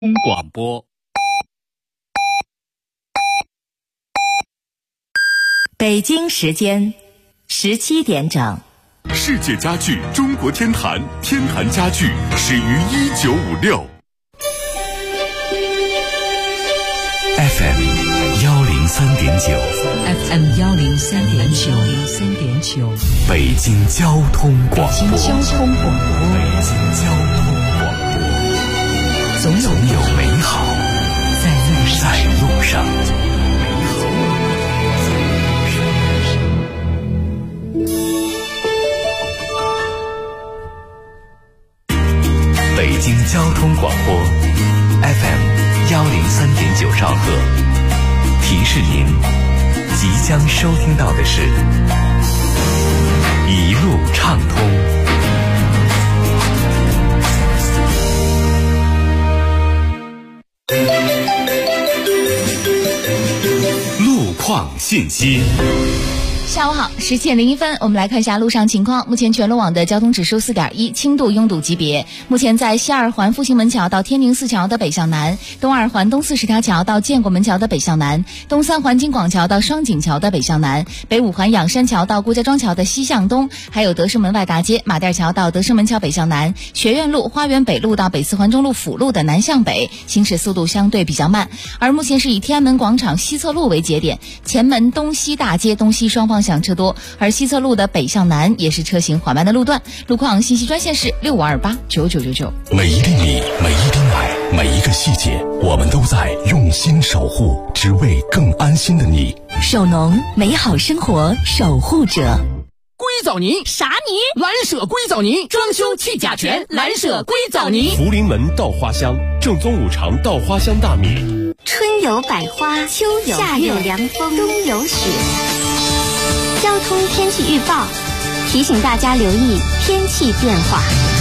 广播。 北京时间17点整。 世界家具中国天坛，天坛家具始于1956。 FM 103.9， 北京交通广播，总有美好在路上。北京交通广播 FM 103.9兆赫，提示您即将收听到的是一路畅通。 路况信息。 下午好，17点01分，我们来看一下路上情况。目前全路网的交通指数4.1，轻度拥堵级别。目前在西二环复兴门桥到天宁寺桥的北向南，东二环东四十条桥到建国门桥的北向南，东三环京广桥到双井桥的北向南，北五环仰山桥到顾家庄桥的西向东，还有德胜门外大街马甸桥到德胜门桥北向南，学院路、花园北路到北四环中路辅路的南向北，行驶速度相对比较慢。而目前是以天安门广场西侧路为节点，前门东西大街东西双方向车多，而西侧路的北向南也是车行缓慢的路段。路况信息专线是65289999。 每一粒米，每一滴奶，每一个细节，我们都在用心守护，只为更安心的你。 首农，美好生活守护者。 硅藻泥啥泥？ 蓝舍硅藻泥，装修去甲醛，蓝舍硅藻泥。 福临门稻花香，正宗五常稻花香大米。 春有百花，秋有夏有凉风，冬有雪。交通天气预报提醒大家留意天气变化。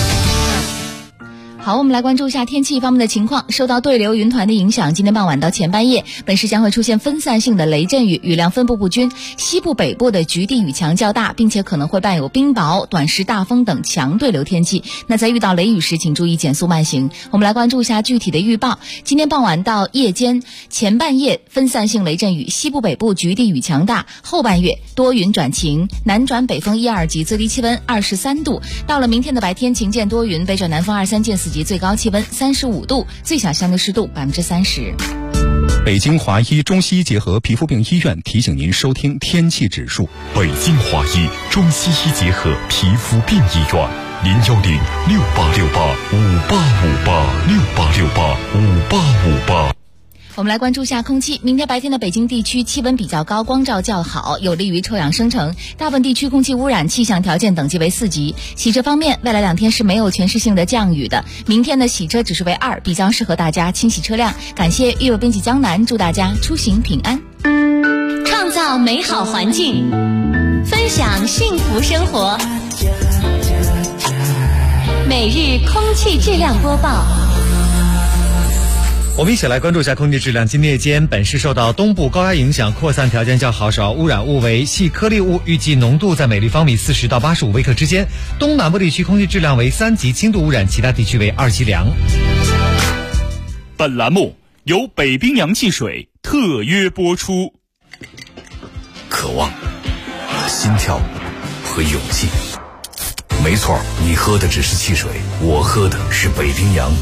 好，我们来关注一下天气方面的情况。受到对流云团的影响，今天傍晚到前半夜，本市将会出现分散性的雷阵雨，雨量分布不均，西部北部的局地雨强较大，并且可能会伴有冰雹、短时大风等强对流天气。那在遇到雷雨时，请注意减速慢行。我们来关注一下具体的预报。今天傍晚到夜间前半夜分散性雷阵雨，西部北部局地雨强大，后半月多云转晴，南转北风1、2级，最低气温23度。到了明天的白天，晴见多云，北转南风2、3、4级，最高气温35度，最小相对湿度30%。 北京华医中西医结合皮肤病医院提醒您收听天气指数。 北京华医中西医结合皮肤病医院，0106868585858，68685858。 我们来关注下空气。明天白天的北京地区气温比较高，光照较好，有利于臭氧生成。大部分地区空气污染气象条件等级为4级。洗车方面，未来2天是没有全市性的降雨的。明天的洗车指数为2，比较适合大家清洗车辆。感谢育有编辑江南，祝大家出行平安。 创造美好环境，分享幸福生活。每日空气质量播报。 我们一起来关注一下空气质量。今天夜间，本市受到东部高压影响，扩散条件较好，主要污染物为细颗粒物，预计浓度在每立方米40到85微克之间。东南部地区空气质量为3级轻度污染，其他地区为2级良。 本栏目由北冰洋汽水特约播出。 渴望、心跳和勇气。没错，你喝的只是汽水，我喝的是北冰洋。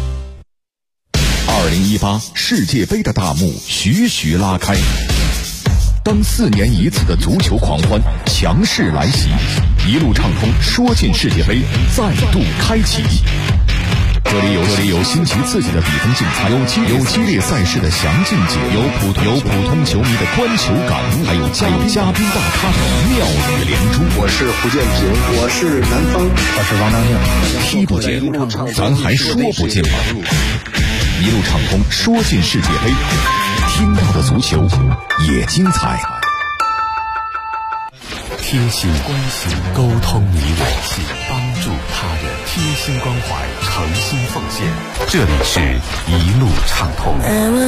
2018世界杯的大幕徐徐拉开，当4年一次的足球狂欢强势来袭，一路畅通说进世界杯再度开启。这里有新奇刺激的比分竞猜，有激烈赛事的详尽解，有普通球迷的观球感悟，还有嘉宾大咖的妙语连珠。 我是胡建平，我是南方， 我是王当静。踢不进，咱还说不进吗？一路畅通说进世界杯，听到的足球也精彩。 贴心关心，沟通你我，帮助他人，贴心关怀，诚心奉献。这里是一路畅通。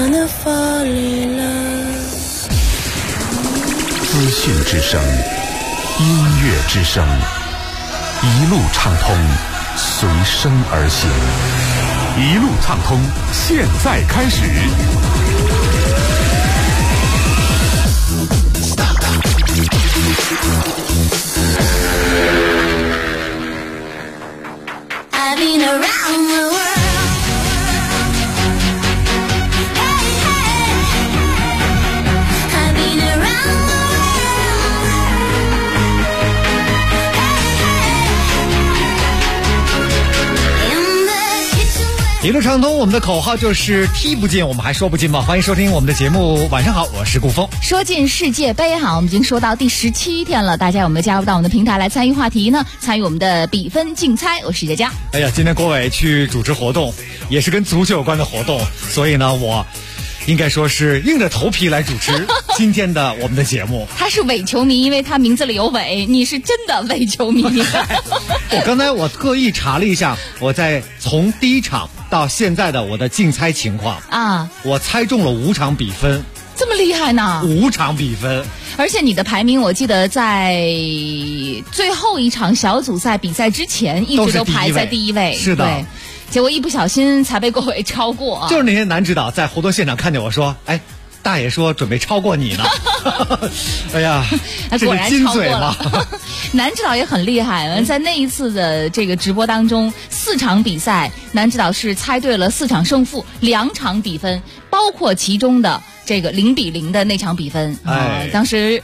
资讯之声，音乐之声，一路畅通，随声而行。 一路畅通，现在开始。 I've been around the world. Hey, 一路畅通，我们的口号就是踢不进我们还说不进吗？欢迎收听我们的节目，晚上好，我是顾峰。 说进世界杯哈，我们已经说到第17天了，大家有没有加入到我们的平台来参与话题呢？参与我们的比分竞猜，我是佳佳。 哎呀，今天郭伟去主持活动，也是跟足球有关的活动，所以呢，我应该说是硬着头皮来主持今天的我们的节目。 他是伪球迷，因为他名字里有伪，你是真的伪球迷。 我刚才我特意查了一下，我在从第一场到现在的我的竞猜情况啊， 我猜中了5场比分， 这么厉害呢 ？5场比分， 而且你的排名，我记得在最后一场小组赛比赛之前，一直都排在第一位。 是的。对， 结果一不小心才被郭伟超过啊！ 就是那天男指导在活动现场看见我说：“哎，大爷说准备超过你呢。”哎呀，这是金嘴了。 男指导也很厉害，在那一次的这个直播当中，4场比赛，男指导是猜对了4场胜负，2场比分，包括其中的这个0-0的那场比分啊，当时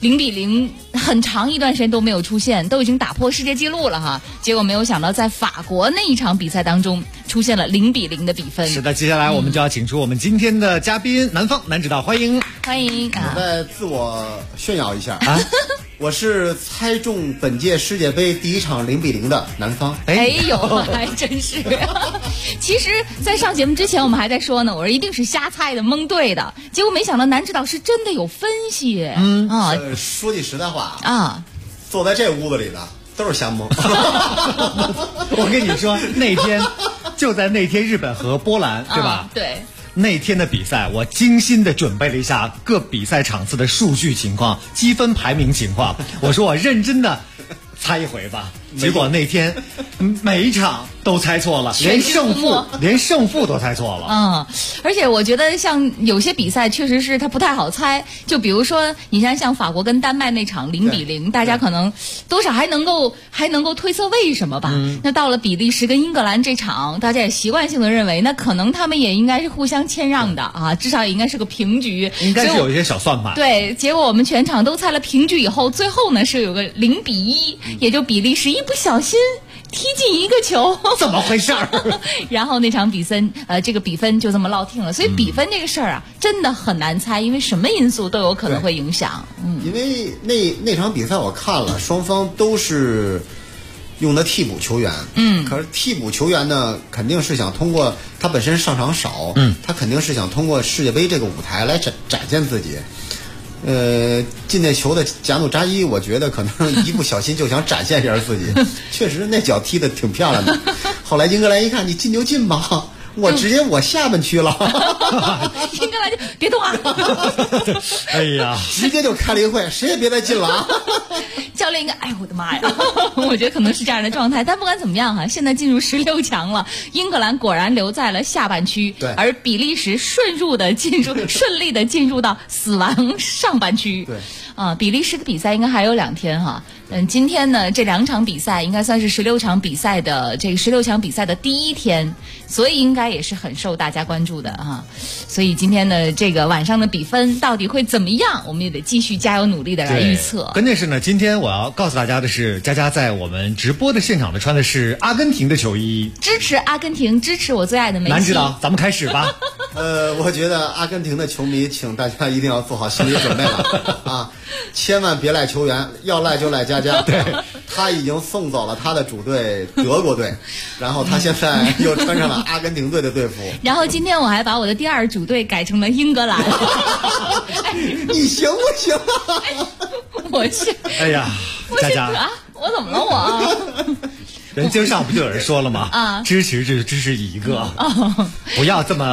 0-0很长一段时间都没有出现，都已经打破世界纪录了哈。结果没有想到，在法国那一场比赛当中出现了0-0的比分。 是的，接下来我们就要请出我们今天的嘉宾，男方男指导，欢迎欢迎。 我再自我炫耀一下啊！我是猜中本届世界杯第一场0-0的南方。 哎呦，还真是！其实，在上节目之前，我们还在说呢，我说一定是瞎猜的、蒙对的。结果没想到，男指导是真的有分析。 说句实在话啊， 坐在这屋子里的都是瞎蒙。 我跟你说，那天就在那天，日本和波兰，对吧？ 对。 那天的比赛，我精心的准备了一下各比赛场次的数据情况、积分排名情况。我说我认真的猜一回吧，结果那天每一场都猜错了，连胜负都猜错了。 而且我觉得像有些比赛确实是它不太好猜，就比如说你像法国跟丹麦那场0-0，大家可能多少还能够推测为什么吧。那到了比利时跟英格兰这场，大家也习惯性的认为，那可能他们也应该是互相谦让的啊，至少也应该是个平局， 应该是有一些小算盘。 对，结果我们全场都猜了平局以后，最后呢是有个0-1，也就比利时一不小心踢进一个球， 怎么回事儿？ 然后那场比分，这个比分就这么落定了。所以比分这个事儿啊，真的很难猜，因为什么因素都有可能会影响。 因为那场比赛我看了，双方都是用的替补球员。可是替补球员呢，肯定是想通过他本身上场少，他肯定是想通过世界杯这个舞台来展现自己。进那球的贾努扎伊，我觉得可能一不小心就想展现一下自己，确实那脚踢得挺漂亮的。后来英格兰一看，你进就进吧，我直接我下半区了。 英格兰就别动啊！ 哎呀， 直接就开了一会，谁也别再进了啊！ 教练应该，哎我的妈呀！我觉得可能是这样的状态，但不管怎么样哈，现在进入16强了，英格兰果然留在了下半区， 对， 而比利时顺利的进入到死亡上半区。 对。 比利时的比赛应该还有2天哈。今天呢，这2场比赛应该算是16场比赛的这个16强比赛的第1天，所以应该也是很受大家关注的哈。所以今天的这个晚上的比分到底会怎么样，我们也得继续加油努力的来预测。 关键是呢，今天我要告诉大家的是，佳佳在我们直播的现场呢穿的是阿根廷的球衣， 支持阿根廷，支持我最爱的梅西。 男指导，咱们开始吧。 我觉得阿根廷的球迷，请大家一定要做好心理准备了啊！千万别赖球员，要赖就赖佳佳。 对， 他已经送走了他的主队德国队，然后他现在又穿上了阿根廷队的队服。 然后今天我还把我的第2主队改成了英格兰。 你行不行啊？ 我去！ 哎呀，佳佳， 我怎么了我？ 人今儿上不就有人说了吗？支持就支持一个，不要这么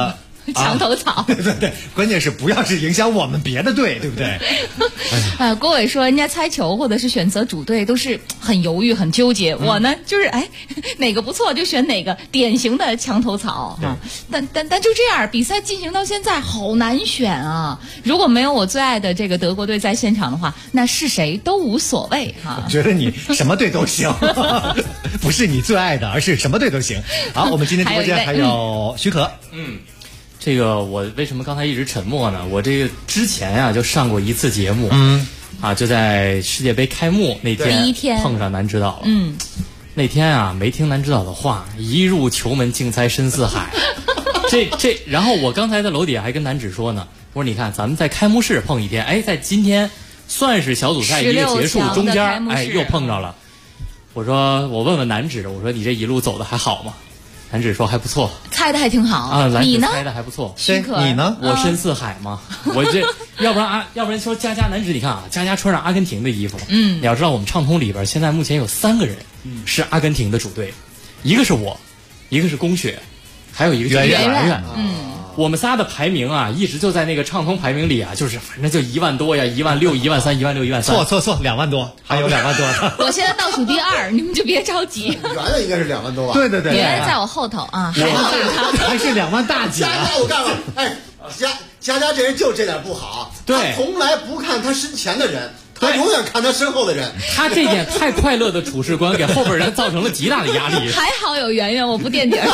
墙头草。 对，关键是不要是影响我们别的队，对不对？ 郭伟说，人家猜球或者是选择主队都是很犹豫、很纠结。我呢，就是哪个不错就选哪个，典型的墙头草啊。但就这样，比赛进行到现在好难选啊。如果没有我最爱的这个德国队在现场的话，那是谁都无所谓哈。 我觉得你什么队都行，不是你最爱的，而是什么队都行。好，我们今天直播间还有徐可。 这个我为什么刚才一直沉默呢？我这个之前啊就上过一次节目，就在世界杯开幕那天， 第一天碰上南指导了。那天啊没听南指导的话，一入球门竞猜深似海。然后我刚才在楼底下还跟南指说呢，我说你看咱们在开幕式碰一天，在今天算是小组赛一个结束中间，又碰着了。我说我问问南指，我说你这一路走的还好吗？南指说还不错， 猜的还挺好啊。 你呢？ 猜的还不错。 许可你呢？ 我深似海嘛。我这要不然说佳南指，你看啊，佳穿上阿根廷的衣服。你要知道我们畅通里边现在目前有3个人是阿根廷的主队，一个是我，一个是龚雪，还有一个是圆圆。我们仨的排名啊，一直就在那个畅通排名里啊，就是反正就1万多呀，16000、13000、16000、13000。 错，2万多，还有2万多的。 我现在倒数第2，你们就别着急。 圆圆应该是2万多吧？ 对， 圆圆在我后头啊， 还是2万大几啊？ 我干了，佳这人就这点不好， 对， 他从来不看他身前的人。他永远看他身后的人， 他这点太快乐的处事观给后边人造成了极大的压力。 还好有圆圆，我不垫底儿。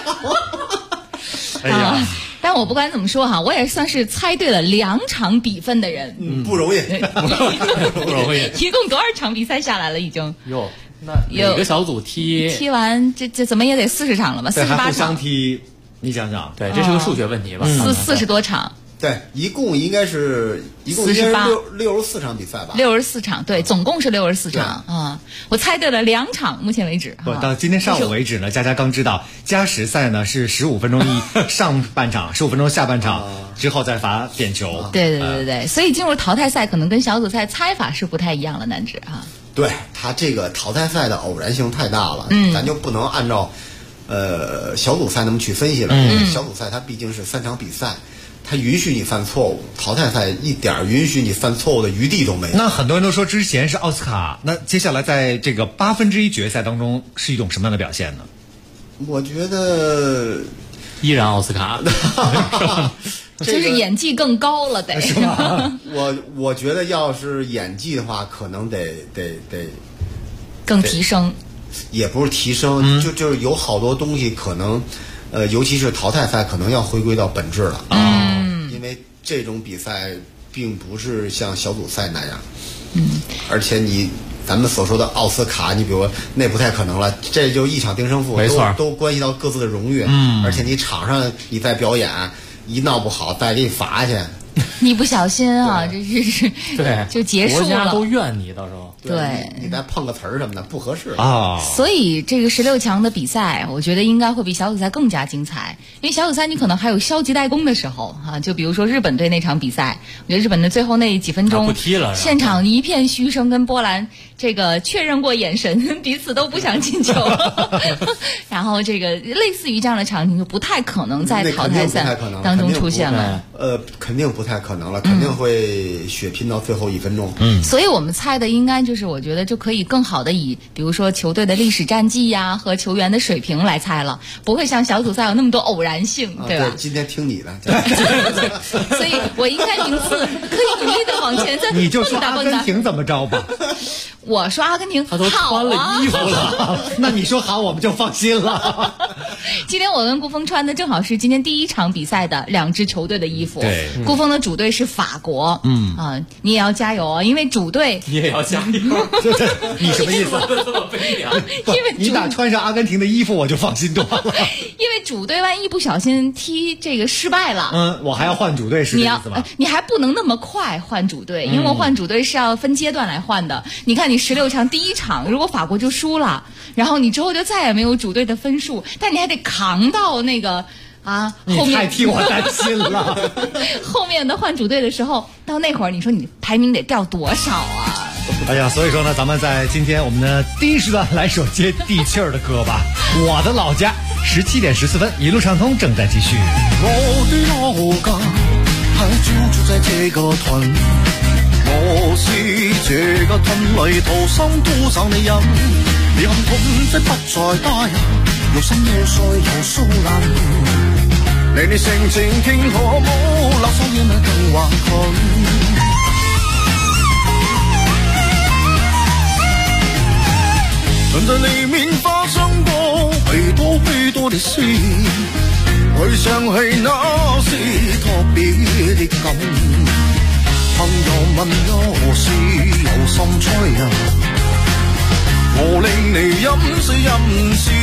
哎呀， 但我不管怎么说哈，我也算是猜对了2场比分的人， 不容易， 不容易。 一共多少场比赛下来了？已经哟，那每个小组踢完，这怎么也得40场了吧？48场。 还互相踢，你想想， 对，这是个数学问题吧 ？40多场。 对，一共应该是64场比赛吧 ？64场，对，总共是64场啊！我猜对了2场，目前为止。 到今天上午为止呢，佳刚知道加时赛呢是15分钟上半场，15分钟下半场之后再罚点球。 对，所以进入淘汰赛可能跟小组赛猜法是不太一样了，南指啊。 对，他这个淘汰赛的偶然性太大了，咱就不能按照小组赛那么去分析了。小组赛它毕竟是3场比赛。他允许你犯错误，淘汰赛一点允许你犯错误的余地都没有。 那很多人都说之前是奥斯卡，那接下来在这个1/8决赛当中是一种什么样的表现呢？ 我觉得依然奥斯卡， 就是演技更高了，得是吗？ 我觉得要是演技的话，可能得更提升， 也不是提升，就是有好多东西可能。尤其是淘汰赛可能要回归到本质了因为这种比赛并不是像小组赛那样，而且咱们所说的奥斯卡，你比如说那不太可能了，这就一场定胜负， 没错， 都关系到各自的荣誉，而且你场上你再表演一闹不好，再给你罚去。 你不小心啊，这是对， 就结束了， 国家都怨你，到时候对你再碰个词儿什么的不合适啊。 所以这个16强的比赛，我觉得应该会比小组赛更加精彩，因为小组赛你可能还有消极怠工的时候就比如说日本队那场比赛，我觉得日本队最后那几分钟不踢了， 现场一片嘘声，跟波兰这个确认过眼神，彼此都不想进球，然后这个类似于这样的场景就不太可能在淘汰赛当中出现了。 肯定不太可能了，肯定会血拼到最后1分钟。 所以我们猜的应该就是我觉得就可以更好的以比如说球队的历史战绩呀和球员的水平来猜了，不会像小组赛有那么多偶然性，对吧？ 对，今天听你的。 所以我应该名次可以努力的往前再你就说阿根廷怎么着吧。 我说阿根廷他都穿了衣服了， 那你说好我们就放心了。 今天我跟顾峰穿的正好是今天第1场比赛的2支球队的衣服。 对， 顾峰的主队是法国。你也要加油啊，因为主队你也要加油。 你什么意思？ 这么悲凉？ 因为你打穿上阿根廷的衣服我就放心多了。 因为主队万一不小心踢这个失败了， 我还要换主队是这意思吧？ 你还不能那么快换主队，因为换主队是要分阶段来换的。你看你16强第1场如果法国就输了，然后你之后就再也没有主队的分数，但你还得扛到那个后面。 你太替我担心了。 后面的换主队的时候，到那会儿你说你排名得掉多少啊？ 哎呀，所以说呢，咱们在今天我们的第1时段来首接地气儿的歌吧。我的老家，17点14分，一路畅通正在继续。 我的何家，还居住在这个屯。我是这个屯里土生土长的人，离合痛即不再打人，有生有衰有疏懶。你性情傾可冇，留守夜晚更華困。曾在里面發生過許多的事，回想起那是特別的感。朋友問我是有心催啊，我令你飲水飲水，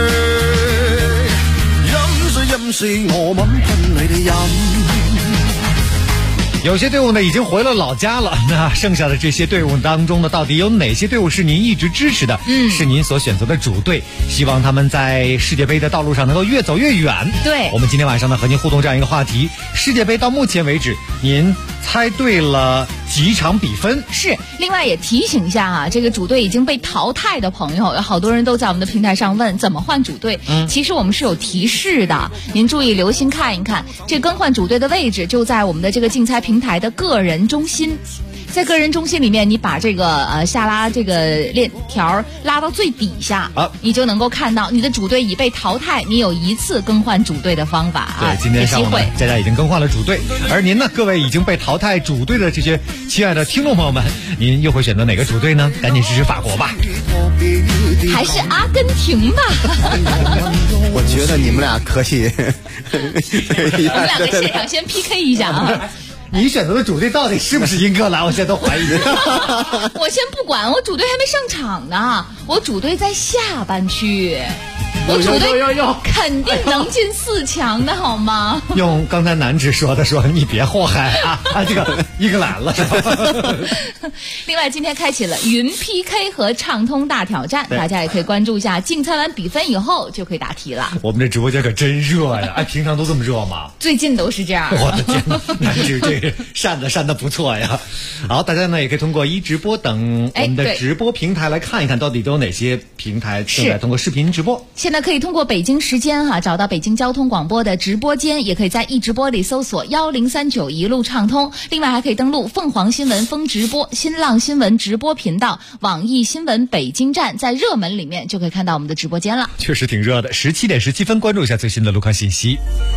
飲水飲水，我吻噴你的飲。 有些队伍呢已经回了老家了，那剩下的这些队伍当中呢，到底有哪些队伍是您一直支持的？是您所选择的主队，希望他们在世界杯的道路上能够越走越远。 对， 我们今天晚上呢和您互动这样一个话题：世界杯到目前为止，您猜对了几场比分？ 是。另外也提醒一下啊，这个主队已经被淘汰的朋友，有好多人都在我们的平台上问怎么换主队。其实我们是有提示的，您注意留心看一看，这更换主队的位置就在我们的这个竞猜平台的个人中心。在个人中心里面，你把这个下拉这个链条拉到最底下，你就能够看到你的主队已被淘汰，你有一次更换主队的方法。 对，今天上午佳佳已经更换了主队，而您呢，各位已经被淘汰主队的这些亲爱的听众朋友们，您又会选择哪个主队呢？赶紧支持法国吧， 还是阿根廷吧？ 我觉得你们俩可以， 我们两个现场先 PK 一下啊。 你选择的主队到底是不是英格兰？我现在都怀疑。 我先不管，我主队还没上场呢，我主队在下半区，我主队肯定能进4强的好吗？ 用刚才南指说的说，你别祸害这个英格兰了是吧？ 另外，今天开启了云 PK 和畅通大挑战，大家也可以关注一下。竞猜完比分以后就可以答题了。 我们这直播间可真热呀！平常都这么热吗？ 最近都是这样。 我的天哪，南指这个扇的不错呀。好，大家呢也可以通过直播等我们的直播平台来看一看，到底都有哪些平台正在通过视频直播。 现在可以通过北京时间找到北京交通广播的直播间，也可以在直播里搜索1039一路畅通。另外还可以登录凤凰新闻风直播、新浪新闻直播频道、网易新闻北京站，在热门里面就可以看到我们的直播间了。 确实挺热的。17点17分，关注一下最新的路况信息。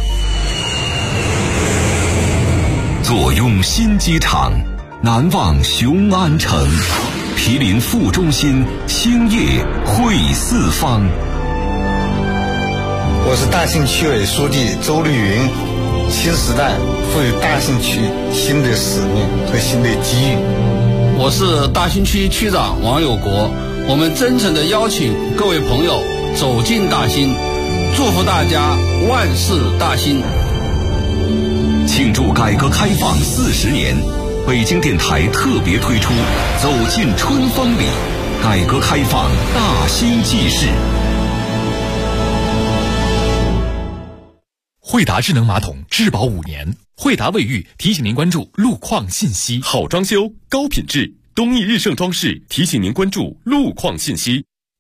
坐拥新机场，难忘雄安城，毗邻副中心，兴业汇四方。 我是大兴区委书记周绿云。新时代赋予大兴区新的使命和新的机遇。 我是大兴区区长王有国，我们真诚地邀请各位朋友走进大兴，祝福大家万事大兴。 庆祝改革开放40年，北京电台特别推出走进春风里，改革开放大兴纪事。 惠达智能马桶质保5年，惠达卫浴提醒您关注路况信息。好装修，高品质，东义日盛装饰提醒您关注路况信息。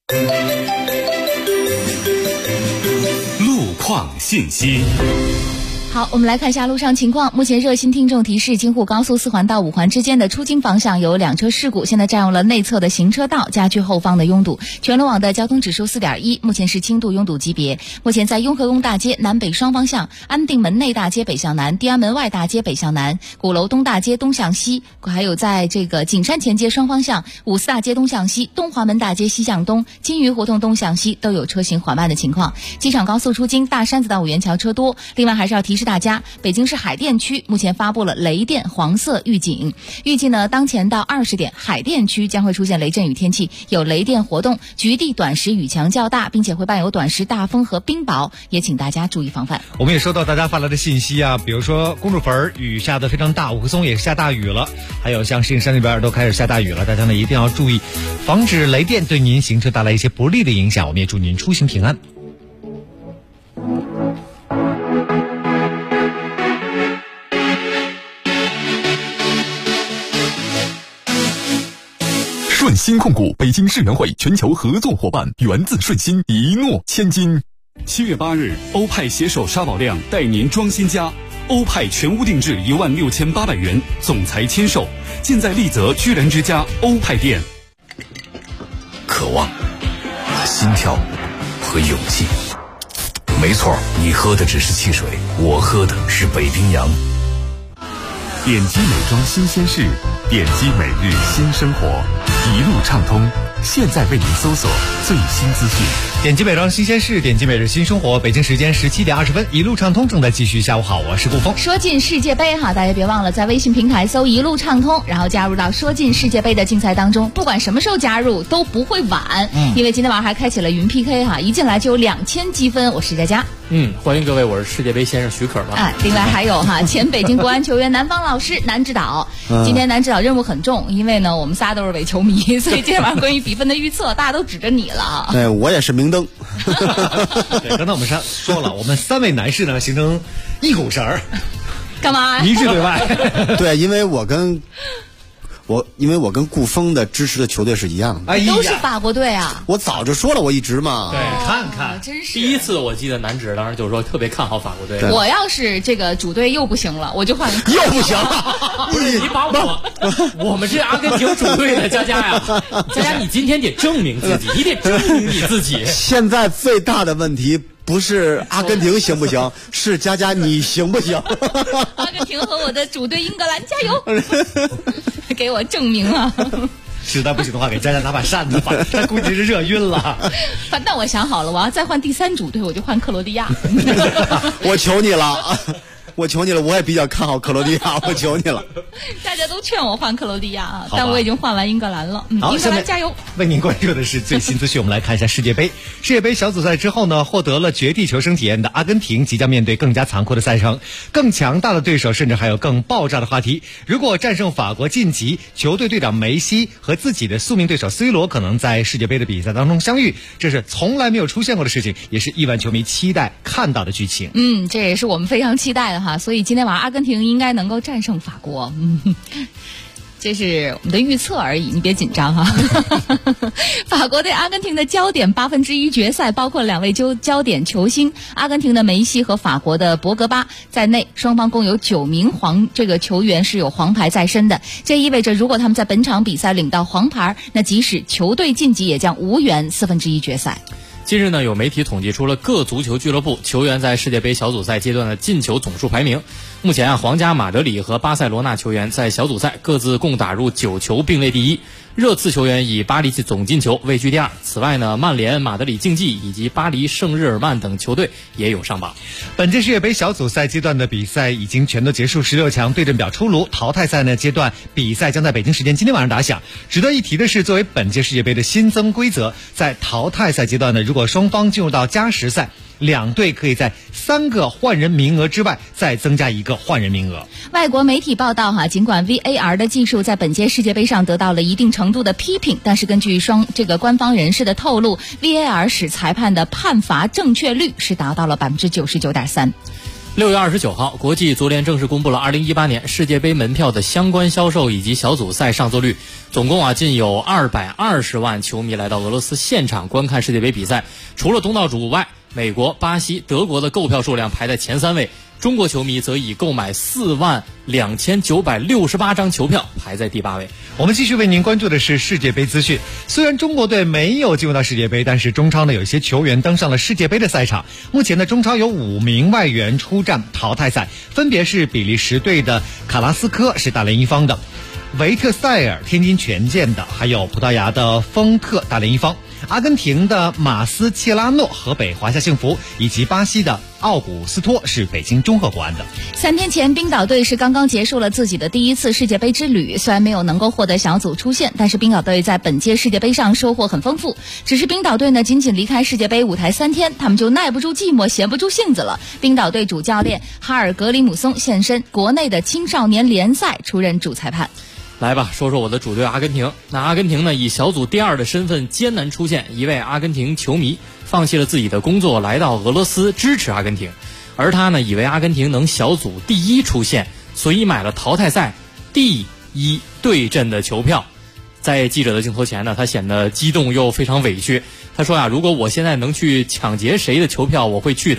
路况信息。 好，我们来看一下路上情况。目前热心听众提示，京沪高速4环到5环之间的出京方向有2车事故，现在占用了内侧的行车道，加剧后方的拥堵。全罗网的交通指数4.1，目前是轻度拥堵级别。目前在雍和宫大街南北双方向、安定门内大街北向南、地安门外大街北向南、鼓楼东大街东向西，还有在这个景山前街双方向、五四大街东向西、东华门大街西向东、金鱼胡同东向西都有车行缓慢的情况。机场高速出京大山子到五元桥车多。另外还是要提示大家，北京市海淀区目前发布了雷电黄色预警，预计呢当前到20点，海淀区将会出现雷阵雨天气，有雷电活动，局地短时雨强较大，并且会伴有短时大风和冰雹，也请大家注意防范。 我们也收到大家发来的信息啊，比如说公主坟雨下得非常大，五棵松也下大雨了，还有像石景山那边都开始下大雨了，大家呢一定要注意，防止雷电对您行车带来一些不利的影响。我们也祝您出行平安。 顺鑫控股北京世园会全球合作伙伴，源自顺鑫，一诺千金。7月8日，欧派携手沙宝亮带您装新家。 欧派全屋定制16800元，总裁签售，尽在丽泽居然之家欧派店。 渴望、心跳和勇气。没错，你喝的只是汽水，我喝的是北冰洋。 点击美妆新鲜事，点击每日新生活，一路畅通。现在为您搜索最新资讯。 点击美妆新鲜事，点击每日新生活。北京时间17点20分，一路畅通正在继续。下午好，我是顾峰。 说进世界杯哈，大家别忘了在微信平台搜一路畅通，然后加入到说进世界杯的竞赛当中。不管什么时候加入都不会晚，因为今天晚上还开启了云 PK 哈，一进来就有2000积分。我是佳佳。 欢迎各位，我是世界杯先生许可吧。 另外还有哈，前北京国安球员南方老师南指导。今天南指导任务很重，因为呢我们仨都是伪球迷，所以今天晚上关于比分的预测，大家都指着你了啊。 对，我也是明灯。 对，刚才我们说了，我们3位男士呢形成一股绳儿， 干嘛？ 一致对外。 对，因为我跟顾峰的支持的球队是一样的， 都是法国队啊！ 我早就说了，我一直嘛。 对， 看看， 真是。 第一次我记得南指当时就是说特别看好法国队。 我要是这个主队又不行了，我就换。 又不行， 不是你把我们是阿根廷主队的佳佳呀，佳佳你今天得证明自己，你得证明你自己。 现在最大的问题不是阿根廷行不行，是佳佳你行不行？ 阿根廷和我的主队英格兰加油！给我证明啊！ 实在不行的话，给佳佳拿把扇子吧，他估计是热晕了。 反正我想好了，我要再换第3主队，我就换克罗地亚。 我求你了。我求你了，我也比较看好克罗地亚，我求你了。 大家都劝我换克罗地亚啊，但我已经换完英格兰了。英格兰加油！ 为您关注的是最新资讯，我们来看一下世界杯。世界杯小组赛之后呢，获得了绝地求生体验的阿根廷即将面对更加残酷的赛程，更强大的对手，甚至还有更爆炸的话题。如果战胜法国晋级，球队队长梅西和自己的宿命对手 C 罗可能在世界杯的比赛当中相遇，这是从来没有出现过的事情，也是亿万球迷期待看到的剧情。 这也是我们非常期待的哈。所以今天晚上阿根廷应该能够战胜法国。这是我们的预测而已，你别紧张哈。法国对阿根廷的焦点1/8决赛包括2位焦点球星，阿根廷的梅西和法国的博格巴在内，双方共有9名球员是有黄牌在身的。这意味着如果他们在本场比赛领到黄牌，那即使球队晋级也将无缘1/4决赛。 近日呢，有媒体统计出了各足球俱乐部球员在世界杯小组赛阶段的进球总数排名。目前皇家马德里和巴塞罗那球员在小组赛各自共打入9球，并列第一。热刺球员以巴黎总进球位居第2。此外呢，曼联、马德里竞技以及巴黎圣日耳曼等球队也有上榜。 本届世界杯小组赛阶段的比赛已经全都结束，16强对阵表出炉。淘汰赛呢阶段比赛将在北京时间今天晚上打响。值得一提的是，作为本届世界杯的新增规则，在淘汰赛阶段呢，如果双方进入到加时赛，2队可以在3个换人名额之外再增加1个换人名额。 外国媒体报道尽管 VAR 的技术在本届世界杯上得到了一定程度的批评，但是根据官方人士的透露， VAR 使裁判的判罚正确率是达到了99.3%。 6月29号，国际足联正式公布了2018年世界杯门票的相关销售以及小组赛上座率。总共近有220万球迷来到俄罗斯现场观看世界杯比赛。除了东道主外，美国、巴西、德国的购票数量排在前3位，中国球迷则以购买42968张球票排在第8位。 我们继续为您关注的是世界杯资讯。虽然中国队没有进入到世界杯，但是中超呢有一些球员登上了世界杯的赛场。目前呢，中超有5名外援出战淘汰赛，分别是比利时队的卡拉斯科是大连一方的，维特塞尔天津权健的，还有葡萄牙的丰特大连一方，阿根廷的马斯切拉诺河北华夏幸福，以及巴西的奥古斯托是北京中赫国安的。 3天前，冰岛队是刚刚结束了自己的第1次世界杯之旅，虽然没有能够获得小组出线，但是冰岛队在本届世界杯上收获很丰富。只是冰岛队呢，仅仅离开世界杯舞台3天，他们就耐不住寂寞，闲不住性子了。冰岛队主教练哈尔格里姆松现身国内的青少年联赛，出任主裁判。 来吧，说说我的主队阿根廷。那阿根廷呢，以小组第2的身份艰难出线，一位阿根廷球迷放弃了自己的工作，来到俄罗斯支持阿根廷。而他呢，以为阿根廷能小组第1出线，所以买了淘汰赛第1对阵的球票。在记者的镜头前呢，他显得激动又非常委屈。他说如果我现在能去抢劫谁的球票，我会去的。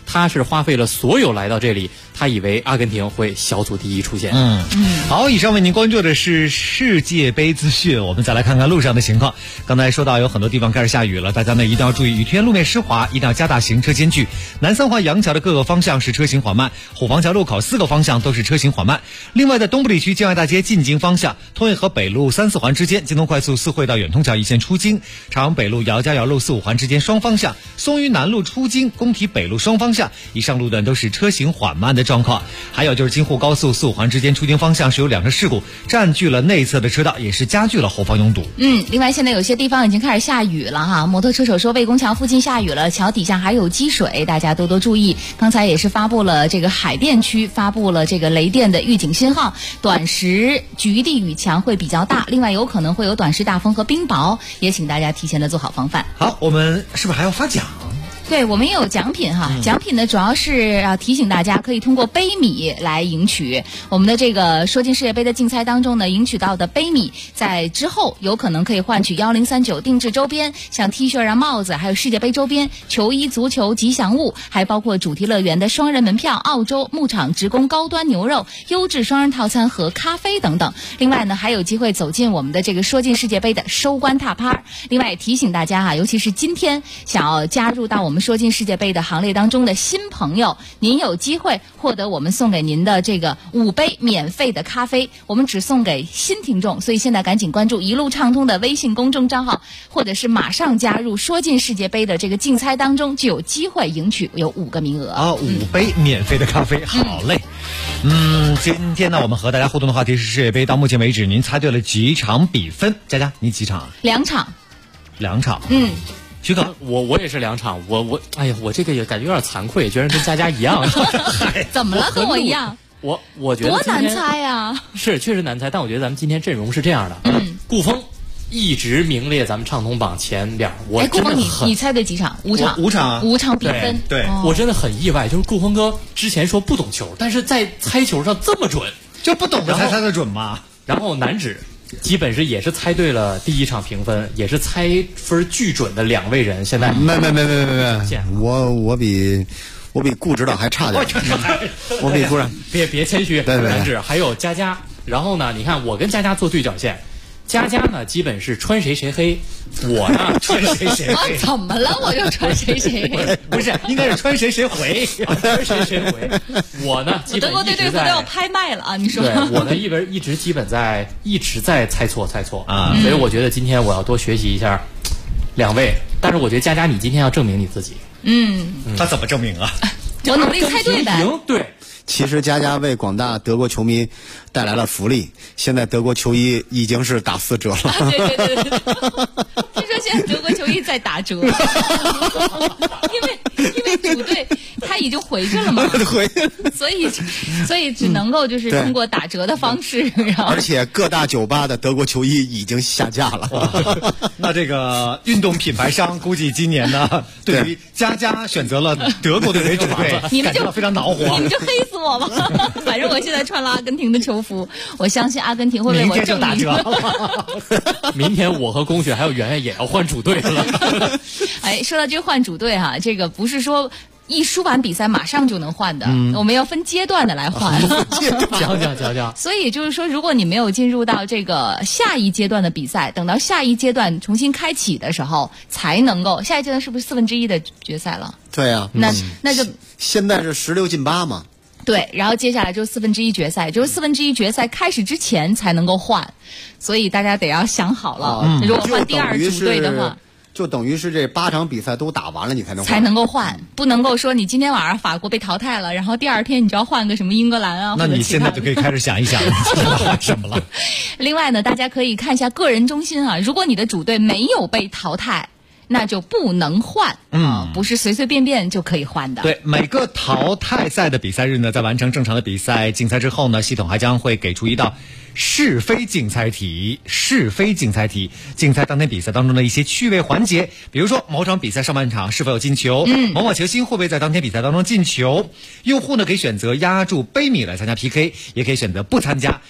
他是花费了所有来到这里，他以为阿根廷会小组第一出现。 好，以上为您关注的是世界杯资讯，我们再来看看路上的情况。刚才说到有很多地方开始下雨了，大家呢一定要注意雨天路面湿滑，一定要加大行车间距。南三环杨桥的各个方向是车行缓慢，虎坊桥路口4个方向都是车行缓慢。另外在东部地区建外大街进京方向，通惠河北路3、4环之间，京东快速4惠到远通桥一线出京，朝阳北路姚家窑路4、5环之间双方向，松榆南路出京，工体北路双方向，以上路段都是车行缓慢的状况。还有就是京沪高速4、5环之间出京方向是有2个事故，占据了内侧的车道，也是加剧了后方拥堵。 另外现在有些地方已经开始下雨了哈，摩托车手说魏公桥附近下雨了，桥底下还有积水，大家多多注意。刚才也是发布了这个海淀区发布了这个雷电的预警信号，短时局地雨强会比较大，另外有可能会有短时大风和冰雹，也请大家提前的做好防范。 好，我们是不是还要发奖？ 对，我们也有奖品哈，奖品呢主要是要提醒大家可以通过杯米来赢取。我们的这个说进世界杯的竞猜当中呢，赢取到的杯米在之后有可能可以换取1039定制周边，像 T 恤啊、帽子，还有世界杯周边、球衣、足球吉祥物，还包括主题乐园的双人门票、澳洲牧场直供高端牛肉、优质双人套餐和咖啡等等。另外呢，还有机会走进我们的这个说进世界杯的收官大趴。另外也提醒大家尤其是今天想要加入到我们说进世界杯的行列当中的新朋友，您有机会获得我们送给您的这个5杯免费的咖啡，我们只送给新听众，所以现在赶紧关注一路畅通的微信公众账号，或者是马上加入说进世界杯的这个竞猜当中，就有机会赢取有5个名额 5杯免费的咖啡。好嘞。今天呢我们和大家互动的话题是世界杯，到目前为止您猜对了几场比分？佳佳你几场 ？2场。 2场。 徐可，我也是2场，哎呀，我这个也感觉有点惭愧，居然跟佳佳一样。 怎么了？跟我一样？ 我觉得多难猜呀！ 是确实难猜，但我觉得咱们今天阵容是这样的。顾锋一直名列咱们畅通榜前2。 顾锋你猜对几场？5场。5场比分。 对，我真的很意外，就是顾锋哥之前说不懂球，但是在猜球上这么准， 就不懂的才猜得准嘛。 然后男子基本是也是猜对了第1场评分，也是猜分巨准的2位人。现在没，我比顾指导还差点。我比顾指导别谦虚。 对， 男子还有佳佳。然后呢，你看我跟佳佳做对角线，佳佳呢基本是穿谁谁黑，我呢穿谁谁黑。 怎么了？我就穿谁谁黑？ 不是，应该是穿谁谁回， 穿谁谁回。我呢，基本德国队队服都要拍卖了啊！你说。 对，我呢一直基本一直在猜错啊，所以我觉得今天我要多学习一下2位。但是我觉得佳佳你今天要证明你自己。 他怎么证明啊？ 我努力猜对呗。 对。 其实佳佳为广大德国球迷带来了福利，现在德国球衣已经是打4折了。 对。听说现在德国球衣在打折，因为主队他已经回去了嘛，所以只能够就是通过打折的方式。 而且各大酒吧的德国球衣已经下架了。 那这个运动品牌商估计今年呢，对于佳佳选择了德国队为主队，感觉到非常恼火。 你们就黑死我吧！反正我现在穿了阿根廷的球服，我相信阿根廷会为我证明。 明天我和龚雪还有圆圆也要换主队了。 说到这个换主队这个不是说一输完比赛马上就能换的，我们要分阶段的来换。 讲。 所以就是说，如果你没有进入到这个下一阶段的比赛，等到下一阶段重新开启的时候，才能够下一阶段是不是1/4的决赛了？ 对啊， 那就现在是16进8嘛。 对，然后接下来就1/4决赛，就是1/4决赛开始之前才能够换，所以大家得要想好了。如果换第2主队的话， 就等于是这8场比赛都打完了，你才能够换，不能够说你今天晚上法国被淘汰了，然后第2天你就要换个什么英格兰啊。 那你现在就可以开始想一想换什么了。 另外呢，大家可以看一下个人中心如果你的主队没有被淘汰，那就不能换，不是随随便便就可以换的。 对，每个淘汰赛的比赛日呢，在完成正常的比赛竞猜之后呢，系统还将会给出一道是非竞猜题，竞猜当天比赛当中的一些趣味环节，比如说某场比赛上半场是否有进球，某某球星会不会在当天比赛当中进球。用户呢可以选择压注杯米来参加 PK， 也可以选择不参加。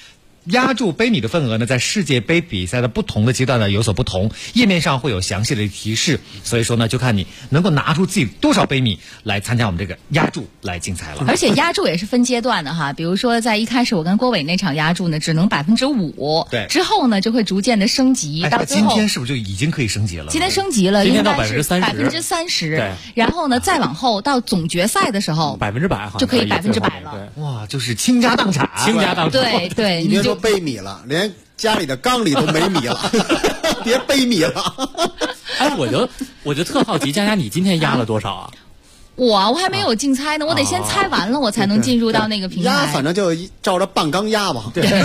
压注杯米的份额呢，在世界杯比赛的不同的阶段呢有所不同，页面上会有详细的提示，所以说呢，就看你能够拿出自己多少杯米来参加我们这个压注来竞猜了。 而且压注也是分阶段的哈，比如说在一开始我跟郭伟那场压注呢，只能5%， 对， 之后呢就会逐渐的升级，到最后今天是不是就已经可以升级了？ 今天升级了， 今天到 30%，对，然后呢再往后到总决赛的时候 100% 就可以100%了。 哇，就是倾家荡产， 对， 你别说杯米了，连家里的缸里都没米了，别杯米了。 哎，我就特好奇，佳佳，你今天压了多少啊？ 我还没有竞猜呢，我得先猜完了，我才能进入到那个平台。 压反正就照着半缸压吧。 对，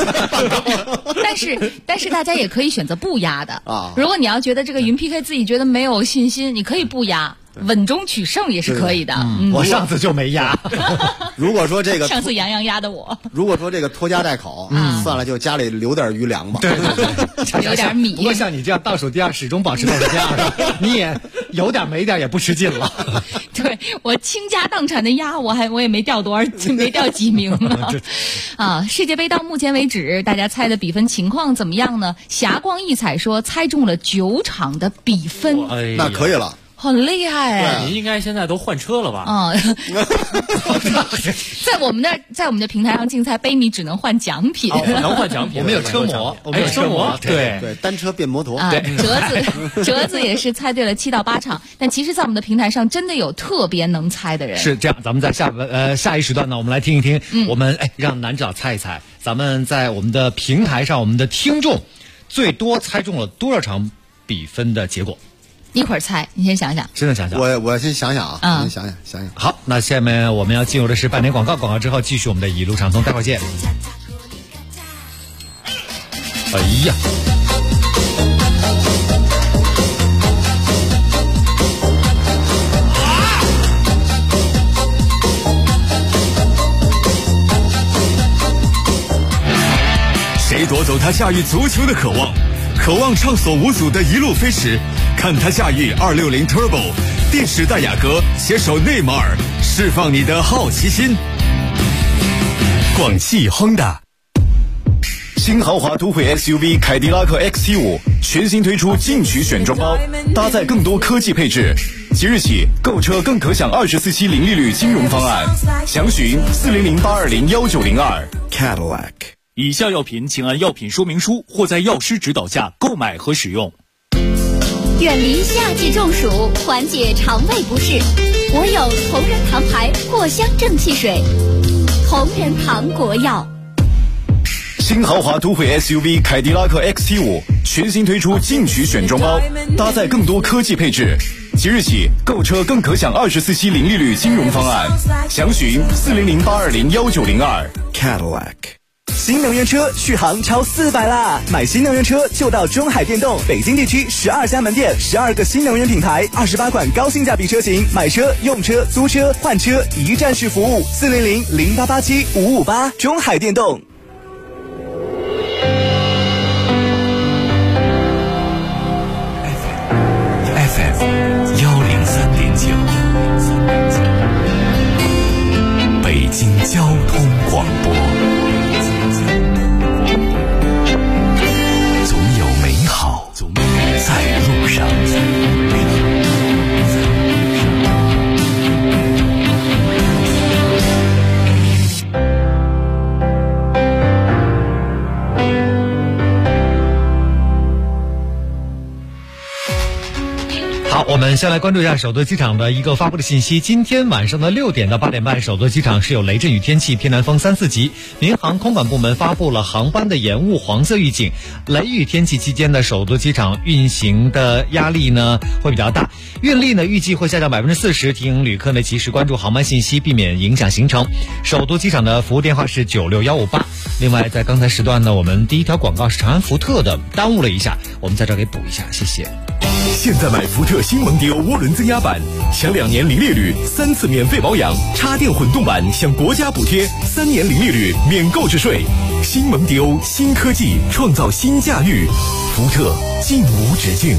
但是大家也可以选择不压的啊。 如果你要觉得这个云 PK 自己觉得没有信心，你可以不压。稳中取胜也是可以的。 我上次就没压。 如果说这个上次杨洋压的我。 如果说这个拖家带口，算了，就家里留点余粮吧。 对， 留点米。 不过像你这样倒数第二，始终保持倒数第二，你也有点没点也不吃劲了。 对，我倾家荡产的压，我也没掉没掉几名了。啊，世界杯到目前为止，大家猜的比分情况怎么样呢？霞光异彩说猜中了9场的比分， 那可以了。 很厉害哎！ 您应该现在都换车了吧？ 在我们的平台上竞猜杯米只能换奖品， 能换奖品。 我们有车模， 车模， 对，单车变摩托。 折子也是猜对了7到8场，但其实，在我们的平台上真的有特别能猜的人。 是这样，咱们在下一时段呢，我们来听一听，我们让男指导猜一猜，咱们在我们的平台上，我们的听众最多猜中了多少场比分的结果。 一会儿猜，你先想想。 真的想想。 我先想想啊，先想想。 好，那下面我们要进入的是半点广告，广告之后继续我们的一路畅通，待会儿见。哎呀。 谁夺走他驾驭足球的渴望？渴望畅所无阻的一路飞驰，看他驾驭260 Turbo 电时代雅阁，携手内马尔，释放你的好奇心。广汽 Honda 新豪华都会 SUV 凯迪拉克 XT5 全新推出进取选装包，搭载更多科技配置。即日起购车更可享24期零利率金融方案，详询400-820-1902 Cadillac。 以下药品请按药品说明书或在药师指导下购买和使用。 远离夏季中暑，缓解肠胃不适，我有同仁堂牌藿香正气水。同仁堂国药。 新豪华都会 SUV 凯迪拉克 XT5 全新推出进取选装包，搭载更多科技配置。即日起购车更可享24期零利率金融方案，详询400-820-1902 Cadillac。 新能源车续航超400啦！买新能源车就到中海电动，北京地区12家门店，12个新能源品牌，28款高性价比车型，买车、用车、租车、换车一站式服务，400-0887-558，中海电动。 FM 103.9，北京交通广播。在路上。 好，我们先来关注一下首都机场的一个发布的信息。今天晚上的6点到8点半，首都机场是有雷阵雨天气，偏南风3、4级。民航空管部门发布了航班的延误黄色预警。雷雨天气期间的首都机场运行的压力呢会比较大，运力呢预计会下降40%，提醒旅客呢及时关注航班信息，避免影响行程。首都机场的服务电话是96158。另外，在刚才时段呢，我们第一条广告是长安福特的，耽误了一下，我们在这儿给补一下，谢谢。 现在买福特新蒙迪欧涡轮增压版，享2年零利率，3次免费保养；插电混动版享国家补贴，3年零利率免购置税。新蒙迪欧，新科技创造新驾驭，福特尽无止境。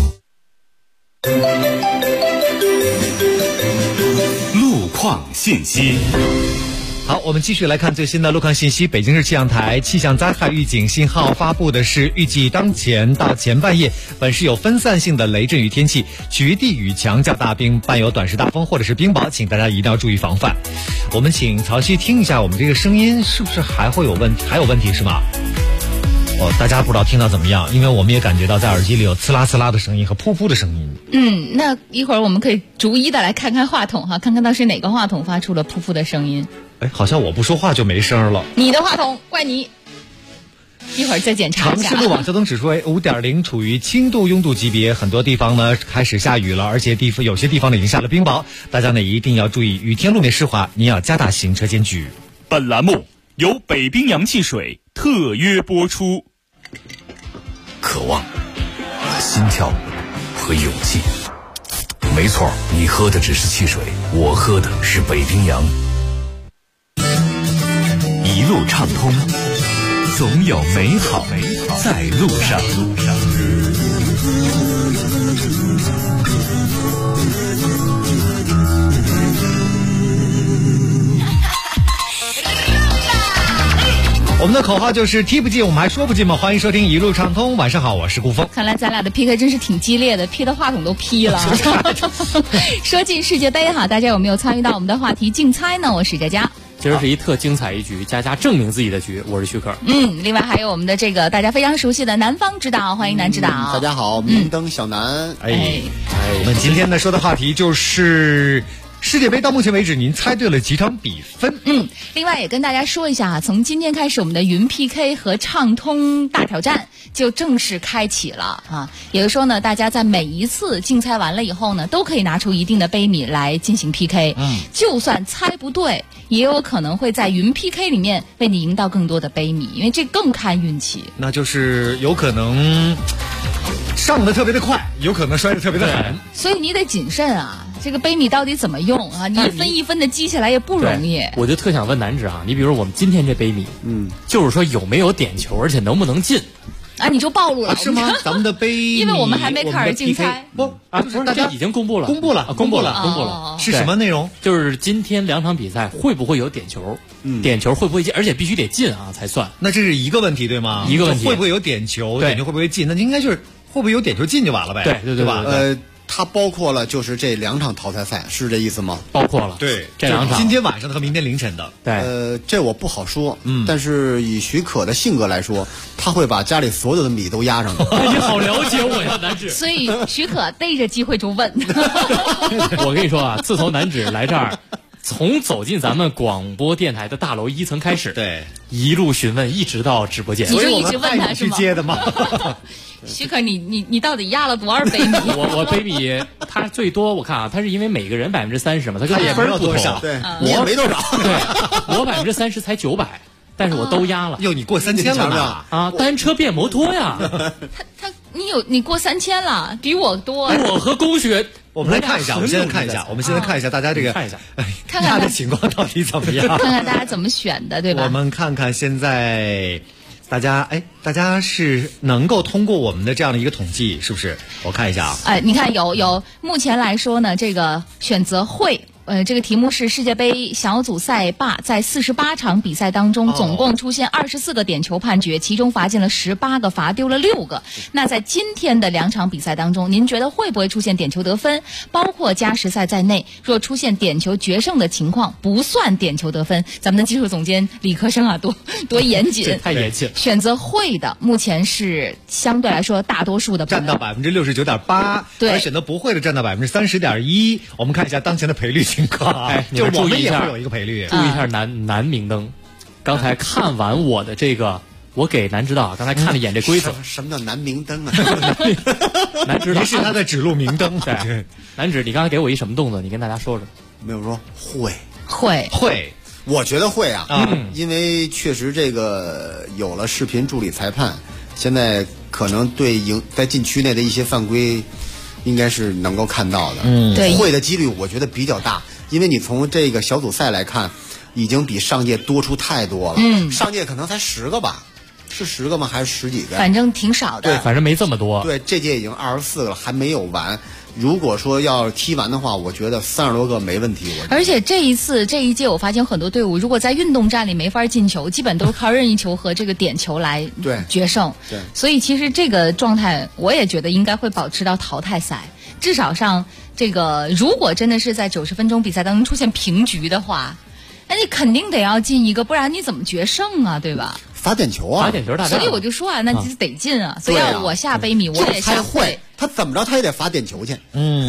路况信息。 好，我们继续来看最新的路况信息。北京市气象台气象灾害预警信号发布的是，预计当前到前半夜，本市有分散性的雷阵雨天气，局地雨强较大，并伴有短时大风或者是冰雹，请大家一定要注意防范。我们请曹曦听一下我们这个声音是不是还会有问题？还有问题是吗？大家不知道听到怎么样，因为我们也感觉到在耳机里有呲啦呲啦的声音和噗噗的声音。 那一会儿我们可以逐一的来看看话筒哈，看看到是哪个话筒发出了噗噗的声音。 好像我不说话就没声了。 你的话筒，怪你。一会儿再检查一下。 长试路网交通指数为5.0，处于轻度拥堵级别，很多地方呢开始下雨了，而且有些地方呢已经下了冰雹，大家呢一定要注意，雨天路面湿滑，您要加大行车间距。 本栏目由北冰洋汽水特约播出。 渴望、心跳和勇气。没错，你喝的只是汽水，我喝的是北冰洋。 一路畅通，总有美好在路上。 我们的口号就是踢不进我们还说不进吗？欢迎收听一路畅通。晚上好，我是顾峰。 看来咱俩的 PK 真是挺激烈的，劈的话筒都劈了。说进世界杯哈，大家有没有参与到我们的话题竞猜呢？我是佳佳。 今儿是一特精彩一局，佳佳证明自己的局，我是徐可。 另外还有我们的这个大家非常熟悉的南方指导，欢迎南指导。 大家好，明灯小南。 我们今天呢说的话题就是世界杯到目前为止，您猜对了几场比分？ 另外也跟大家说一下啊，从今天开始，我们的云 PK 和畅通大挑战就正式开启了啊。也就是说呢，大家在每一次竞猜完了以后呢，都可以拿出一定的杯米来进行 PK。就算猜不对，也有可能会在云 PK 里面为你赢到更多的杯米，因为这更看运气。 那就是有可能上得特别的快，有可能摔得特别的狠， 所以你得谨慎啊。这个杯米到底怎么用啊？你一分一分的积起来也不容易。 我就特想问南指啊，你比如说我们今天这杯米，就是说有没有点球，而且能不能进？ 啊，你就暴露了， 是吗？咱们的杯米， 因为我们还没开始竞猜， 不是大家已经公布了， 公布了，是什么内容？ 就是今天2场比赛会不会有点球？点球会不会进？而且必须得进啊才算。 那这是一个问题对吗？ 一个问题， 会不会有点球？点球会不会进？那应该就是会不会有点球进就完了呗？ 对吧？ 它包括了就是这2场淘汰赛，是这意思吗？ 包括了， 对， 这2场， 今天晚上的和明天凌晨的。 对， 这我不好说，但是以许可的性格来说，他会把家里所有的米都压上去。 你好了解我呀，南指。 所以许可逮着机会就问。 我跟你说啊，自从南指来这儿，从走进咱们广播电台的大楼1层开始， 对， 一路询问，一直到直播间， 你就一直问他是吗？ 去接的吗？ 许可，你到底压了多少杯米？ 我杯米，他最多我看啊，他是因为每个人30%嘛，他也没有多少， 对，你也没多少， 对，我30%才900，但是我都压了。 哟，你过3000了呢啊！单车变摩托呀！ 你过3000了，比我多。 我和龚学， 我们来看一下，我们现在看一下大家这个看一下， 看看他的情况到底怎么样？ 看看大家怎么选的，对吧？ 我们看看现在。大家是能够通过我们的这样的一个统计，是不是？我看一下啊。 你看有，目前来说呢，这个选择会。这个题目是世界杯小组赛罢，在48场比赛当中，总共出现24个点球判决，其中罚进了18个，罚丢了6个。那在今天的2场比赛当中，您觉得会不会出现点球得分？包括加时赛在内，若出现点球决胜的情况，不算点球得分。咱们的技术总监理科生啊，多严谨， 太严谨。 选择会的目前是相对来说大多数的， 占到69.8%， 对， 而选择不会的占到30.1%。我们看一下当前的赔率情况，就我们也会有一个赔率。 注意一下南明灯，刚才看完我的这个，我给南指导刚才看了一眼这规则。 什么叫南明灯啊？ 南指导是他在指路明灯。 对，南指，你刚才给我一什么动作？你跟大家说说。 没有说会。 我觉得会啊，因为确实这个有了视频助理裁判，现在可能对在禁区内的一些犯规。应该是能够看到的， 对， 会的几率我觉得比较大，因为你从这个小组赛来看，已经比上届多出太多了。上届可能才10个吧，是10个吗？还是10几个？ 反正挺少的。 对，反正没这么多。 对，这届已经24个了，还没有完。 如果说要踢完的话，我觉得30多个没问题。 而且这一届我发现很多队伍，如果在运动战里没法进球，基本都是靠任意球和这个点球来决胜。 对， 所以其实这个状态，我也觉得应该会保持到淘汰赛，至少上这个，如果真的是在90分钟比赛当中出现平局的话，那你肯定得要进一个，不然你怎么决胜啊，对吧？ 罚点球啊， 罚点球大战。 所以我就说啊，那就得进啊。所以要我下杯米，我也下会。 他怎么着，他也得罚点球去。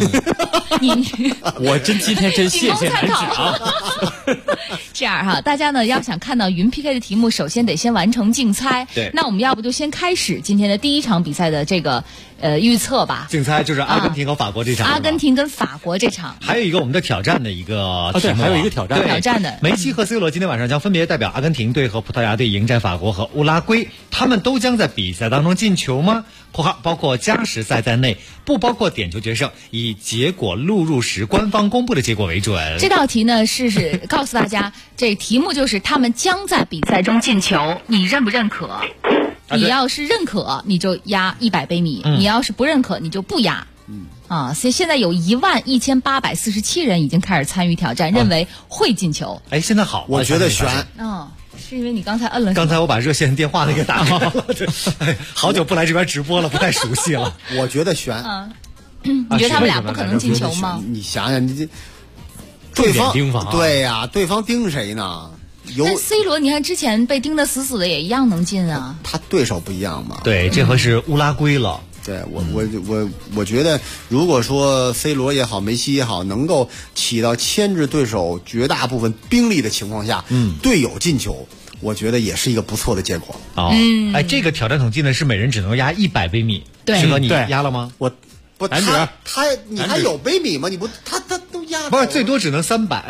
我今天真谢谢男子啊。 这样哈，大家呢要想看到云 PK 的题目，首先得先完成竞猜。 对， 那我们要不就先开始今天的第一场比赛的这个预测吧。 竞猜就是阿根廷和法国这场。 阿根廷跟法国这场。 还有一个我们的挑战的一个题目。 还有一个挑战的。 梅西和 C 罗今天晚上将分别代表阿根廷队和葡萄牙队迎战法国和乌拉圭，他们都将在比赛当中进球吗？包括加时赛在内，不包括点球决胜，以结果录入时官方公布的结果为准。 这道题呢是告诉大家，这题目就是他们将在比赛中进球，你认不认可？你要是认可，你就压100杯米；你要是不认可，你就不压。所以现在有11847人已经开始参与挑战，认为会进球。 哎，现在好， 我觉得悬。 是因为你刚才摁了。 刚才我把热线电话那个打开了，好久不来这边直播了，不太熟悉了。 我觉得悬。 你觉得他们俩不可能进球吗？ 你想想，你这对方对呀，对方盯谁呢？ 但 C 罗，你看之前被盯得死死的，也一样能进啊。 他对手不一样嘛。 对，这回是乌拉圭了。 对我觉得，如果说 C 罗也好，梅西也好，能够起到牵制对手绝大部分兵力的情况下，队友进球，我觉得也是一个不错的结果。 哎，这个挑战统计呢是每人只能压100杯米，适合你压了吗？ 你还有杯米吗？你不他都压不是最多只能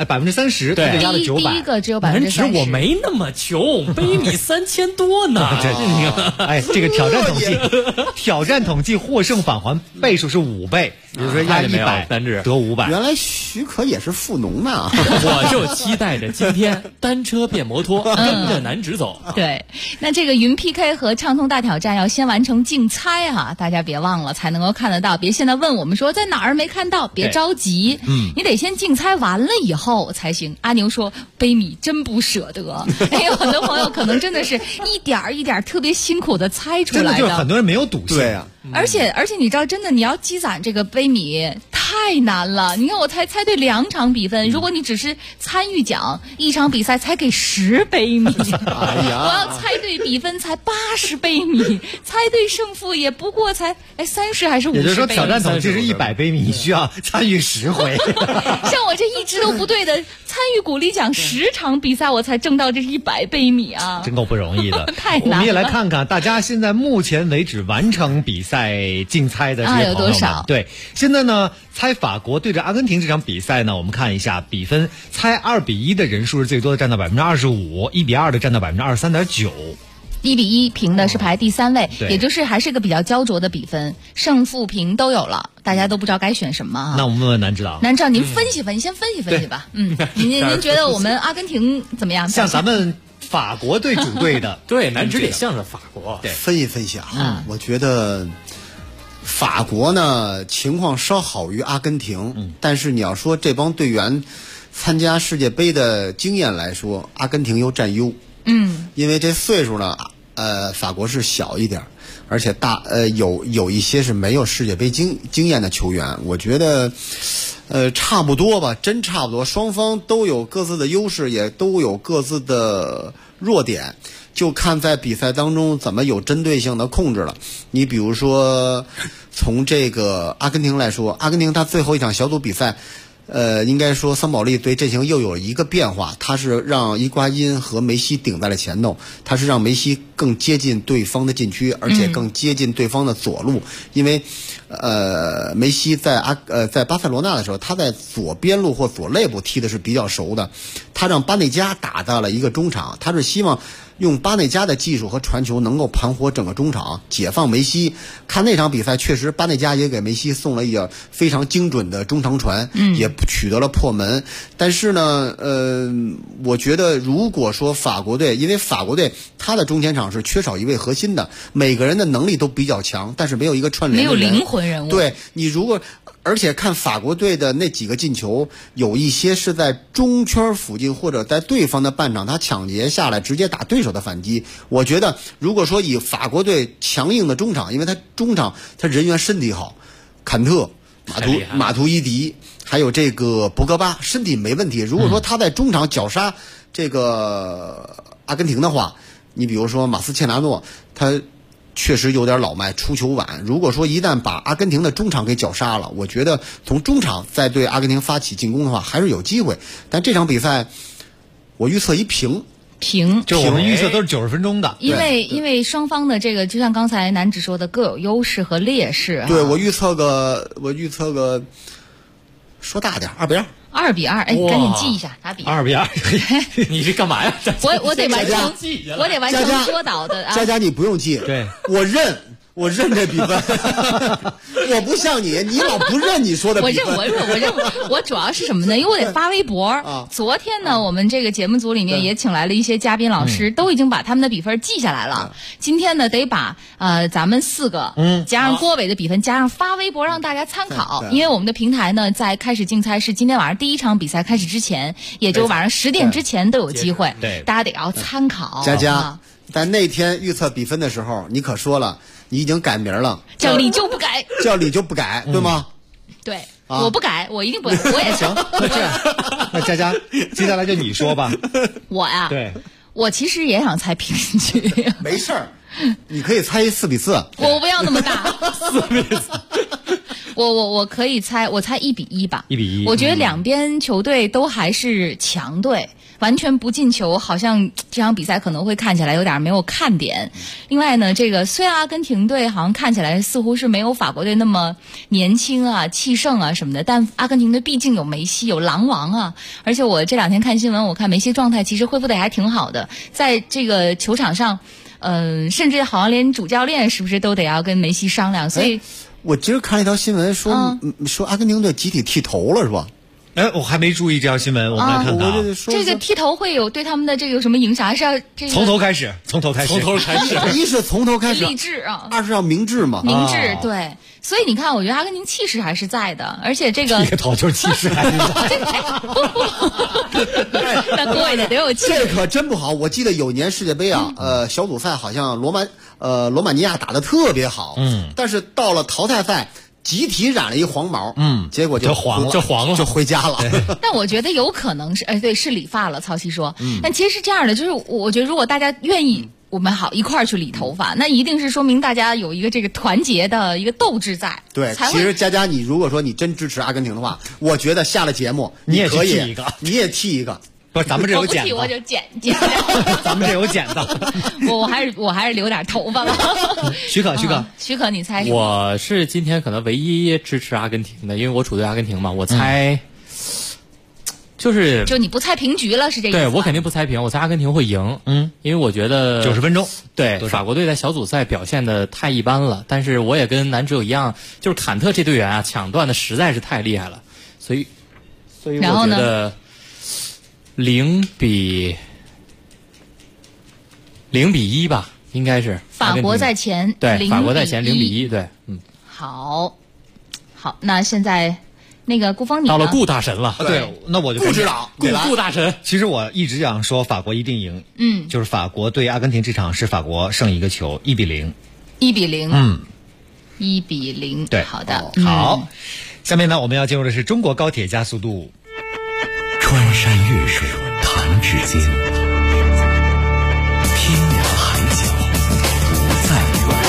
30%，他就压了900。 第一个只有30%。 男子我没那么穷，杯米3000多呢。 哎，这个挑战统计获胜返还倍数是5倍，比如说压100得500。 原来许可也是富农呢。 我就期待着今天单车变摩托，跟着男子走。 对，那这个云 PK 和畅通大挑战要先完成竞猜啊，大家别忘了才能够看得到。别现在问我们说在哪儿没看到，别着急，你得先竞猜完了以后才行。阿牛说杯米真不舍得，有很多朋友可能真的是一点一点特别辛苦的猜出来的， 真的就是很多人没有赌性。 对啊。 而且你知道，真的你要积攒这个杯米太难了。你看我才猜对2场比分，如果你只是参与奖，1场比赛才给10杯米。我要猜对比分才80杯米，猜对胜负也不过才30还是50杯米。 也就是说，挑战统计是100杯米，你需要参与10回。 像我这一直都不对的，参与鼓励奖10场比赛，我才挣到这100杯米啊， 真够不容易的。 太难了。 我们也来看看大家现在目前为止完成比赛竞猜的这些朋友们， 有多少？ 对，现在呢，猜法国对着阿根廷这场比赛呢，我们看一下比分，猜2-1的人数是最多的，占到25%；1-2的占到23.9%。 1-1平的是排第3位，也就是还是个比较焦灼的比分，胜负平都有了，大家都不知道该选什么啊。 那我们问问南指导， 您分析分析，先分析吧。您觉得我们阿根廷怎么样？ 像咱们法国队主队的， 对，南指也向着法国。 对， 分析啊，我觉得法国呢情况稍好于阿根廷，但是你要说这帮队员参加世界杯的经验来说，阿根廷又占优。因为这岁数呢，法国是小一点，而且有一些是没有世界杯经验的球员，我觉得差不多吧，真差不多，双方都有各自的优势，也都有各自的弱点，就看在比赛当中怎么有针对性的控制了。你比如说从这个阿根廷来说，阿根廷他最后一场小组比赛应该说桑保利对阵型又有一个变化，他是让伊瓜因和梅西顶在了前头，他是让梅西更接近对方的禁区，而且更接近对方的左路，因为梅西在巴塞罗那的时候，他在左边路或左肋部踢的是比较熟的，他让巴内加打到了一个中场，他是希望用巴内加的技术和传球能够盘活整个中场，解放梅西。看那场比赛，确实巴内加也给梅西送了一个非常精准的中长传，也取得了破门。但是呢，我觉得如果说法国队，因为法国队他的中前场是缺少一位核心的，每个人的能力都比较强，但是没有一个串联的人， 没有灵魂人物。 对，你如果而且看法国队的那几个进球，有一些是在中圈附近或者在对方的半场他抢劫下来直接打对手的反击。我觉得如果说以法国队强硬的中场，因为他中场他人员身体好，坎特、马图伊迪还有这个博格巴身体没问题，如果说他在中场绞杀这个阿根廷的话，你比如说马斯切纳诺他确实有点老迈，出球晚。如果说一旦把阿根廷的中场给绞杀了，我觉得从中场再对阿根廷发起进攻的话还是有机会。但这场比赛我预测一平， 就我们预测都是90分钟的。 因为双方的这个就像刚才男子说的各有优势和劣势。 对，我预测个说大点 2比2，哎，赶紧记一下打比 2比2， 你是干嘛呀？ 我得完成说导的啊。 佳佳你不用记， 对， 我认这比分，我不像你老不认你说的比分。 我认，我主要是什么呢？因为我得发微博。昨天呢，我们这个节目组里面也请来了一些嘉宾老师，都已经把他们的比分记下来了。今天呢，得把咱们4个加上郭伟的比分加上发微博让大家参考。因为我们的平台呢，在开始竞猜是今天晚上第一场比赛开始之前，也就晚上10点之前都有机会，大家得要参考。 佳佳，但那天预测比分的时候，你可说了。你已经改名了， 叫李就不改， 对吗？ 对，我不改，我一定不改，我也行。那这样，那佳佳，接下来就你说吧。 我呀， 对， 我其实也想猜平局。 没事儿，你可以猜4比4。 我不要那么大 ，4比4。 我可以猜，我猜1比1吧。 1比1。 我觉得两边球队都还是强队。完全不进球，好像这场比赛可能会看起来有点没有看点。另外呢，这个虽然阿根廷队好像看起来似乎是没有法国队那么年轻啊、气盛啊什么的，但阿根廷队毕竟有梅西、有狼王啊。而且我这2天看新闻，我看梅西状态其实恢复的还挺好的，在这个球场上，甚至好像连主教练是不是都得要跟梅西商量。所以， 我今儿看了一条新闻说，说阿根廷队集体剃头了，是吧？ 我还没注意这条新闻，我们来看看。 这个剃头会有对他们的这个有什么影响？是要这个从头开始。 一是从头开始， 励志啊； 二是要明智嘛。 明智，对。所以你看，我觉得阿根廷气势还是在的，而且这个剃个头就是气势还是在。 那郭伟的得有气势。 这可真不好。我记得有年世界杯啊，小组赛好像罗马尼亚打得特别好，但是到了淘汰赛。集体染了一黄毛，结果就黄了， 就回家了。 但我觉得有可能是，对，是理发了。曹曦说，但其实是这样的，就是我觉得如果大家愿意，我们好一块儿去理头发，那一定是说明大家有一个这个团结的一个斗志在。 对，其实佳佳，你如果说你真支持阿根廷的话，我觉得下了节目你也可以剃一个， 你也剃一个。 不是，咱们这有剪子， 我就剪。 咱们这有剪子。 我还是留点头发吧。 许可， 你猜？ 我是今天可能唯一支持阿根廷的，因为我主队阿根廷嘛，我猜，就你不猜平局了，是这意思？ 对，我肯定不猜平，我猜阿根廷会赢。因为我觉得 90分钟， 对，法国队在小组赛表现的太一般了。但是我也跟男主一样，就是坎特这队员啊，抢断的实在是太厉害了，所以我觉得。0比1吧，应该是法国在前， 对，法国在前0比1，对， 好，那现在那个顾峰，你到了顾大神了， 对，那我就顾指导， 顾大神。 其实我一直想说法国一定赢，就是法国对阿根廷这场是法国胜1个球，1比0 ，1比0，1比0， 对， 好的， 好，下面呢我们要进入的是中国高铁加速度。 穿山越水弹指间，天涯海角不再远。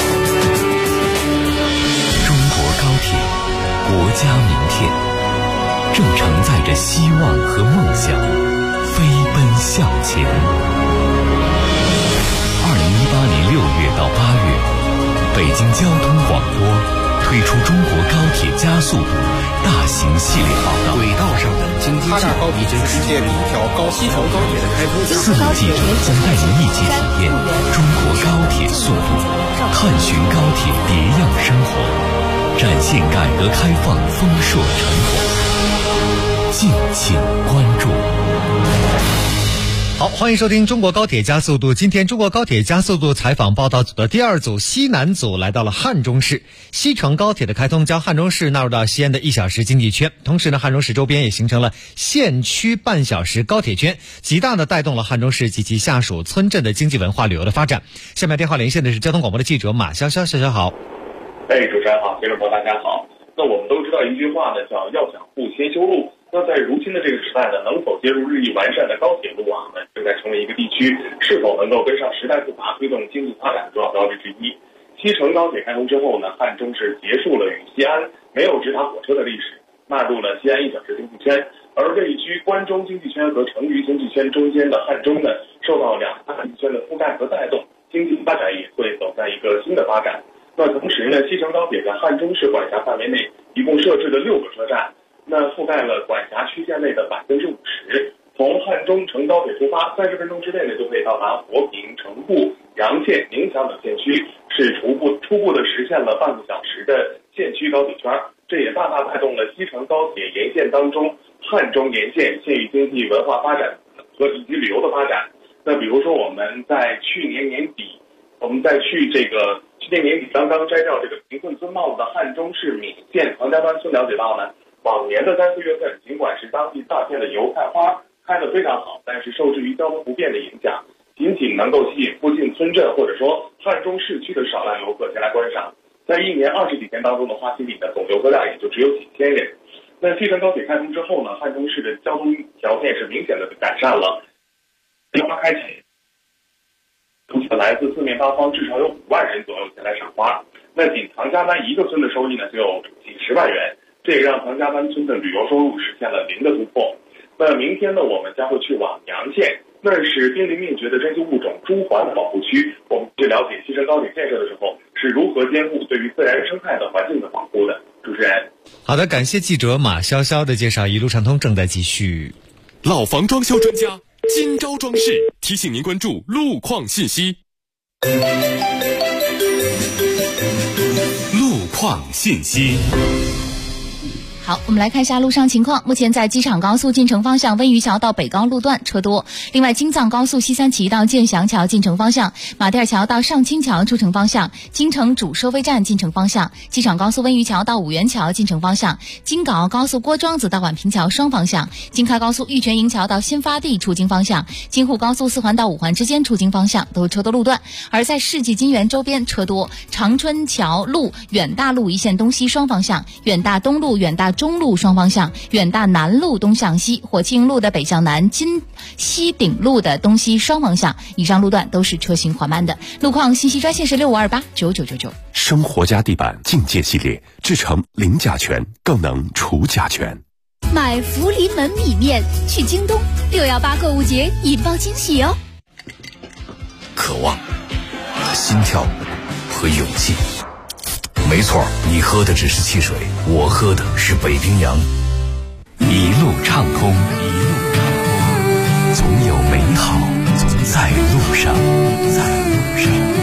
中国高铁，国家名片，正承载着希望和梦想，飞奔向前。2018年6月到8月，北京交通广播推出中国高铁加速度大型系列报道，轨道上的经济进步已经世界第一条高西条高铁的开通。4路记者将带您一起体验中国高铁速度，探寻高铁别样生活，展现改革开放丰硕成果。敬请关注。 好，欢迎收听中国高铁加速度。今天中国高铁加速度采访报道组的第二组西南组来到了汉中市。西成高铁的开通将汉中市纳入到西安的1小时经济圈，同时呢，汉中市周边也形成了县区半小时高铁圈，极大的带动了汉中市及其下属村镇的经济文化旅游的发展。下面电话连线的是交通广播的记者马潇潇，潇潇好。 主持人好，听众朋友大家好。那我们都知道一句话呢，叫要想富先修路。那在如今的这个时代呢，能否接入日益完善的高铁路网呢，正在成为一个地区是否能够跟上时代步伐推动经济发展的重要标志之一。西成高铁开通之后呢，汉中市结束了与西安没有直达火车的历史，纳入了西安1小时经济圈，而位居关中经济圈和成渝经济圈中间的汉中呢，受到两大经济圈的覆盖和带动，经济发展也会走在一个新的发展。那同时呢，西成高铁在汉中市管辖范围内一共设置了6个车站，那覆盖了管辖区间内的50%。从汉中乘高铁出发，30分钟之内呢，就可以到达和平、城户、阳县、宁乡等县区，是初步的实现了半个小时的县区高铁圈。这也大大带动了西成高铁沿线当中汉中沿线县域经济文化发展和以及旅游的发展。那比如说我们在去年年底刚刚摘掉这个贫困村帽子的汉中市闽县唐家湾村了解到呢，往年的3、4月份，尽管是当地大片的油菜花开得非常好，但是受制于交通不便的影响，仅能够吸引附近村镇或者说汉中市区的少量游客前来观赏。在1年20几天当中的花期里的总游客量也就只有几千人。那西成高铁开通之后呢，汉中市的交通条件是明显的改善了。花开启，来自四面八方至少有5万人左右前来赏花。那仅唐家湾一个村的收益呢，就有几十万元，这也让唐家湾村的旅游收入实现了0的突破。那明天呢，我们将会去往阳县，那是濒临灭绝的珍稀物种朱鹮的保护区。我们去了解西成高铁建设的时候是如何兼顾对于自然生态的环境的保护的。主持人， 好的，感谢记者马潇潇的介绍。一路畅通正在继续。 老房装修专家金招装饰提醒您关注路况信息。路况信息。 好，我们来看一下路上情况。目前在机场高速进城方向温榆桥到北高路段车多，另外京藏高速西三旗到建祥桥进城方向，马甸桥到上清桥出城方向，京城主收费站进城方向，机场高速温榆桥到五原桥进城方向，京港澳高速郭庄子到宛平桥双方向，京开高速玉泉营桥到新发地出京方向，京沪高速4环到5环之间出京方向都是车多路段。而在世纪金源周边车多，长春桥路、远大路一线东西双方向，远大东路、远大中路双方向，远大南路东向西，火器营路的北向南，金西顶路的东西双方向，以上路段都是车行缓慢的。路况信息专线是65289999。 生活家地板境界系列，制成零甲醛，更能除甲醛。 买福临门米面去京东，618购物节引爆惊喜哦！ 渴望、心跳和勇气。没错，你喝的只是汽水，我喝的是北冰洋。 一路畅通，一路畅通，总有美好在路上，在路上。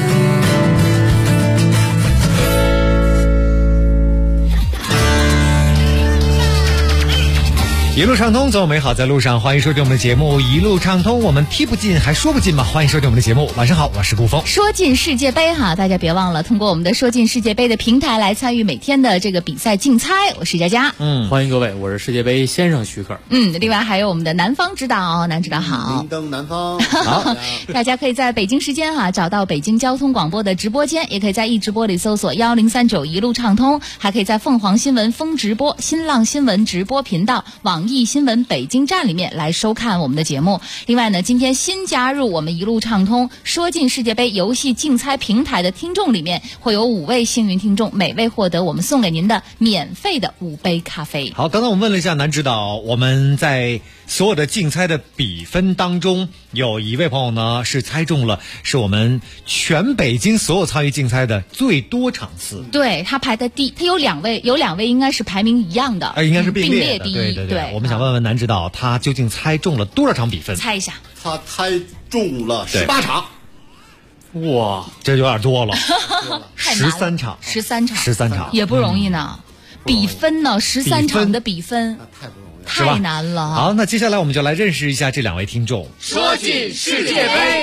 一路畅通，总有美好在路上。欢迎收听我们的节目《一路畅通》，我们踢不进还说不尽嘛。欢迎收听我们的节目。晚上好，我是顾峰。 说进世界杯哈，大家别忘了通过我们的说进世界杯的平台来参与每天的这个比赛竞猜。我是佳佳， 欢迎各位，我是世界杯先生许可。 另外还有我们的南方指导，南指导好， 明灯南方好。大家可以在北京时间找到北京交通广播的直播间，也可以在易直播里搜索1039一路畅通，还可以在凤凰新闻风直播、新浪新闻直播频道、网易新闻北京站里面来收看我们的节目。另外呢，今天新加入我们一路畅通说进世界杯游戏竞猜平台的听众里面，会有5位幸运听众，每位获得我们送给您的免费的5杯咖啡。 好，刚才我们问了一下南指导，我们在所有的竞猜的比分当中，有一位朋友呢是猜中了，是我们全北京所有参与竞猜的最多场次。 对，他排的第，他有两位应该是排名一样的， 应该是并列第一。 对，我们想问问南指导，他究竟猜中了多少场比分？ 猜一下， 他猜中了18场。 哇，这有点多了，13场， 也不容易呢。 比分呢，13场的比分， 太不容易了， 太难了。 好，那接下来我们就来认识一下这2位听众。 说进世界杯。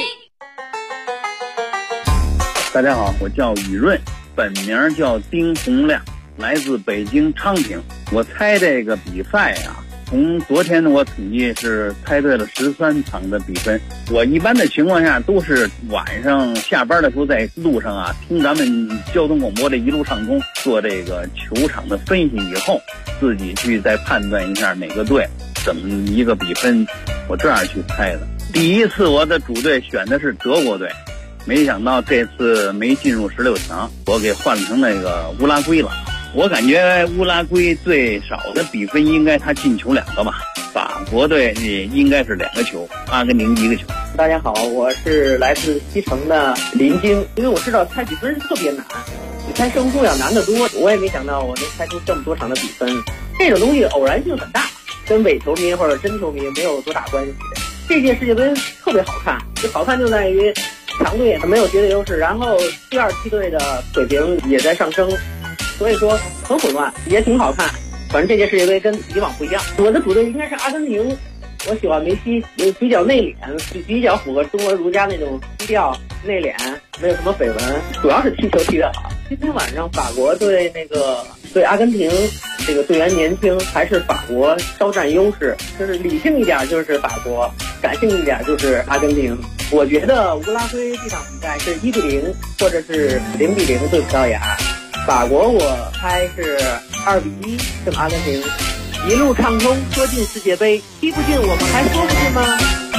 大家好，我叫宇润，本名叫丁洪亮，来自北京昌平。我猜这个比赛啊，从昨天我统计是猜对了13场的比分。我一般的情况下都是晚上下班的时候在路上啊，听咱们交通广播的一路畅通，做这个球场的分析以后，自己去再判断一下哪个队怎么一个比分，我这样去猜的。第一次我的主队选的是德国队，没想到这次没进入16强，我给换成那个乌拉圭了。我感觉乌拉圭最少的比分应该他进球2个吧，法国队应该是2个球，阿根廷1个球。 大家好，我是来自西城的林晶。因为我知道猜比分特别难，比猜胜负要难得多，我也没想到我能猜出这么多场的比分。这种东西偶然性很大，跟伪球迷或者真球迷没有多大关系。这届世界杯特别好看，这好看就在于强队没有绝对优势，然后第2梯队的水平也在上升，所以说很混乱，也挺好看。反正这届世界杯跟以往不一样。我的主队应该是阿根廷，我喜欢梅西，比较内敛，比较符合中国儒家那种低调内敛，没有什么绯闻，主要是踢球踢得好。今天晚上法国对阿根廷，这个队员年轻，还是法国稍占优势，就是理性一点就是法国，感性一点就是阿根廷。我觉得乌拉圭这场比赛是1-0或者是0-0对葡萄牙，法国我猜是2-1胜阿根廷。一路畅通，说进世界杯，踢不进我们还说不进吗？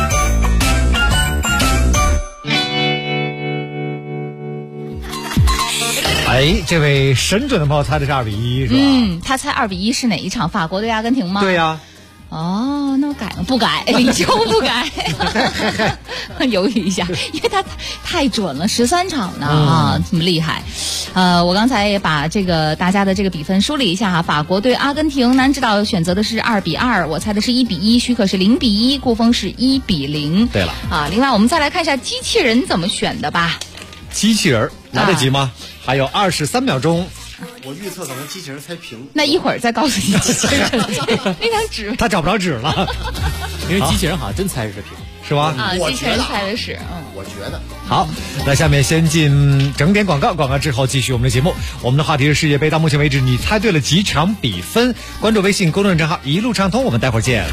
哎，这位神准的朋友猜的是2-1是吧？ 他猜2-1是哪一场？法国对阿根廷吗？ 对呀。 哦，那我改了，不改，李秋不改，犹豫一下，因为他太准了，13场呢啊，这么厉害。我刚才也把这个大家的这个比分梳理一下哈，法国对阿根廷，南指导选择的是2-2，我猜的是1-1，许可是0-1，顾峰是1-0。 对了啊，另外我们再来看一下机器人怎么选的吧。 机器人来得及吗？还有23秒钟。 我预测可能机器人猜平。 那一会儿再告诉你机器人那张纸， 他找不着纸了， 因为机器人好像真猜是平， 是吧？ 啊，机器人猜的是， 我觉得。 好，那下面先进整点广告，广告之后继续我们的节目。我们的话题是世界杯，到目前为止你猜对了几场比分？关注微信公众账号一路畅通，我们待会儿见。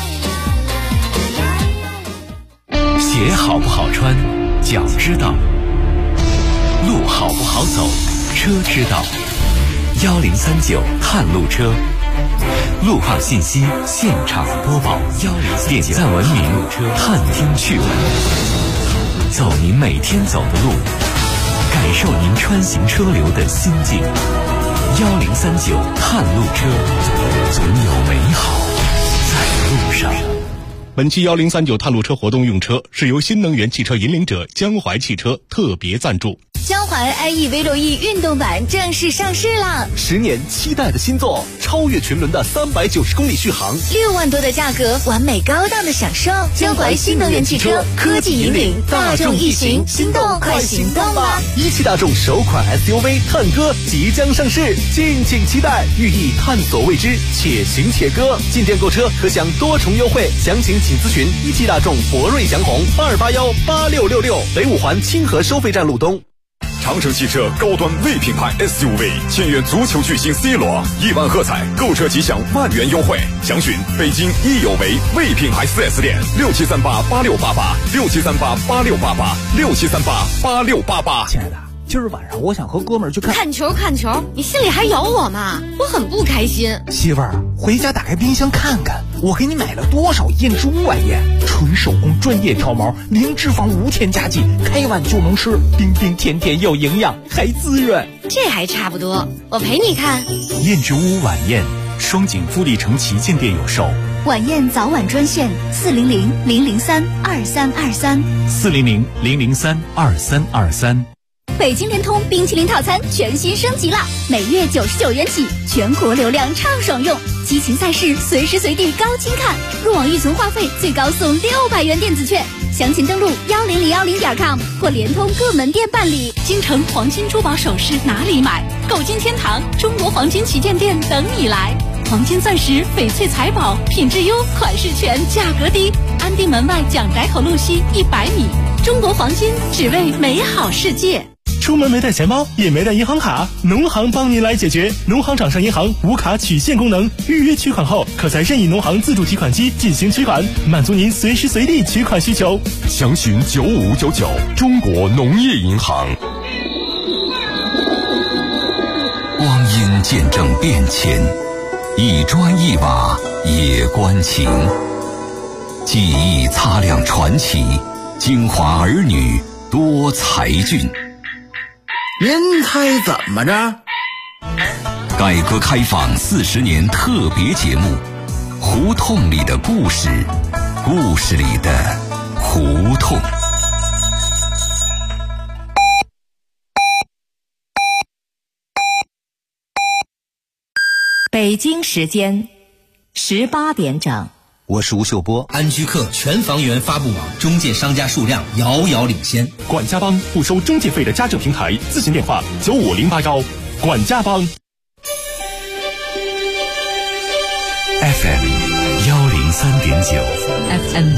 鞋好不好穿，脚知道；路好不好走，车知道。1039探路车，路况信息现场播报，点赞文明探听趣闻，走您每天走的路，感受您穿行车流的心境。1039探路车，总有美好在路上。 本期1039探路车活动用车是由新能源汽车引领者江淮汽车特别赞助。 江淮 iE V6E 运动版正式上市了 ，10年期待的新作，超越群伦的390公里续航 ，6万多的价格，完美高档的享受。江淮新能源汽车，科技引领大众一行，心动快行动吧 ！17大众首款 SUV 探歌即将上市，敬请期待，寓意探索未知，且行且歌。进店购车可享多重优惠，详情请咨询17大众博瑞祥宏2818666，北五环清河收费站路东。 长城汽车高端 V 品牌 SUV 签约足球巨星 C 罗，1万喝彩，购车即享万元优惠。详询北京一有为 V 品牌 4S 店，67388688，67388688，67388688。 亲爱的，今儿晚上我想和哥们儿去看球，你心里还有我吗？我很不开心。 媳妇儿，回家打开冰箱看看，我给你买了多少燕之屋晚宴，纯手工专业挑毛，零脂肪无添加剂，开碗就能吃，冰冰甜甜又营养，还滋润。 这还差不多，我陪你看。 燕之屋晚宴，双井富力城旗舰店有售。 晚宴早晚专线400-003-2323，400-003-2323。北京联通冰淇淋套餐全新升级了，每月99元起，全国流量畅爽用，激情赛事随时随地高清看，入网预存话费最高送600元电子券， 详情登录10010.com 或联通各门店办理。 京城黄金珠宝首饰哪里买？购金天堂中国黄金旗舰店等你来。黄金钻石、翡翠财宝，品质优，款式全，价格低。安定门外蒋宅口路西100米。中国黄金，只为美好世界。 出门没带钱包，也没带银行卡，农行帮您来解决。农行掌上银行无卡取现功能，预约取款后，可在任意农行自助提款机进行取款，满足您随时随地取款需求。 详询9599中国农业银行。 光阴见证变迁，一砖一瓦也关情。记忆擦亮传奇，京华儿女多才俊。 您猜怎么着？ 改革开放40年特别节目，胡同里的故事，故事里的胡同。 北京时间18点整。 我是吴秀波。 安居客全房源发布网中介商家数量遥遥领先。 管家帮不收中介费的家政平台，咨询电话95081。管家帮。 FM 103.9 FM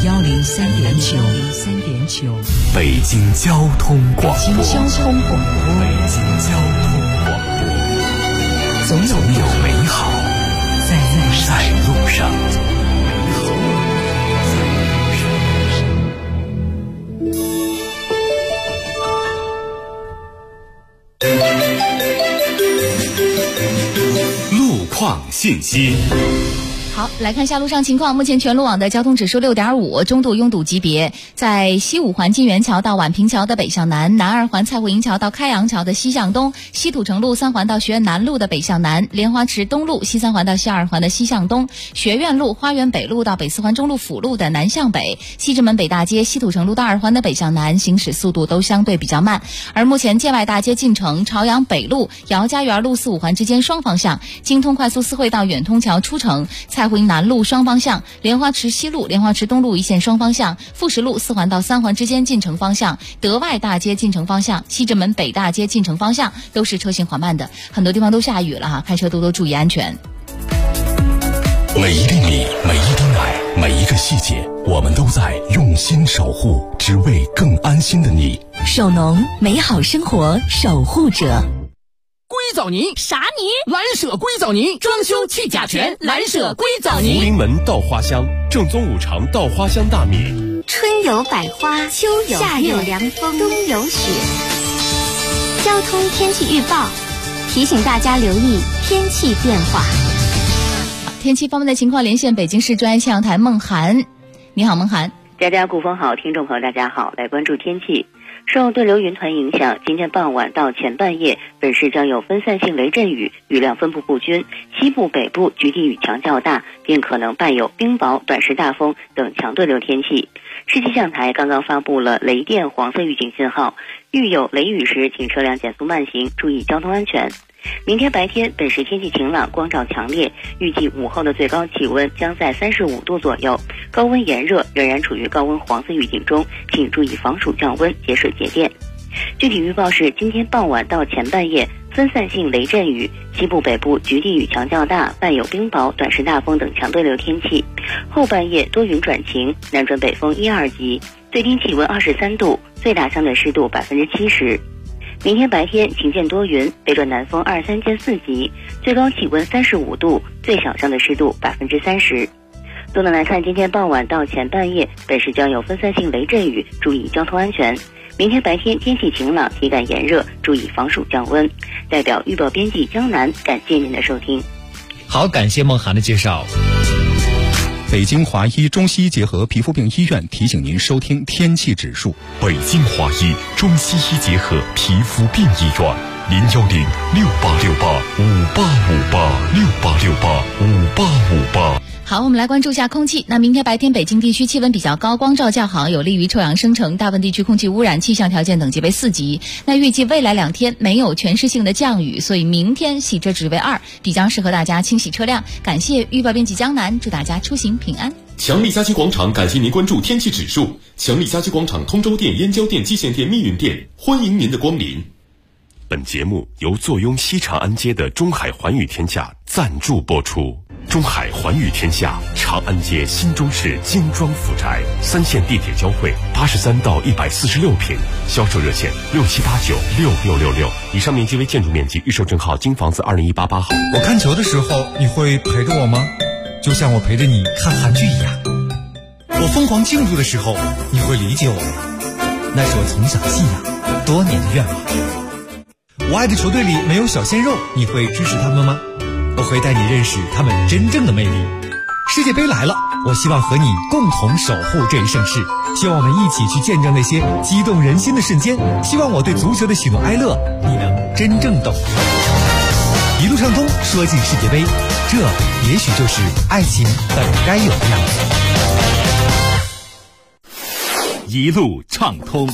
103.9 北京交通广播。 北京交通广播。 北京交通广播。总有美好在路上。路况信息。 好，来看一下路上情况。目前全路网的交通指数6.5，中度拥堵级别。在西五环金源桥到宛平桥的北向南，南二环蔡胡营桥到开阳桥的西向东，西土城路3环到学院南路的北向南，莲花池东路西3环到西2环的西向东，学院路花园北路到北4环中路辅路的南向北，西直门北大街西土城路到2环的北向南，行驶速度都相对比较慢。而目前界外大街进城朝阳北路姚家园路4、5环之间双方向，京通快速4惠到远通桥出城，蔡胡营南路双方向，莲花池西路莲花池东路一线双方向，富石路4环到3环之间进城方向，德外大街进城方向，西直门北大街进城方向都是车行缓慢的。很多地方都下雨了哈，开车多多注意安全。 每一厘米，每一滴奶，每一个细节，我们都在用心守护，只为更安心的你。 首农，美好生活守护者。 硅藻泥啥泥？蓝舍硅藻泥，装修去甲醛，蓝舍硅藻泥。 福临门稻花香，正宗五常稻花香大米。 春有百花，秋有夏有凉风，冬有雪。交通天气预报提醒大家留意天气变化。 天气方面的情况，连线北京市专业气象台孟涵。你好，孟涵。 佳佳顾风好，听众朋友大家好，来关注天气。受对流云团影响，今天傍晚到前半夜，本市将有分散性雷阵雨，雨量分布不均，西部、北部局地雨强较大，并可能伴有冰雹、短时大风等强对流天气。市气象台刚刚发布了雷电黄色预警信号，遇有雷雨时，请车辆减速慢行，注意交通安全。明天白天，本市天气晴朗，光照强烈，预计午后的最高气温将在35度左右，高温炎热，仍然处于高温黄色预警中，请注意防暑降温，节水节电。具体预报是今天傍晚到前半夜分散性雷阵雨，西部北部局地雨强较大，伴有冰雹、短时大风等强对流天气。后半夜多云转晴，南转北风1、2级，最低气温23度，最大相对湿度70%。明天白天晴间多云，北转南风2、3间4级，最高气温35度，最小相对湿度30%。东南来看，今天傍晚到前半夜，本市将有分散性雷阵雨，注意交通安全。明天白天天气晴朗，体感炎热，注意防暑降温。代表预报编辑江南，感谢您的收听。 好，感谢孟涵的介绍。 北京华医中西医结合皮肤病医院提醒您收听天气指数。 北京华医中西医结合皮肤病医院，0106868586868685858。 好，我们来关注一下空气。那明天白天北京地区气温比较高，光照较好，有利于臭氧生成，大部分地区空气污染气象条件等级为4级。那预计未来2天没有全市性的降雨，所以明天洗车值为2，比较适合大家清洗车辆。感谢预报编辑江南，祝大家出行平安。 强力家居广场感谢您关注天气指数。强力家居广场通州店、燕郊店、蓟县店、密云店，欢迎您的光临。 本节目由坐拥西长安街的中海环宇天下赞助播出。中海环宇天下，长安街新中式精装复宅，3线地铁交汇，83到146平，销售热线67896666。以上面积为建筑面积，预售证号京房子20188号。 我看球的时候，你会陪着我吗？就像我陪着你看韩剧一样。我疯狂庆祝的时候，你会理解我吗？那是我从小信仰多年的愿望。我爱的球队里没有小鲜肉，你会支持他们吗？我会带你认识他们真正的魅力。世界杯来了，我希望和你共同守护这一盛世，希望我们一起去见证那些激动人心的瞬间，希望我对足球的喜怒哀乐你能真正懂。一路畅通，说进世界杯，这也许就是爱情本该有的样子。一路畅通。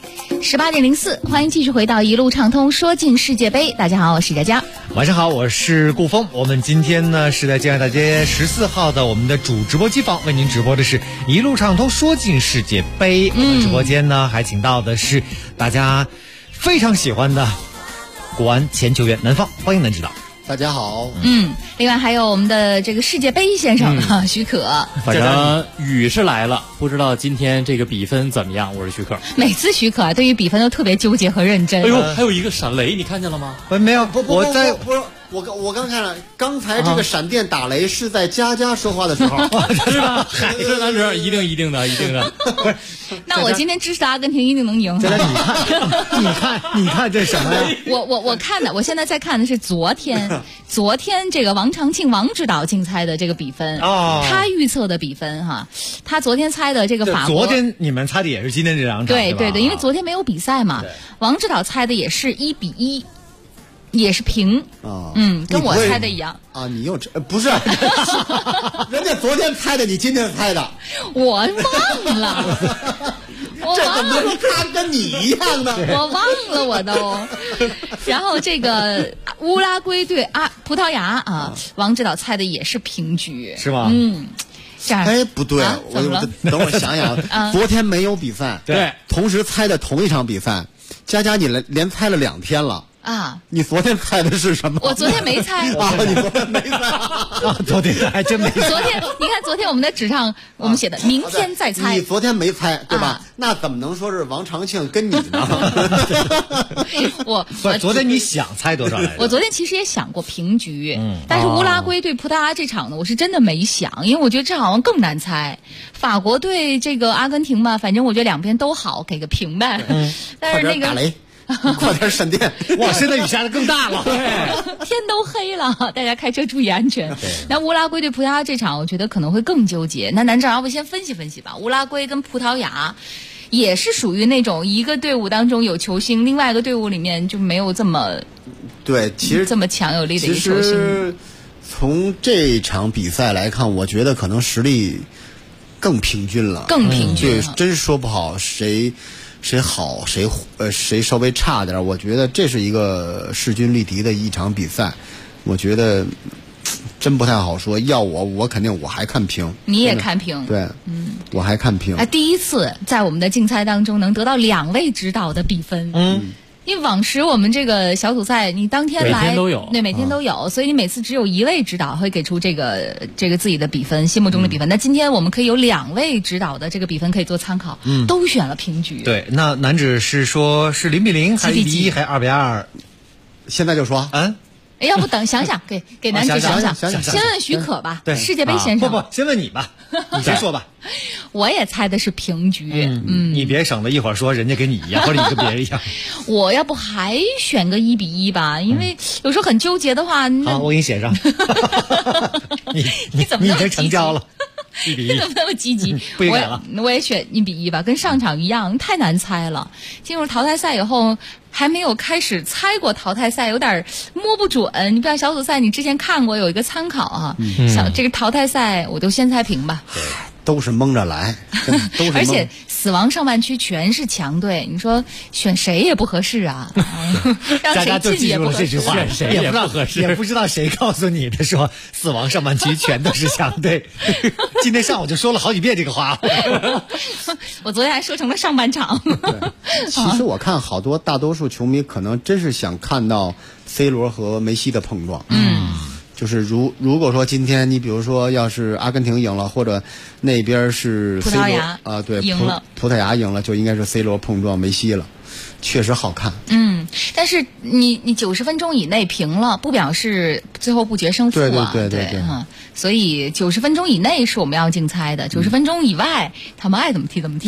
18点04，欢迎继续回到一路畅通说进世界杯。大家好，我是佳佳。 晚上好，我是顾峰。我们今天呢是在建安大街14号的我们的主直播机房，为您直播的是一路畅通说进世界杯。我们直播间呢还请到的是大家非常喜欢的国安前球员南方，欢迎南指导。 大家好。 另外还有我们的这个世界杯先生许可。 反正雨是来了，不知道今天这个比分怎么样。我是许可。 每次许可对于比分都特别纠结和认真。 哎呦，还有一个闪雷，你看见了吗？ 没有， 我刚看了，刚才这个闪电打雷是在佳佳说话的时候， 是吧？是男主，一定的。 那我今天支持阿根廷一定能赢。 你看这什么呀？ 我看的，我现在在看的是昨天这个王长庆王指导竞猜的这个比分，他预测的比分哈，他昨天猜的这个法国。 昨天你们猜的也是今天这两场， 对，因为昨天没有比赛嘛，王指导猜的也是1-1。也是平跟我猜的一样啊！你又不是人家昨天猜的，你今天猜的， 我忘了， 这怎么能他跟你一样呢？ 我忘了我都。然后这个乌拉圭对葡萄牙啊，王指导猜的也是平局， 是吗？ 这样哎，不对， 怎么了？ 等我想想，昨天没有比赛， 对， 同时猜的同一场比赛，佳佳你连猜了2天了。你昨天猜的是什么？ 我昨天没猜。 你昨天没猜。 昨天还真没猜。 昨天你看，昨天我们的纸上我们写的明天再猜。 你昨天没猜，对吧？那怎么能说是王长庆跟你呢？ 我昨天你想猜多少来着？ 我昨天其实也想过平局，但是乌拉圭对葡萄牙这场呢，我是真的没想，因为我觉得这好像更难猜。法国对这个阿根廷吧，反正我觉得两边都好，给个平呗。但是那个打雷。快点闪电！ 哇，现在雨下的更大了， 天都黑了，大家开车注意安全。那乌拉圭对葡萄牙这场，我觉得可能会更纠结。那南正，要不先分析分析吧？乌拉圭跟葡萄牙也是属于那种一个队伍当中有球星，另外一个队伍里面就没有这么其实这么强有力的一个球星。 其实从这场比赛来看，我觉得可能实力更平均了， 更平均。 对，真说不好谁好谁稍微差点，我觉得这是一个势均力敌的一场比赛，我觉得真不太好说。要我肯定我还看平。 你也看平？ 对，我还看平。 第一次在我们的竞猜当中能得到2位指导的比分。因为往时我们这个小组赛，你当天来每天都有， 对，每天都有，所以你每次只有1位指导会给出这个自己的比分，心目中的比分。那今天我们可以有2位指导的这个比分可以做参考，都选了平局。 对，那男子是说是0-0还是1-1还是2-2？ 现在就说要不等想想，给男子想想，先问许可吧。 对， 世界杯先生。 不，先问你吧，你先说吧。 我也猜的是平局。 你别省得一会儿说人家跟你一样，或者你跟别人一样。 我要不还选个1-1吧，因为有时候很纠结的话。 好，我给你写上。 你怎么那么积极？ 你已经成交了。1-1。 你怎么那么积极？ 不改了。 我也选1-1吧，跟上场一样，太难猜了。进入淘汰赛以后。还没有开始猜过淘汰赛，有点摸不准。你不像小组赛，你之前看过有一个参考啊。这个淘汰赛我都先猜平吧。 都是蒙着来， 而且死亡上半区全是强队，你说选谁也不合适啊，让谁进也不合适。 这句话， 谁也不合适， 也不知道谁告诉你的，说死亡上半区全都是强队。今天上午就说了好几遍这个话。 我昨天还说成了上半场。 其实我看好多大多数球迷可能真是想看到 C 罗和梅西的碰撞。就是如果说今天你比如说要是阿根廷赢了，或者那边是 C 罗啊，对， 赢了， 葡萄牙赢了，就应该是 C 罗碰撞梅西了，确实好看。 但是你90分钟以内平了，不表示最后不决胜负啊。 对， 所以90分钟以内是我们要竞猜的，90分钟以外他们爱怎么踢怎么踢。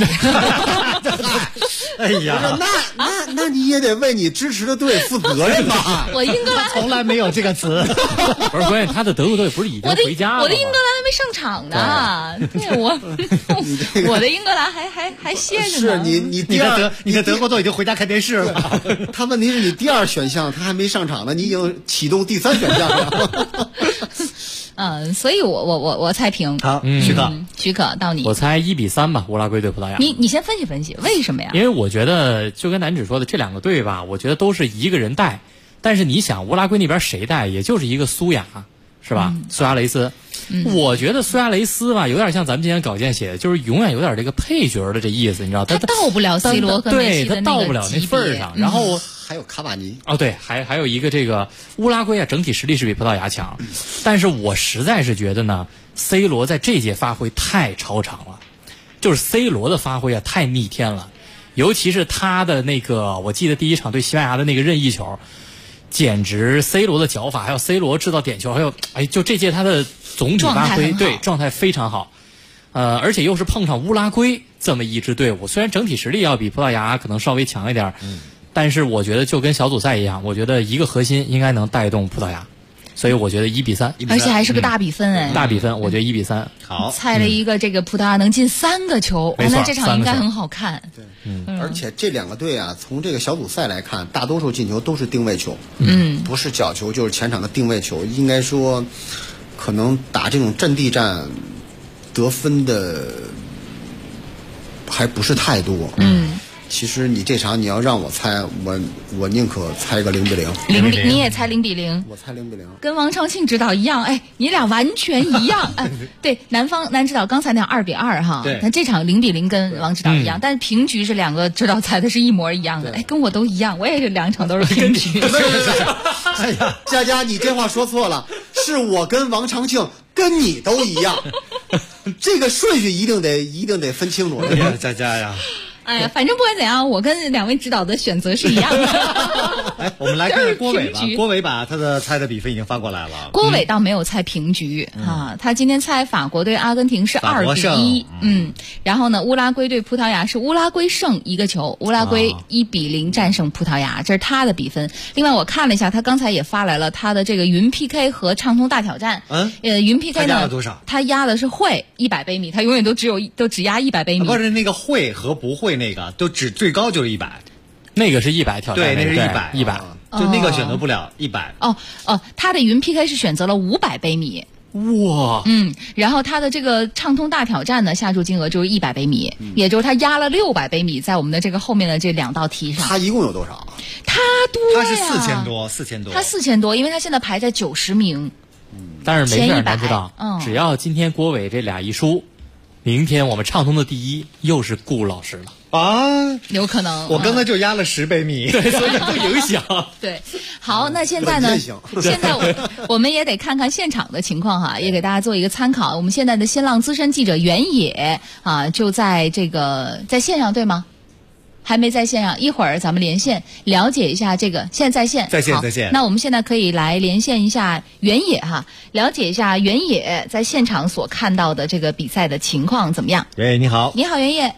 哎呀， 那你也得为你支持的队负责任吧？ 我英格兰从来没有这个词。 不是关键，他的德国队不是已经回家了吗？ 我的英格兰还没上场呢。对，我的英格兰还歇着是呢。 你的德国队已经回家看电视了。 他问题是你第二选项他还没上场呢，你已经启动第3选项了。 所以我猜平。 好， 许可到你。 我猜1-3吧，乌拉圭对葡萄牙。 你先分析分析为什么呀？ 因为我觉得就跟男子说的，这两个队吧，我觉得都是一个人带，但是你想乌拉圭那边谁带，也就是一个苏亚，是吧？苏亚雷斯。我觉得苏亚雷斯吧，有点像咱们今天稿件写的，就是永远有点这个配角的这意思，你知道？他到不了 C 罗和梅西的那个级别， 他到不了那份儿上。然后还有卡瓦尼。 对，还有一个这个乌拉圭啊，整体实力是比葡萄牙强，但是我实在是觉得呢 ，C 罗在这届发挥太超常了，就是 C 罗的发挥啊太逆天了，尤其是他的那个，我记得第一场对西班牙的那个任意球。简直 C 罗的脚法，还有 C 罗制造点球，还有就这届他的总体发挥，对，状态非常好。而且又是碰上乌拉圭这么一支队伍，虽然整体实力要比葡萄牙可能稍微强一点，但是我觉得就跟小组赛一样，我觉得一个核心应该能带动葡萄牙，所以我觉得1-3， 而且还是个大比分大比分，我觉得1-3。 好， 猜了一个这个葡萄牙能进3个球，那这场应该很好看。 对，而且这两个队啊，从这个小组赛来看，大多数进球都是定位球，不是角球就是前场的定位球，应该说，可能打这种阵地战，得分的还不是太多。其实你这场你要让我猜，我宁可猜个0-0。 你也猜0-0？ 我猜0-0， 跟王长庆指导一样。你俩完全一样。对，男指导刚才那2-2哈，那这场0-0跟王指导一样，但是平局是两个指导猜的是一模一样的。跟我都一样，我也是2场都是平局。 哎呀，佳，你这话说错了，是我跟王长庆跟你都一样，这个顺序一定得分清楚。 佳呀。 反正不管怎样，我跟2位指导的选择是一样的。 我们来看看郭伟吧。郭伟把他的猜的比分已经发过来了。 郭伟倒没有猜平局他今天猜法国对阿根廷是2-1。然后呢，乌拉圭对葡萄牙是乌拉圭胜1个球，乌拉圭1-0战胜葡萄牙，这是他的比分。另外我看了一下，他刚才也发来了他的这个云 PK 和畅通大挑战。云 PK 呢， 他压了多少？ 他压的是会100杯米，他永远都只压100杯米。 不是那个会和不会。那个都最高就是100， 那个是100挑战， 对，那是100，就那个选择不了100。 他的云 PK 是选择了500杯米， 哇， 然后他的这个畅通大挑战呢，下注金额就是100杯米，也就是他压了600杯米在我们的这个后面的这2道题上。 他一共有多少？ 他多呀， 他是4000多， 他4000多，因为他现在排在90名。 但是没事，咱知道，只要今天郭伟这俩一输，明天我们畅通的第1又是顾老师了。 有可能。 我刚才就压了10杯米， 对，所以不影响。 对，好，那现在呢？现在我们也得看看现场的情况哈，也给大家做一个参考。我们现在的新浪资深记者袁野就在线上对吗？还没在线上，一会儿咱们连线了解一下这个。现在在线。那我们现在可以来连线一下袁野了解一下袁野在现场所看到的这个比赛的情况怎么样？ 袁野你好。 你好，袁野。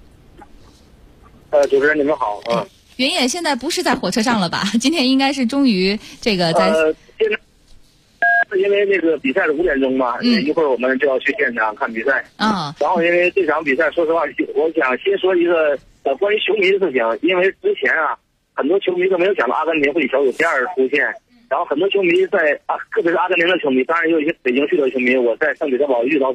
主持人你们好袁野现在不是在火车上了吧？今天应该是终于这个在。 现在因为那个比赛是5点钟嘛，一会儿我们就要去现场看比赛。然后因为这场比赛，说实话，我想先说一个关于球迷的事情，因为之前很多球迷都没有想到阿根廷会以小组第2出现，然后很多球迷特别是阿根廷的球迷，当然也有一些北京去的球迷，我在圣彼得堡遇到之后，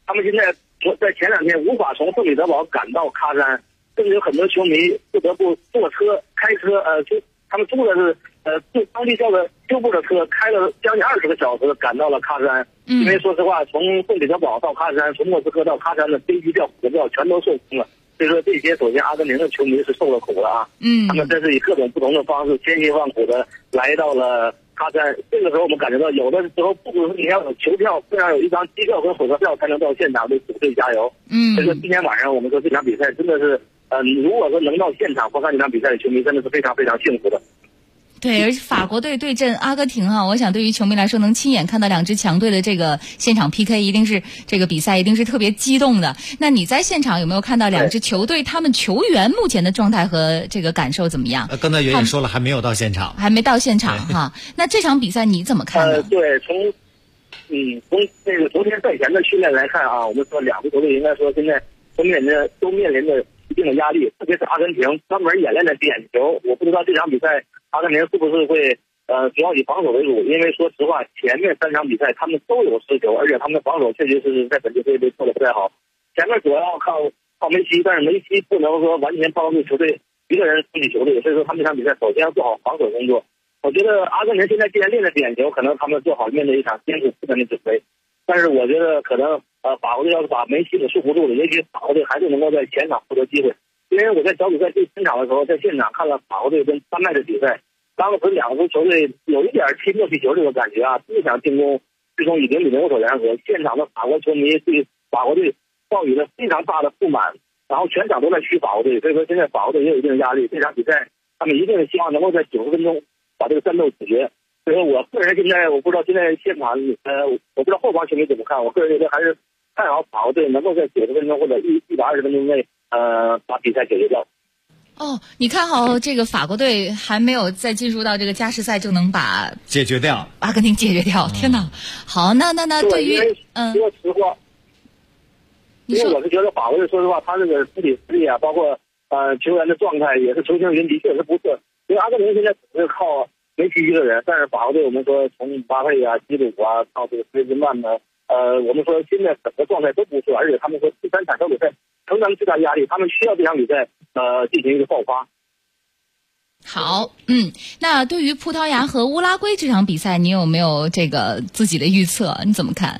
他们现在在前2天无法从圣彼得堡赶到喀山，甚至有很多球迷不得不坐车、开车，他们租的是坐当地叫的救护的车，开了将近20个小时赶到了喀山。因为说实话，从圣彼得堡到喀山，从莫斯科到喀山的飞机票、火车票全都售空了。所以说这些，首先阿根廷的球迷是受了苦了啊。他们这是以各种不同的方式，千辛万苦的来到了喀山。这个时候我们感觉到，有的时候不只是你要有球票，更要有一张机票和火车票才能到现场为主队加油。所以说今天晚上我们说这场比赛真的是，如果说能到现场观看这场比赛的球迷真的是非常非常幸福的。 对，而且法国队对阵阿根廷啊，我想对于球迷来说，能亲眼看到2支强队的这个现场 PK， 一定是这个比赛一定是特别激动的。那你在现场有没有看到2支球队他们球员目前的状态和这个感受怎么样？ 刚才圆圆说了，还没有到现场， 还没到现场哈。那这场比赛你怎么看呢？ 对，从那个昨天赛前的训练来看啊，我们说2支球队应该说现在都面临着一定的压力，特别是阿根廷专门演练的点球。我不知道这场比赛阿根廷是不是会主要以防守为主，因为说实话前面3场比赛他们都有失球，而且他们的防守确实是在本届世界杯做的不太好。前面主要靠梅西，但是梅西不能说完全帮助球队一个人撑起球队，所以说他们这场比赛首先要做好防守工作。我觉得阿根廷现在既然练了点球，可能他们做好面对一场艰苦困难的准备。但是我觉得可能法国队要是把梅西给束缚住了，也许法国队还是能够在前场获得机会。因为我在小组赛第3场的时候，在现场看了法国队跟丹麦的比赛，当时2支球队有一点踢默契球这个感觉啊，第1场进攻最终以0-0握手言和，现场的法国球迷对法国队抱有了非常大的不满，然后全场都在嘘法国队，所以说现在法国队也有一定的压力。这场比赛他们一定是希望能够在90分钟把这个战斗解决。所以说我个人现在我不知道现在现场我不知道后方球迷怎么看，我个人觉得还是看好法国队能够在90分钟或者120分钟内把比赛解决掉。 哦，你看好这个法国队还没有再进入到这个加时赛就能把解决掉阿根廷解决掉？天哪！好，那对于说实话，因为我是觉得法国队说实话，他这个身体实力啊，包括球员的状态，也是球星云集，确实不错。因为阿根廷现在只是靠梅西一个人，但是法国队我们说从巴佩啊、基鲁啊到这个griezmann呢，我们说现在整个状态都不错，而且他们说第3场小组赛承担巨大压力，他们需要这场比赛进行一个爆发。 好，那对于葡萄牙和乌拉圭这场比赛，你有没有这个自己的预测？你怎么看？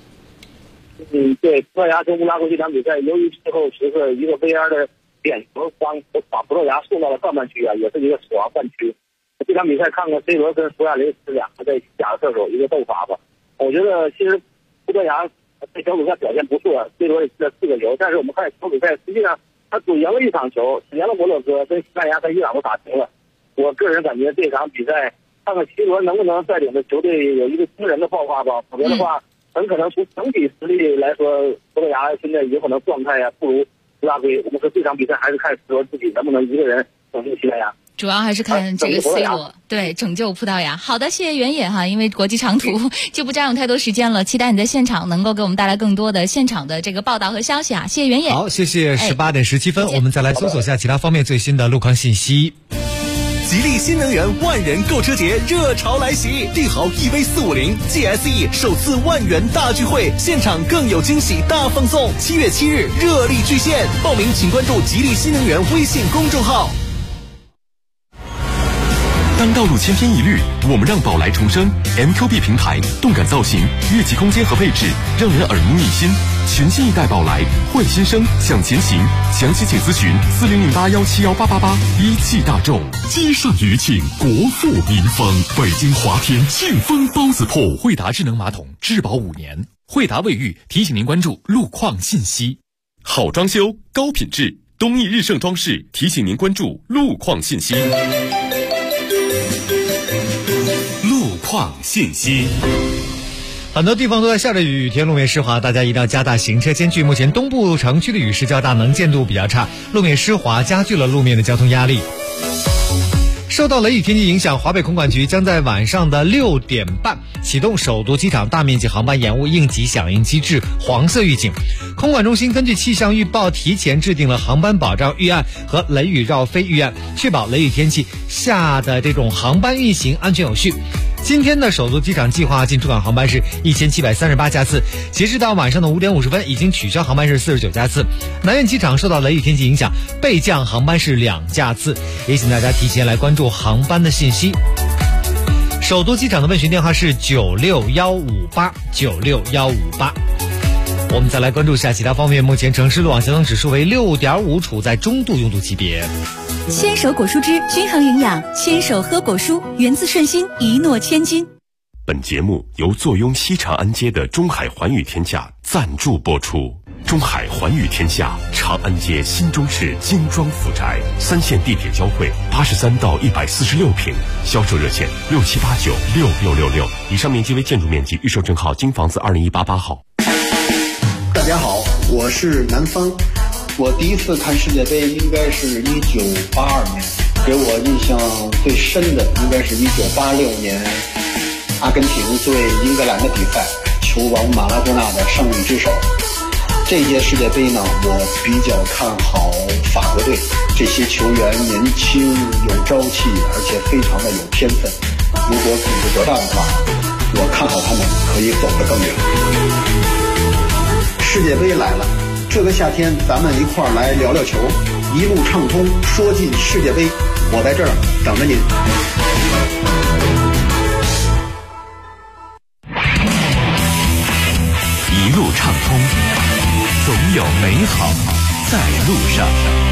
对，葡萄牙跟乌拉圭这场比赛，由于最后时刻一个 VR 的点球把葡萄牙送到了上半区啊，也是一个死亡半区。这场比赛看看 C 罗跟苏亚雷斯2个在假射手一个斗法吧。我觉得其实葡萄牙在小组赛表现不错，C 罗也进了4个球，但是我们看小组赛实际上他只赢了1场球，赢了摩洛哥，跟西班牙跟伊朗都打平了。我个人感觉这场比赛看看 C 罗能不能带领着球队有一个惊人的爆发吧，否则的话很可能从整体实力来说，葡萄牙现在有可能状态不如乌拉圭。我们说这场比赛还是看 C 罗自己能不能一个人拯救西班牙。 主要还是看这个 C 罗对拯救葡萄牙。好的，谢谢原野哈，因为国际长途就不占用太多时间了，期待你在现场能够给我们带来更多的现场的这个报道和消息啊！谢谢原野。 好，谢谢。18点17分，我们再来搜索下其他方面最新的路况信息。 吉利新能源万人购车节热潮来袭，帝豪 EV450 GSE 首次10000元大聚会，现场更有惊喜大放送。7月7日热力巨献，报名请关注吉利新能源微信公众号。 当道路千篇一律，我们让宝来重生。MQB 平台动感造型、越级空间和配置，让人耳目一新。全新一代宝来，换新生向前行。详细请咨询4008171888。一汽大众，街上余庆，国富民丰。北京华天庆丰包子铺， 惠达智能马桶质保5年。惠达卫浴提醒您关注路况信息。 好装修，高品质，东义日盛装饰提醒您关注路况信息。 况信息。 很多地方都在下着雨，雨天路面湿滑，大家一定要加大行车间距。目前东部城区的雨势较大，能见度比较差，路面湿滑加剧了路面的交通压力。受到雷雨天气影响，华北空管局将在晚上的6点半启动首都机场大面积航班延误应急响应机制黄色预警。空管中心根据气象预报提前制定了航班保障预案和雷雨绕飞预案，确保雷雨天气下的这种航班运行安全有序。 今天的首都机场计划进出港航班是1738架次，截至到晚上的5点50分，已经取消航班是49架次。南苑机场受到雷雨天气影响，备降航班是2架次，也请大家提前来关注航班的信息。首都机场的问询电话是96158。我们再来关注一下其他方面。目前城市路网交通指数为6.5，处在中度拥堵级别。 牵手果蔬汁均衡营养，牵手喝果蔬，源自顺心，一诺千金。 本节目由坐拥西长安街的中海环宇天下赞助播出。中海环宇天下，长安街新中式精装复宅，3线地铁交汇，83到146平，销售热线67896666。以上面积为建筑面积，预售证号京房子2018号。 大家好，我是南方。我第一次看世界杯应该是1982年，给我印象最深的应该是1986年阿根廷对英格兰的比赛，球王马拉多纳的胜利之手。这届世界杯呢，我比较看好法国队，这些球员年轻有朝气，而且非常的有天分。如果组织得当的话，我看好他们可以走得更远。世界杯来了，这个夏天咱们一块儿来聊聊球，一路畅通，说进世界杯，我在这儿等着您。 一路畅通，总有美好在路上。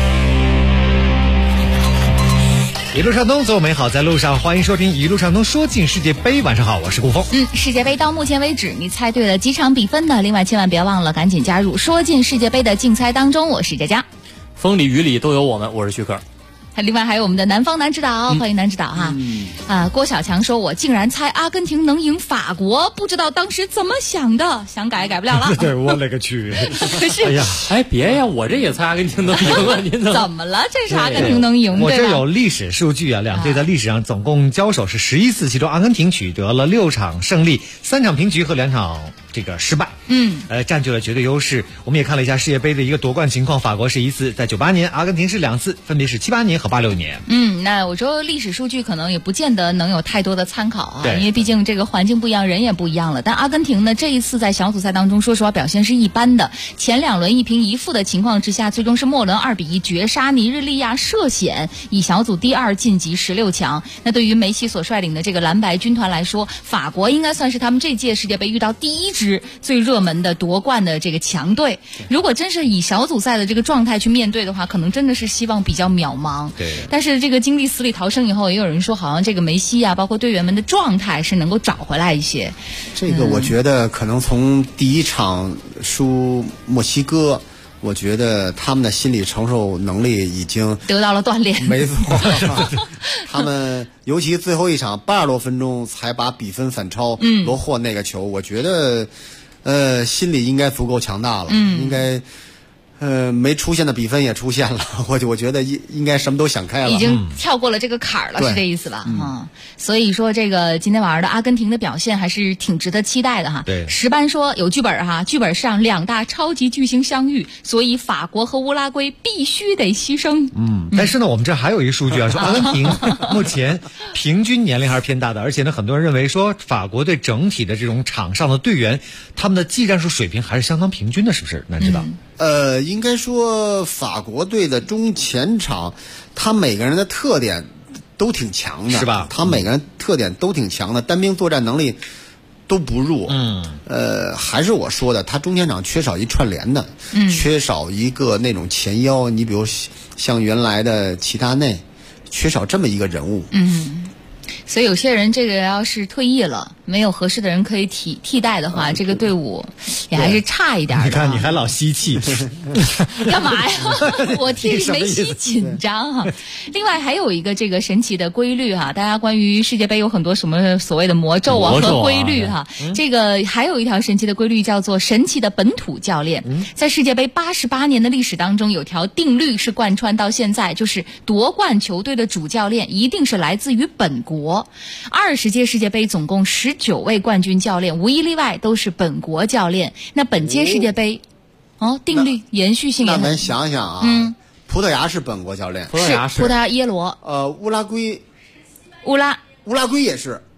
一路畅通，总有美好在路上。欢迎收听一路畅通，说进世界杯。晚上好，我是顾峰。 世界杯到目前为止，你猜对了几场比分呢？另外千万别忘了赶紧加入说进世界杯的竞猜当中。我是佳佳， 风里雨里都有我们，我是徐克。 另外还有我们的南方男指导，欢迎男指导哈。郭小强说，我竟然猜阿根廷能赢法国，不知道当时怎么想的，想改改不了了。 对，我勒个去！ 可是， 别呀，我这也猜阿根廷能赢了，您怎么了？这是阿根廷能赢， 我这有历史数据啊，两队在历史上总共交手是11次，其中阿根廷取得了6场胜利，3场平局和2场这个失败。占据了绝对优势。我们也看了一下世界杯的一个夺冠情况，法国是1次，在98年，阿根廷是2次，分别是78年和86年。 那我说历史数据可能也不见得能有太多的参考啊，因为毕竟这个环境不一样，人也不一样了。但阿根廷呢，这一次在小组赛当中，说实话表现是一般的，前2轮1平1负的情况之下，最终是末轮2-1绝杀尼日利亚，涉险以小组第2晋级16强。那对于梅西所率领的这个蓝白军团来说，法国应该算是他们这届世界杯遇到第一支最热门的夺冠的这个强队。如果真是以小组赛的这个状态去面对的话，可能真的是希望比较渺茫。但是这个经历死里逃生以后，也有人说好像这个梅西啊，包括队员们的状态是能够找回来一些。 这个我觉得可能从第一场输墨西哥，我觉得他们的心理承受能力已经得到了锻炼。 没错，他们尤其最后一场80多分钟才把比分反超，罗霍那个球，我觉得心理应该足够强大了，应该。没出现的比分也出现了，我觉得应该什么都想开了， 已经跳过了这个坎儿了，是这意思吧？所以说这个今天晚上的阿根廷的表现还是挺值得期待的哈。石班说有剧本哈，剧本上2大超级巨星相遇，所以法国和乌拉圭必须得牺牲。 但是呢，我们这还有一个数据啊，说阿根廷目前平均年龄还是偏大的，而且呢，很多人认为说法国队整体的这种场上的队员，他们的技战术水平还是相当平均的，是不是？难知道。 应该说法国队的中前场，他每个人的特点都挺强的， 是吧？ 他每个人特点都挺强的，单兵作战能力都不弱。还是我说的，他中前场缺少一串联的，缺少一个那种前腰。你比如像原来的齐达内，缺少这么一个人物。 所以有些人这个要是退役了，没有合适的人可以替代的话，这个队伍也还是差一点的。 你看你还老吸气， 干嘛呀？我替梅西紧张哈。另外还有一个这个神奇的规律哈，大家关于世界杯有很多什么所谓的魔咒啊和规律哈。这个还有一条神奇的规律叫做神奇的本土教练。在世界杯88年的历史当中，有条定律是贯穿到现在，就是夺冠球队的主教练一定是来自于本国。20届世界杯总共19位冠军教练，无一例外都是本国教练。那本届世界杯，定律延续性也很。 那咱想想啊，葡萄牙是本国教练， 是葡萄牙耶罗， 乌拉圭乌拉圭也是。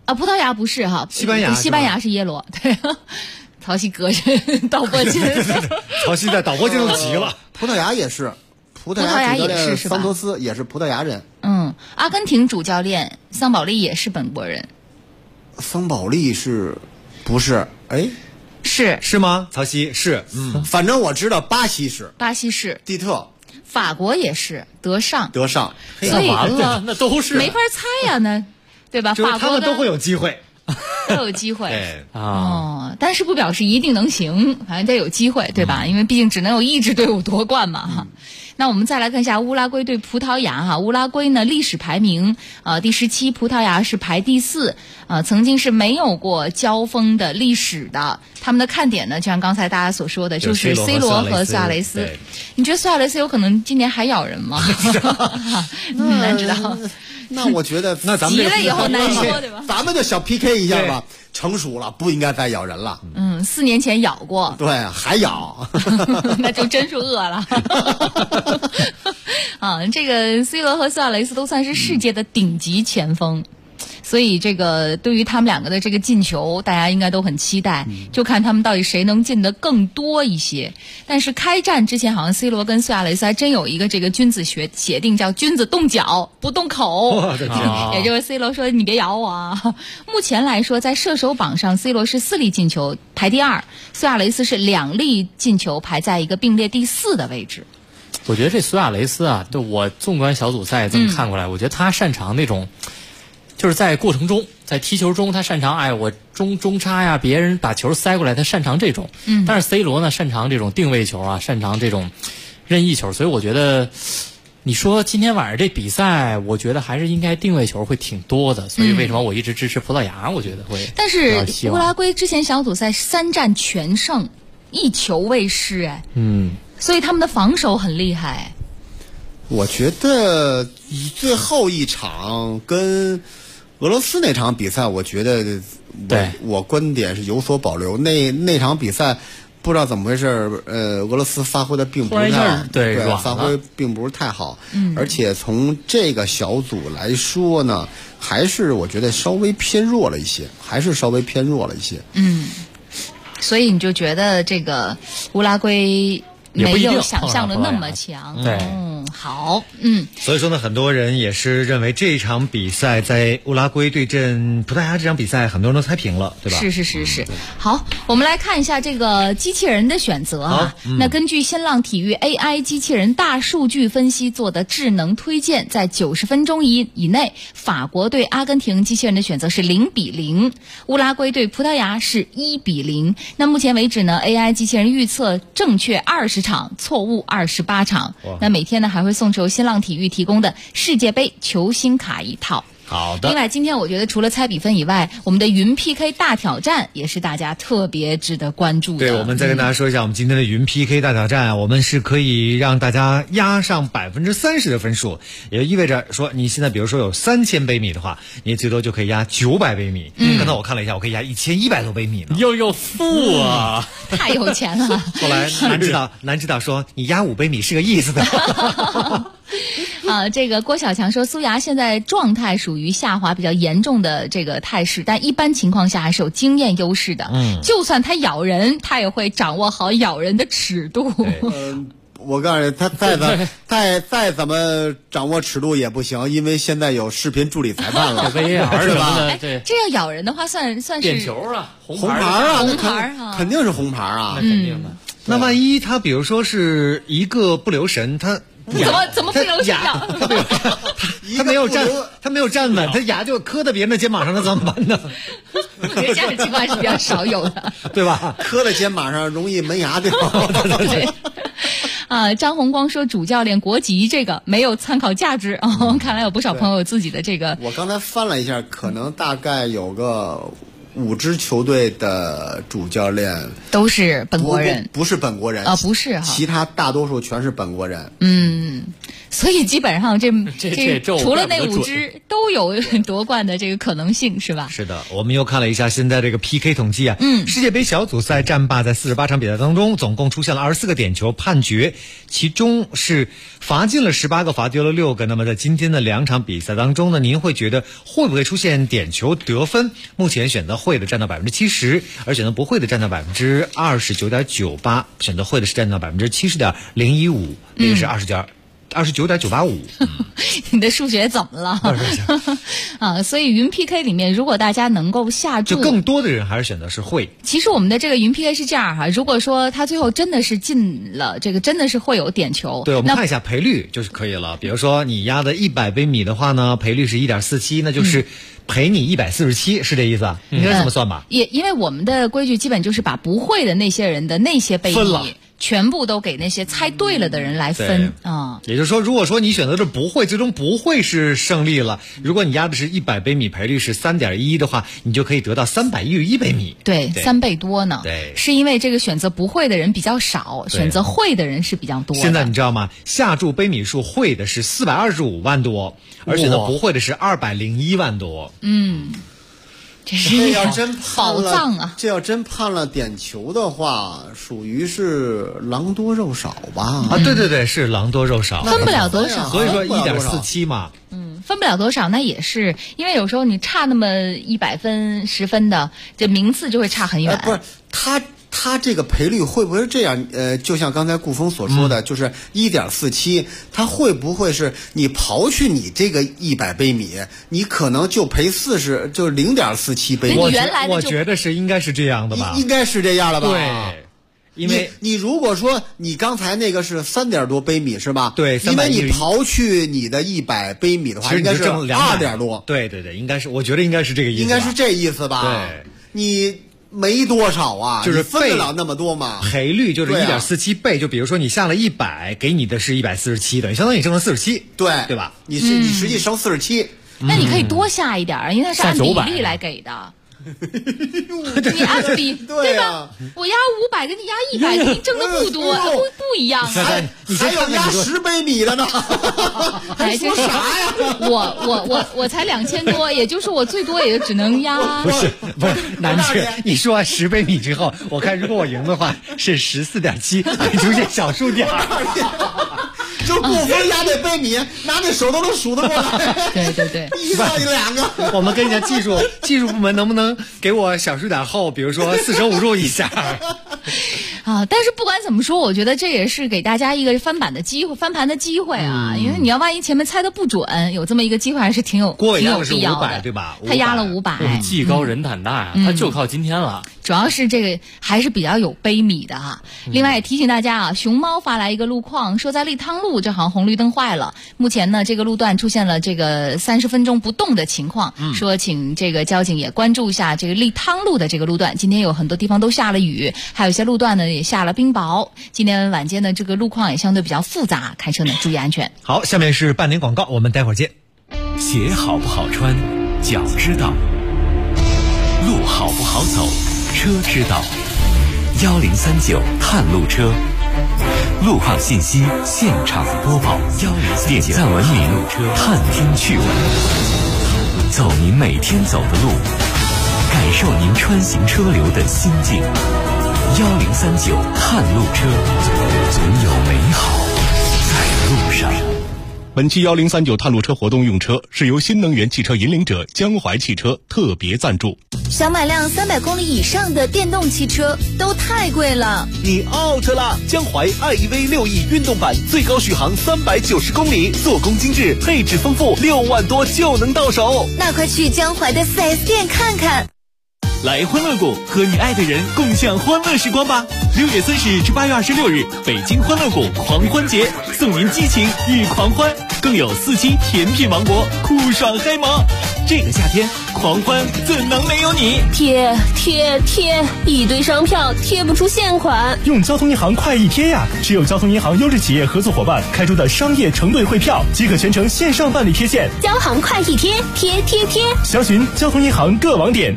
啊，葡萄牙不是哈，西班牙是耶罗，对。曹曦隔着导播间， 曹曦在导播间都急了。 葡萄牙也是，葡萄牙也是桑托斯也是葡萄牙人。 阿根廷主教练桑保利也是本国人。 桑保利不是？哎， 是吗？曹曦是， 反正我知道巴西是蒂特， 法国也是德尚， 所以完了，那都是没法猜呀，那对吧？法国他们都会有机会。 都有机会但是不表示一定能行，反正得有机会，对吧？因为毕竟只能有一支队伍夺冠嘛。那我们再来看一下乌拉圭对葡萄牙哈。乌拉圭呢历史排名第17，葡萄牙是排第4，曾经是没有过交锋的历史的。他们的看点呢，就像刚才大家所说的，就是 C 罗和苏亚雷斯。你觉得苏亚雷斯有可能今年还咬人吗？难知道。 那我觉得， 那咱们急了以后难说，对吧？ 咱们就小 PK 一下吧，成熟了，不应该再咬人了。 4年前咬过， 对，还咬， 那就真是饿了。这个 C 罗和苏亚雷斯都算是世界的顶级前锋。所以这个对于他们两个的这个进球，大家应该都很期待，就看他们到底谁能进得更多一些。但是开战之前，好像 C 罗跟苏亚雷斯还真有一个这个君子协定，叫君子动脚不动口，也就是 C 罗说你别咬我啊。目前来说，在射手榜上 C 罗是4粒进球排第2，苏亚雷斯是2粒进球排在一个并列第4的位置。 我觉得这苏亚雷斯啊，对我纵观小组赛这么看过来，我觉得他擅长那种。就是在过程中，在踢球中，他擅长我中插呀，别人把球塞过来，他擅长这种。但是 C 罗呢，擅长这种定位球啊，擅长这种任意球。所以我觉得，你说今天晚上这比赛，我觉得还是应该定位球会挺多的。所以为什么我一直支持葡萄牙？我觉得会。 但是乌拉圭之前小组赛3战全胜，1球未失，所以他们的防守很厉害。 我觉得最后一场跟俄罗斯那场比赛，我觉得我观点是有所保留。那场比赛不知道怎么回事，俄罗斯发挥的并不是太好，对，发挥并不是太好。而且从这个小组来说呢，还是我觉得稍微偏弱了一些， 所以你就觉得这个乌拉圭没有想象的那么强。 对。 好， 所以说呢，很多人也是认为这场比赛在乌拉圭对阵葡萄牙这场比赛，很多人都猜平了，对吧？ 是。好，我们来看一下这个机器人的选择啊。那根据新浪体育 AI 机器人大数据分析做的智能推荐，在90分钟以内，法国对阿根廷机器人的选择是0-0，乌拉圭对葡萄牙是1-0。那目前为止呢 ，AI 机器人预测正确20场，错误28场。那每天呢还会送出新浪体育提供的世界杯球星卡1套。 好的。 另外，今天我觉得除了猜比分以外，我们的云 PK 大挑战也是大家特别值得关注的。 对，我们再跟大家说一下，我们今天的云 PK 大挑战，我们是可以让大家压上30%的分数，也就意味着说，你现在比如说有3000杯米的话，你最多就可以压900杯米。刚才我看了一下，我可以压1100多杯米呢。 又有富啊， 太有钱了。 后来南指导说，你压5杯米是个意思的。 这个郭小强说，苏牙现在状态属于下滑比较严重的这个态势，但一般情况下还是有经验优势的。就算他咬人，他也会掌握好咬人的尺度。 我告诉你，他再怎么掌握尺度也不行，因为现在有视频助理裁判了 ，VAR 是吧？ 对， 这样咬人的话，算是点球啊，红牌啊， 肯定是红牌啊， 那肯定的。 那万一他比如说是一个不留神，他怎么不留神呀？ 他没有站稳，他牙就磕在别人的肩膀上，那怎么办呢？ 我觉得这样的情况是比较少有的， 对吧？ 磕在肩膀上容易门牙掉。 对。张红光说主教练国籍这个没有参考价值看来有不少朋友有自己的这个。 我刚才翻了一下，可能大概有个5支球队的主教练都是本国人， 不是本国人不是哈， 其他大多数全是本国人。 所以基本上这除了那5支都有夺冠的这个可能性，是吧？ 是的，我们又看了一下现在这个 PK 统计啊，世界杯小组赛战罢在48场比赛当中，总共出现了24个点球判决，其中是罚进了18个，罚丢了6个。那么在今天的2场比赛当中呢，您会觉得会不会出现点球得分？目前选择会的占到70%，而选择不会的占到29.98%，选择会的是占到70.015%，那个是29.985。 你的数学怎么了？啊，所以云 PK 里面，如果大家能够下注， 就更多的人还是选择是会。 其实我们的这个云 PK 是这样哈，如果说他最后真的是进了，这个真的是会有点球。 对，我们看一下赔率就是可以了。比如说你压的100杯米的话呢，赔率是1.47，那就是赔你147，是这意思啊？应该这么算吧？ 也因为我们的规矩基本就是把不会的那些人的那些杯米全部都给那些猜对了的人来分啊。 也就是说，如果说你选择的不会，最终不会是胜利了。如果你压的是100杯米，赔率是3.1的话，你就可以得到311杯米。 对，3倍多呢。 对， 是因为这个选择不会的人比较少，选择会的人是比较多的。 现在你知道吗？下注杯米数会的是425万多，而选择不会的是201万多。 这要真宝藏啊！ 这要真判了点球的话，属于是狼多肉少吧？ 啊，对，是狼多肉少， 分不了多少。 所以说1.47嘛。 分不了多少，那也是因为有时候你差那么100分、10分的，这名次就会差很远。 不是他这个赔率会不会是这样？就像刚才顾峰所说的，就是1.47，他会不会是你刨去你这个100杯米，你可能就赔40，就是0.47杯米？ 我觉得应该是这样的吧？ 应该是这样的吧？ 对。因为你如果说你刚才那个是3点多杯米是吧？ 对， 因为你刨去你的100杯米的话，应该是2点多。 对，应该是，我觉得应该是这个意思。 应该是这意思吧？ 对， 你没多少啊， 就是分得了那么多吗？ 赔率就是1.47倍，就比如说你下了100，给你的是147，等于相当于你挣了47，对吧？ 你实际收47， 那你可以多下一点，因为它是按比例来给的。你按比对吧？我压500跟你压100，跟你挣的不多，不一样啊！ 还有压10杯米的呢，还说啥呀？ 我才2000多，也就是我最多也就只能压。 不是，南志，你说完10杯米之后，我看如果我赢的话是14.7，会出现小数点。 就是顾峰压那杯米，拿那手都能数得过来。 对， 一个2个。 我们跟一下技术部门能不能给我小数点后，比如说45度以下。 啊，但是不管怎么说，我觉得这也是给大家一个翻盘的机会啊！因为你要万一前面猜的不准，有这么一个机会还是挺有必要的。 500对吧？ 他压了500， 技高人胆大呀，他就靠今天了。 主要是这个还是比较有杯米的哈。另外也提醒大家啊，熊猫发来一个路况，说在利汤路这行红绿灯坏了，目前呢这个路段出现了这个30分钟不动的情况，说请这个交警也关注一下这个利汤路的这个路段。今天有很多地方都下了雨，还有一些路段呢也下了冰雹。今天晚间的这个路况也相对比较复杂，开车呢注意安全。 好，下面是半点广告，我们待会儿见。 鞋好不好穿，脚知道；路好不好走，车知道。1039探路车，路况信息现场播报，点赞文明，探听趣闻，走您每天走的路，感受您穿行车流的心境。1039探路车，总有美好在路上。 本期1039探路车活动用车是由新能源汽车引领者江淮汽车特别赞助。 想买辆300公里以上的电动汽车都太贵了， 你 out 了！江淮 iEV 6E 运动版最高续航390公里，做工精致，配置丰富，6万多就能到手。 那快去江淮的 4S 店看看。 来欢乐谷和你爱的人共享欢乐时光吧！6月30日至8月26日，北京欢乐谷狂欢节，送您激情与狂欢，更有4期甜品王国酷爽嗨萌。这个夏天狂欢怎能没有你？ 贴，一堆商票贴不出现款， 用交通银行快一贴呀！只有交通银行优质企业合作伙伴开出的商业承兑汇票，即可全程线上办理贴现。 交行快一贴，贴。 详询交通银行各网点。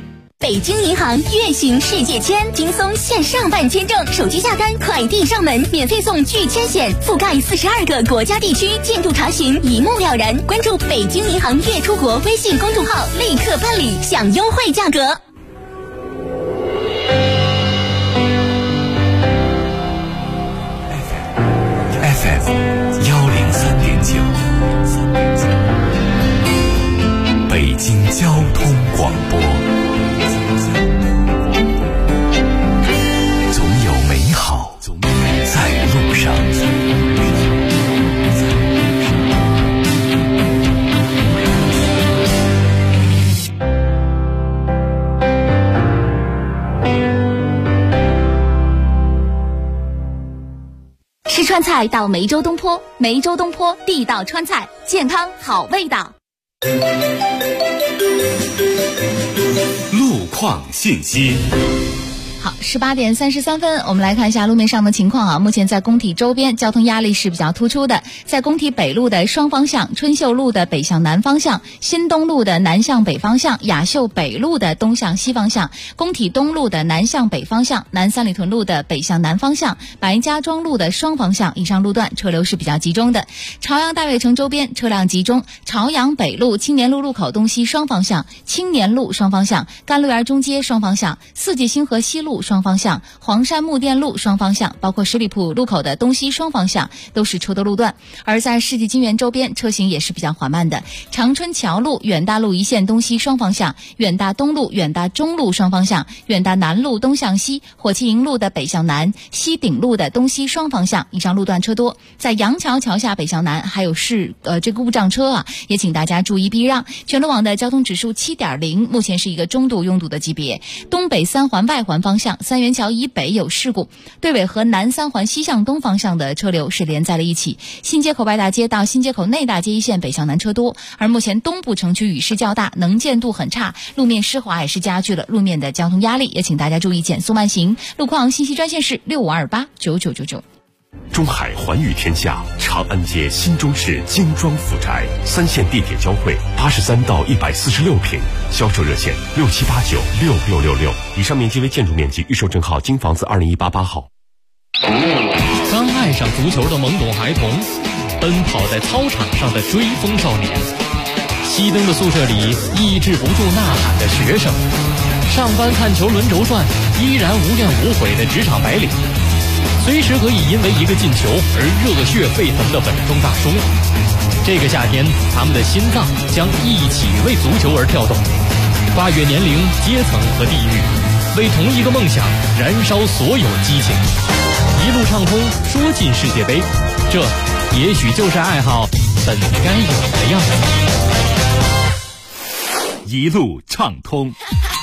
北京银行月行世界签，轻松线上办签证，手机下单，快递上门，免费送拒签险，覆盖42个国家地区，进度查询一目了然。关注北京银行月出国微信公众号，立刻办理，享优惠价格。 FM 103.9，北京交通广播。总有美好在路上。 吃川菜到梅州东坡，梅州东坡地道川菜，健康好味道。 路况信息。 好，18点33分，我们来看一下路面上的情况啊。目前在工体周边交通压力是比较突出的，在工体北路的双方向、春秀路的北向南方向、新东路的南向北方向、雅秀北路的东向西方向、工体东路的南向北方向、南三里屯路的北向南方向、白家庄路的双方向以上路段车流是比较集中的。朝阳大悦城周边车辆集中，朝阳北路青年路路口东西双方向、青年路双方向、甘露园中街双方向、四季星河西路双方向、黄山木店路双方向，包括十里铺路口的东西双方向都是车多路段。而在世纪金源周边车行也是比较缓慢的，长春桥路、远大路一线东西双方向、远大东路、远大中路双方向、远大南路东向西、火器营路的北向南、西顶路的东西双方向以上路段车多。在杨桥桥下北向南还有这个误障车啊，也请大家注意避让。全路网的交通指数 7.0， 目前是一个中度拥堵的级别。东北三环外环方向三元桥以北有事故，队尾和南三环西向东方向的车流是连在了一起。新街口外大街到新街口内大街一线北向南车多，而目前东部城区雨势较大，能见度很差，路面湿滑也是加剧了路面的交通压力，也请大家注意减速慢行。路况信息专线是65289999。 中海环宇天下长安街新中式精装府宅，3线地铁交汇，83到146平，销售热线67896666。以上面积为建筑面积，预售证号京房子20188号。 刚爱上足球的懵懂孩童，奔跑在操场上的追风少年，熄灯的宿舍里抑制不住呐喊的学生，上班看球轮轴转，依然无怨无悔的职场白领，随时可以因为一个进球而热血沸腾的稳重大叔。这个夏天，他们的心脏将一起为足球而跳动，跨越年龄、阶层和地域，为同一个梦想燃烧所有激情，一路畅通，说进世界杯。这也许就是爱好本该有的样子。 一路畅通。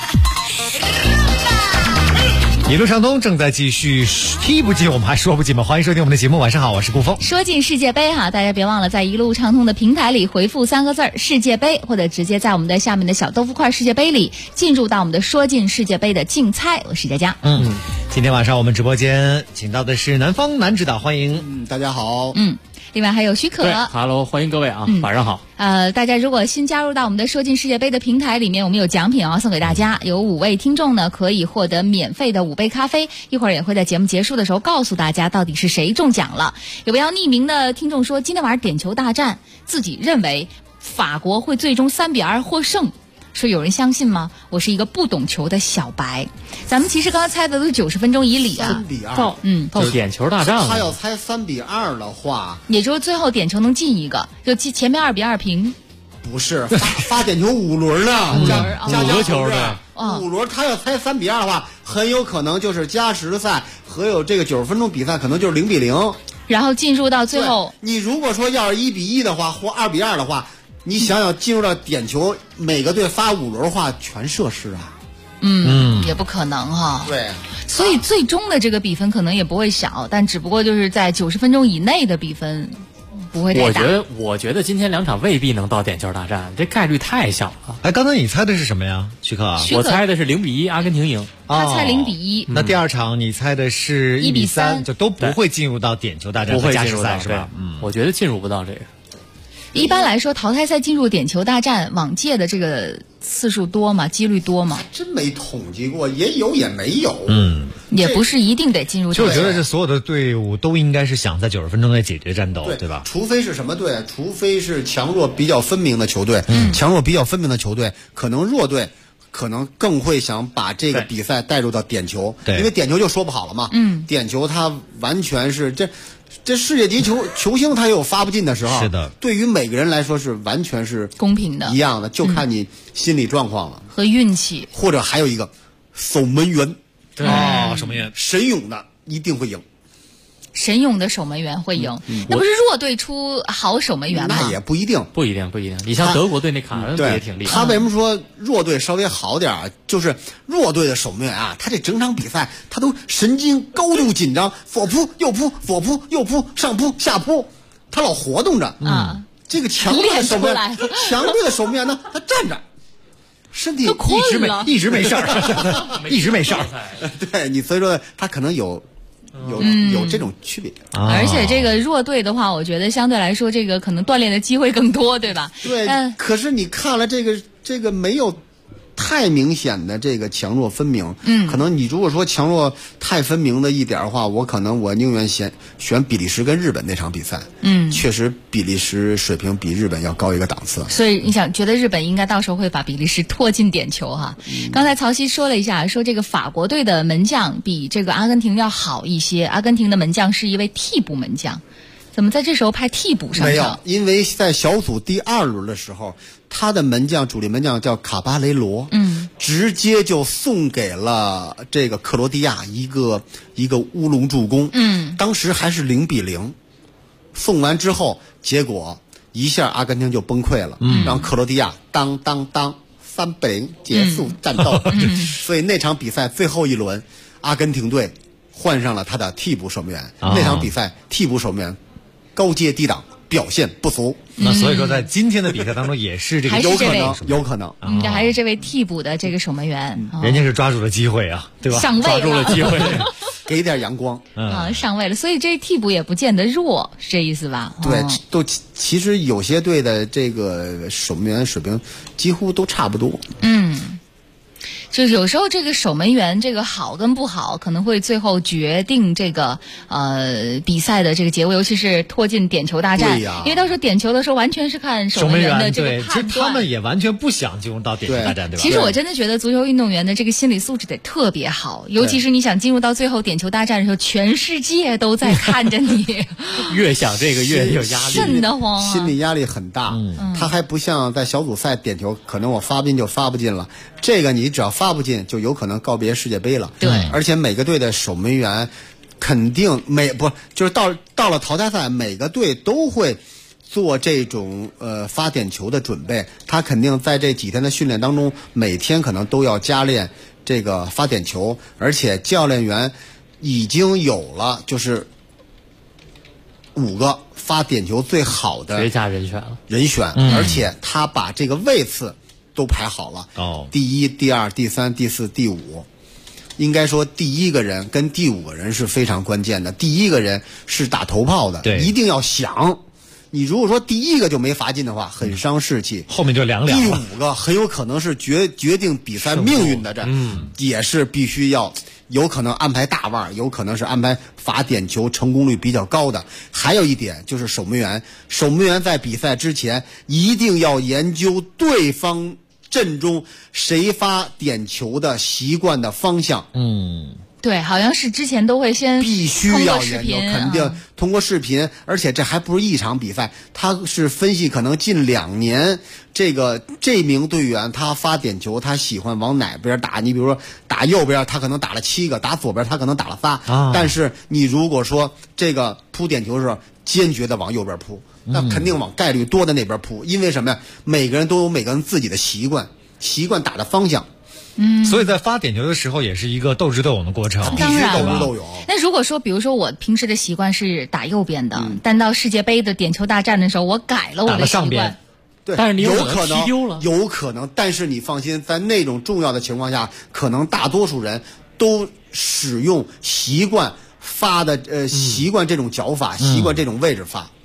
一路畅通正在继续，踢不进我们还说不进吗？欢迎收听我们的节目，晚上好，我是顾峰。 说进世界杯哈，大家别忘了在一路畅通的平台里回复3个字世界杯，或者直接在我们的下面的小豆腐块世界杯里进入到我们的说进世界杯的竞猜。我是佳佳。 今天晚上我们直播间请到的是南方男指导，欢迎。 大家好。 另外还有许可。 Hello， 欢迎各位啊，晚上好。 大家如果新加入到我们的说进世界杯的平台里面，我们有奖品送给大家，有5位听众呢可以获得免费的5杯咖啡，一会儿也会在节目结束的时候告诉大家到底是谁中奖了。有位要匿名的听众说，今天晚上点球大战，自己认为法国会最终3-2获胜。说有人相信吗？我是一个不懂球的小白。咱们其实刚才猜的都是90分钟以里啊 ，3-2， 到点球大战了。 他要猜3-2的话， 也就是最后点球能进一个，就前面2-2平。 不是发点球5轮呢，5 个球的 5轮，他要猜3-2的话，很有可能就是加时赛和有这个90分钟比赛，可能就是0-0， 然后进入到最后。 你如果说要是1-1的话，或2-2的话。你想想，进入到点球，每个队发5轮的话，全射失啊。 也不可能哈。 对， 所以最终的这个比分可能也不会小，但只不过就是在90分钟以内的比分不会太大。 我觉得今天2场未必能到点球大战，这概率太小了。 哎，刚才你猜的是什么呀，许可？ 我猜的是0-1，阿根廷赢。 他猜0-1。 那第2场你猜的是1-3，就都不会进入到点球大战， 不会加时赛是吧？ 我觉得进入不到这个。 一般来说，淘汰赛进入点球大战，往届的这个次数多吗？几率多吗？ 真没统计过，也有也没有。 也不是一定得进入。 就我觉得这所有的队伍都应该是想在90分钟内解决战斗，对吧？ 除非是什么队？除非是强弱比较分明的球队。强弱比较分明的球队，可能弱队可能更会想把这个比赛带入到点球，因为点球就说不好了嘛。点球它完全是这世界级球星他也有发不进的时候， 是的。 对于每个人来说是完全是公平的， 一样的，就看你心理状况了和运气。 或者还有一个守门员， 守门员神勇的一定会赢。 神勇的守门员会赢，那不是弱队出好守门员吗？ 那也不一定。 你像德国队那卡恩不也挺厉害？ 他为什么说弱队稍微好点啊？就是弱队的守门员啊，他这整场比赛他都神经高度紧张，左扑右扑，左扑右扑，上扑下扑，他老活动着。这个强队的守门员，强队的守门员呢，他站着。身体一直没事儿，一直没事儿。 对你，所以说他可能有这种区别。 而且这个弱队的话，我觉得相对来说，这个可能锻炼的机会更多，对吧？ 对。可是你看了这个没有太明显的这个强弱分明。可能你如果说强弱太分明的一点的话，我宁愿选比利时跟日本那场比赛。确实比利时水平比日本要高一个档次。 所以你觉得日本应该到时候会把比利时拖进点球哈。刚才曹曦说了一下，说这个法国队的门将比这个阿根廷要好一些，阿根廷的门将是一位替补门将。怎么在这时候派替补上场？ 没有，因为在小组第2轮的时候，他的主力门将叫卡巴雷罗，直接就送给了这个克罗地亚一个乌龙助攻，当时还是0-0，送完之后，结果一下阿根廷就崩溃了，让克罗地亚当3-0结束战斗，所以那场比赛最后一轮，阿根廷队换上了他的替补守门员，那场比赛替补守门员高阶低档，表现不俗。 那所以说，在今天的比赛当中，也是这个有可能。 这还是这位替补的这个守门员， 人家是抓住了机会啊，对吧？ 上位了， 抓住了机会， 给点阳光上位了。所以这替补也不见得弱，是这意思吧？ 对，其实有些队的这个守门员水平几乎都差不多。 就有时候这个守门员这个好跟不好，可能会最后决定这个比赛的这个结果，尤其是拖进点球大战。因为到时候点球的时候，完全是看守门员的这个判断。 其实他们也完全不想进入到点球大战，对吧？ 其实我真的觉得足球运动员的这个心理素质得特别好，尤其是你想进入到最后点球大战的时候，全世界都在看着你， 越想这个越有压力， 瘆得慌啊， 心理压力很大。他还不像在小组赛点球，可能我发不进就发不进了，这个你只要发不进，就有可能告别世界杯了。 对， 而且每个队的守门员肯定就是到了淘汰赛，每个队都会做这种发点球的准备。他肯定在这几天的训练当中，每天可能都要加练这个发点球，而且教练员已经有了就是5个发点球最好的绝佳人选了， 而且他把这个位次都排好了。第1、第2、第3、第4、第5，应该说第1个人跟第5个人是非常关键的。第1个人是打头炮的，一定要想。你如果说第1个就没罚进的话，很伤士气， 后面就凉了。 第5个很有可能是决定比赛命运的也是必须要有可能安排大腕，有可能是安排罚点球成功率比较高的。还有一点就是守门员在比赛之前一定要研究对方阵中谁发点球的习惯的方向。 对，好像是之前都会先必须要研究，肯定通过视频，而且这还不是一场比赛，他是分析可能近2年这名队员他发点球他喜欢往哪边打。你比如说打右边他可能打了7个，打左边他可能打了3，但是你如果说这个扑点球的时候坚决的往右边扑，那肯定往概率多的那边扑。因为什么呀？每个人都有每个人自己的习惯打的方向。 所以在发点球的时候也是一个斗智斗勇的过程， 必须斗智斗勇。 那如果说比如说我平时的习惯是打右边的，但到世界杯的点球大战的时候我改了我的习惯， 对， 但是你有可能踢丢了， 有可能，但是你放心，在那种重要的情况下，可能大多数人都使用习惯发的习惯这种脚法，习惯这种位置发。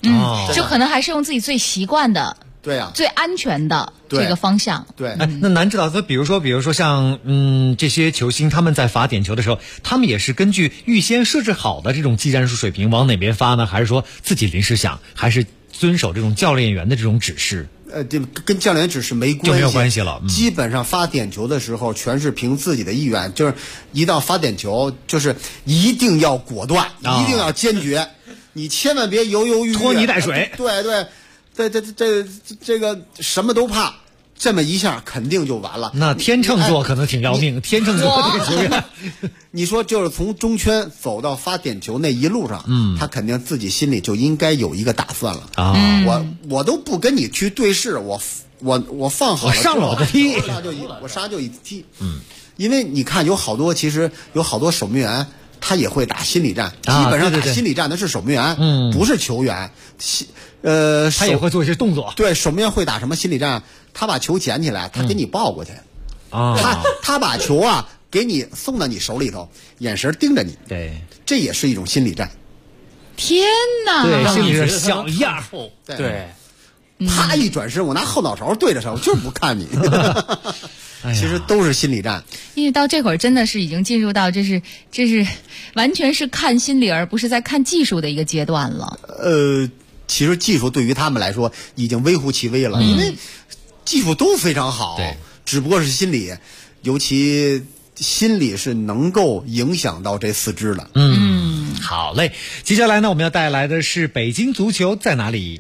就可能还是用自己最习惯的。 对呀， 最安全的这个方向。 对， 哎，那南指导说，比如说像这些球星他们在罚点球的时候，他们也是根据预先设置好的这种技战术水平往哪边发呢？还是说自己临时想？还是遵守这种教练员的这种指示？ 这跟教练指示没关系， 就没有关系了。 基本上发点球的时候，全是凭自己的意愿，就是一到发点球，就是一定要果断，一定要坚决，你千万别犹犹豫豫、 拖泥带水。 对对。这个什么都怕，这么一下肯定就完了。 那天秤座可能挺要命，天秤座这个球员， 你说就是从中圈走到发点球那一路上，他肯定自己心里就应该有一个打算了啊。我都不跟你去对视，我放好了， 我上了我就踢， 我杀就一踢。因为你看其实有好多守门员。他也会打心理战，基本上打心理战的是守门员，不是球员。 他也会做一些动作。 对，守门员会打什么心理战？他把球捡起来，他给你抱过去。他把球啊给你送到你手里头，眼神盯着你。 对， 这也是一种心理战。 天哪！ 对，心里的小样。 对，啪一转身，我拿后脑勺对着他，我就是不看你。其实都是心理战， 因为到这会儿真的是已经进入到这是完全是看心理而不是在看技术的一个阶段了。 其实技术对于他们来说已经微乎其微了，因为技术都非常好，只不过是心理，尤其心理是能够影响到这四肢的。 好嘞，接下来呢，我们要带来的是北京足球在哪里？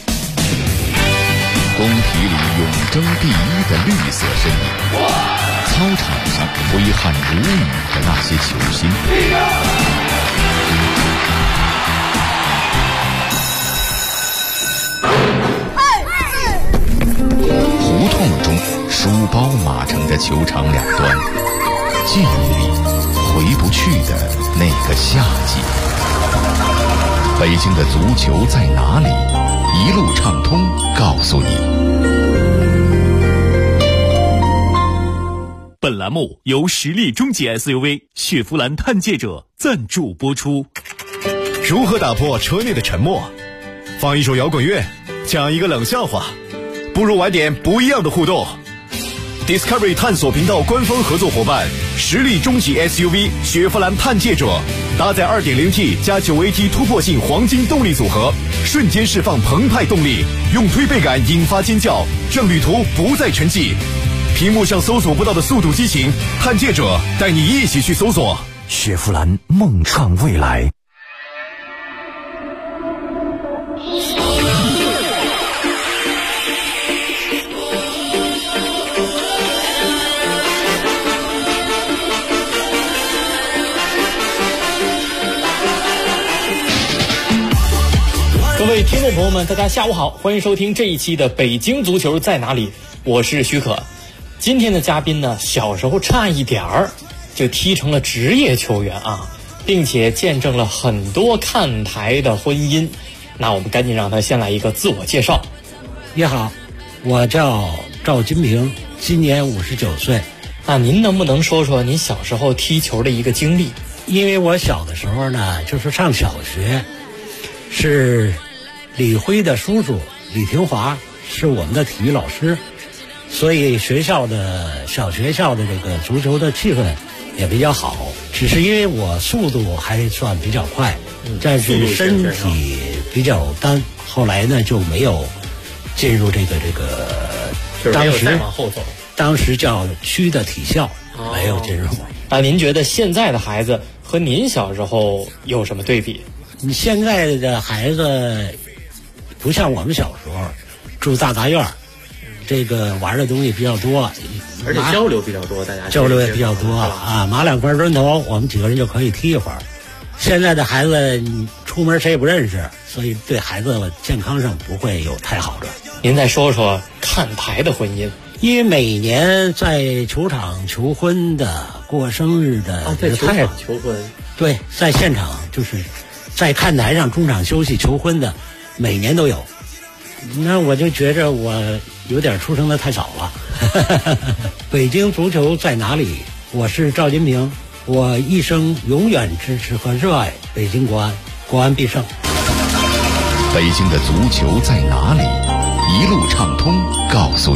工体里永争第一的绿色身影，操场上挥汗如雨的那些球星，胡同中书包码成的球场两端，记忆里回不去的那个夏季。北京的足球在哪里？一路畅通告诉你。 本栏目由实力中级 SUV 雪佛兰探界者赞助播出。 如何打破车内的沉默？放一首摇滚乐，讲一个冷笑话，不如玩点不一样的互动。Discovery 探索频道官方合作伙伴，实力中级 SUV 雪佛兰探界者，搭载 2.0T 加 9AT 突破性黄金动力组合，瞬间释放澎湃动力，用推背感引发尖叫，让旅途不再沉寂。屏幕上搜索不到的速度激情，探界者带你一起去搜索。 雪佛兰梦创未来。 各位听众朋友们，大家下午好，欢迎收听这一期的北京足球在哪里，我是许可。今天的嘉宾呢，小时候差一点儿就踢成了职业球员啊，并且见证了很多看台的婚姻。那我们赶紧让他先来一个自我介绍。 你好，我叫赵金平，今年59岁。 那您能不能说说您小时候踢球的一个经历？ 因为我小的时候呢，就是上小学，是李辉的叔叔李廷华是我们的体育老师，所以小学校的这个足球的气氛也比较好。只是因为我速度还算比较快，但是身体比较单，后来呢就没有进入这个当时再往后走， 当时叫区的体校，没有进入。 您觉得现在的孩子和您小时候有什么对比？ 你现在的孩子不像我们小时候住大院，这个玩的东西比较多， 而且交流比较多，大家交流也比较多啊。码2块砖头，我们几个人就可以踢一会儿。现在的孩子出门谁也不认识，所以对孩子健康上不会有太好的。 您再说说看台的婚姻。 因为每年在球场求婚的、过生日的， 在球场求婚， 对，在现场就是在看台上中场休息求婚的，每年都有。那我就觉着我有点出生的太早了。北京足球在哪里？我是赵金平，我一生永远支持和热爱北京国安，国安必胜。 北京的足球在哪里？一路畅通告诉你。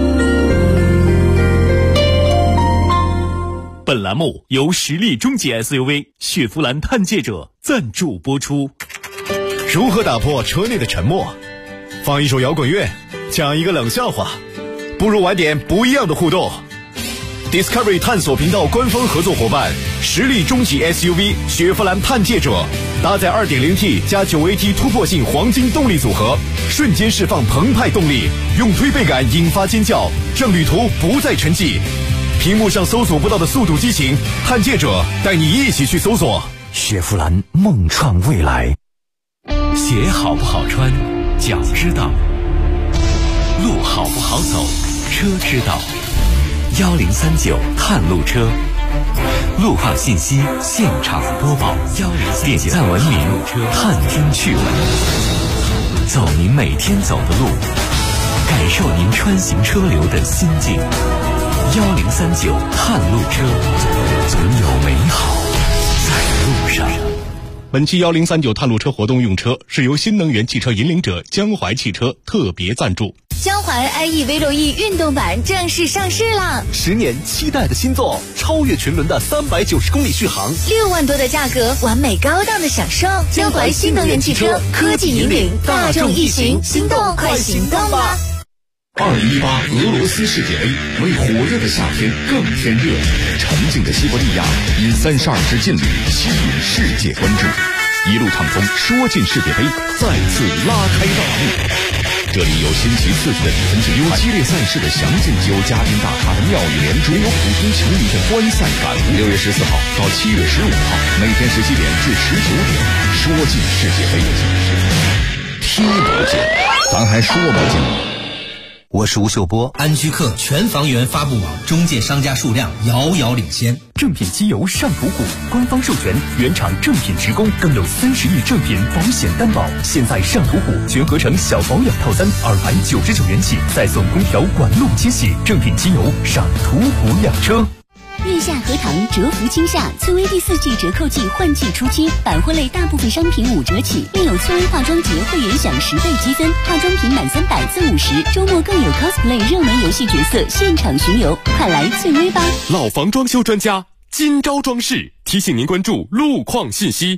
本栏目由实力中级 SUV 雪佛兰探界者赞助播出。 如何打破车内的沉默？放一首摇滚乐，讲一个冷笑话，不如玩点不一样的互动。Discovery 探索频道官方合作伙伴，实力中级 SUV 雪佛兰探界者，搭载 2.0T 加 9AT 突破性黄金动力组合，瞬间释放澎湃动力，用推背感引发尖叫，让旅途不再沉寂。屏幕上搜索不到的速度激情，探界者带你一起去搜索。 雪佛兰梦创未来。 鞋好不好穿，脚知道；路好不好走，车知道。1039探路车，路况信息现场播报。点赞文明，探听趣闻，走您每天走的路，感受您穿行车流的心境。1039探路车，总有美好在路上。 本期1039探路车活动用车是由新能源汽车引领者江淮汽车特别赞助。 江淮 IE V6E 运动版正式上市了 ，10年期待的新作，超越群伦的390公里续航 ，6万多的价格，完美高档的享受。江淮新能源汽车，科技引领大众一行，心动快行动吧 ！2018俄罗斯世界杯为火热的夏天更添热，沉静的西伯利亚因32支劲旅吸引世界关注，一路畅通说进世界杯再次拉开大幕。这里有新奇刺激的比分竞赛，有激烈赛事的详尽，有嘉宾大咖的妙语连珠，也有普通球迷的观赛感悟。6月14号到7月15号，每天17点至19点，说进世界杯，踢不进，咱还说不进。 我是吴秀波，安居客全房源发布网中介商家数量遥遥领先。 正品机油上途虎官方授权，原厂正品直供，更有30亿正品保险担保。现在上途虎全合成小保养套餐299元起，再送空调管路清洗。正品机油上途虎养车。 月下荷塘折福青夏翠微第4季折扣季换季初期，百货类大部分商品5折起，另有翠微化妆节会员享10倍积分，化妆品满300赠50。周末更有 cosplay 热门游戏角色现场巡游，快来翠微吧！ 老房装修专家今朝装饰提醒您关注路况信息。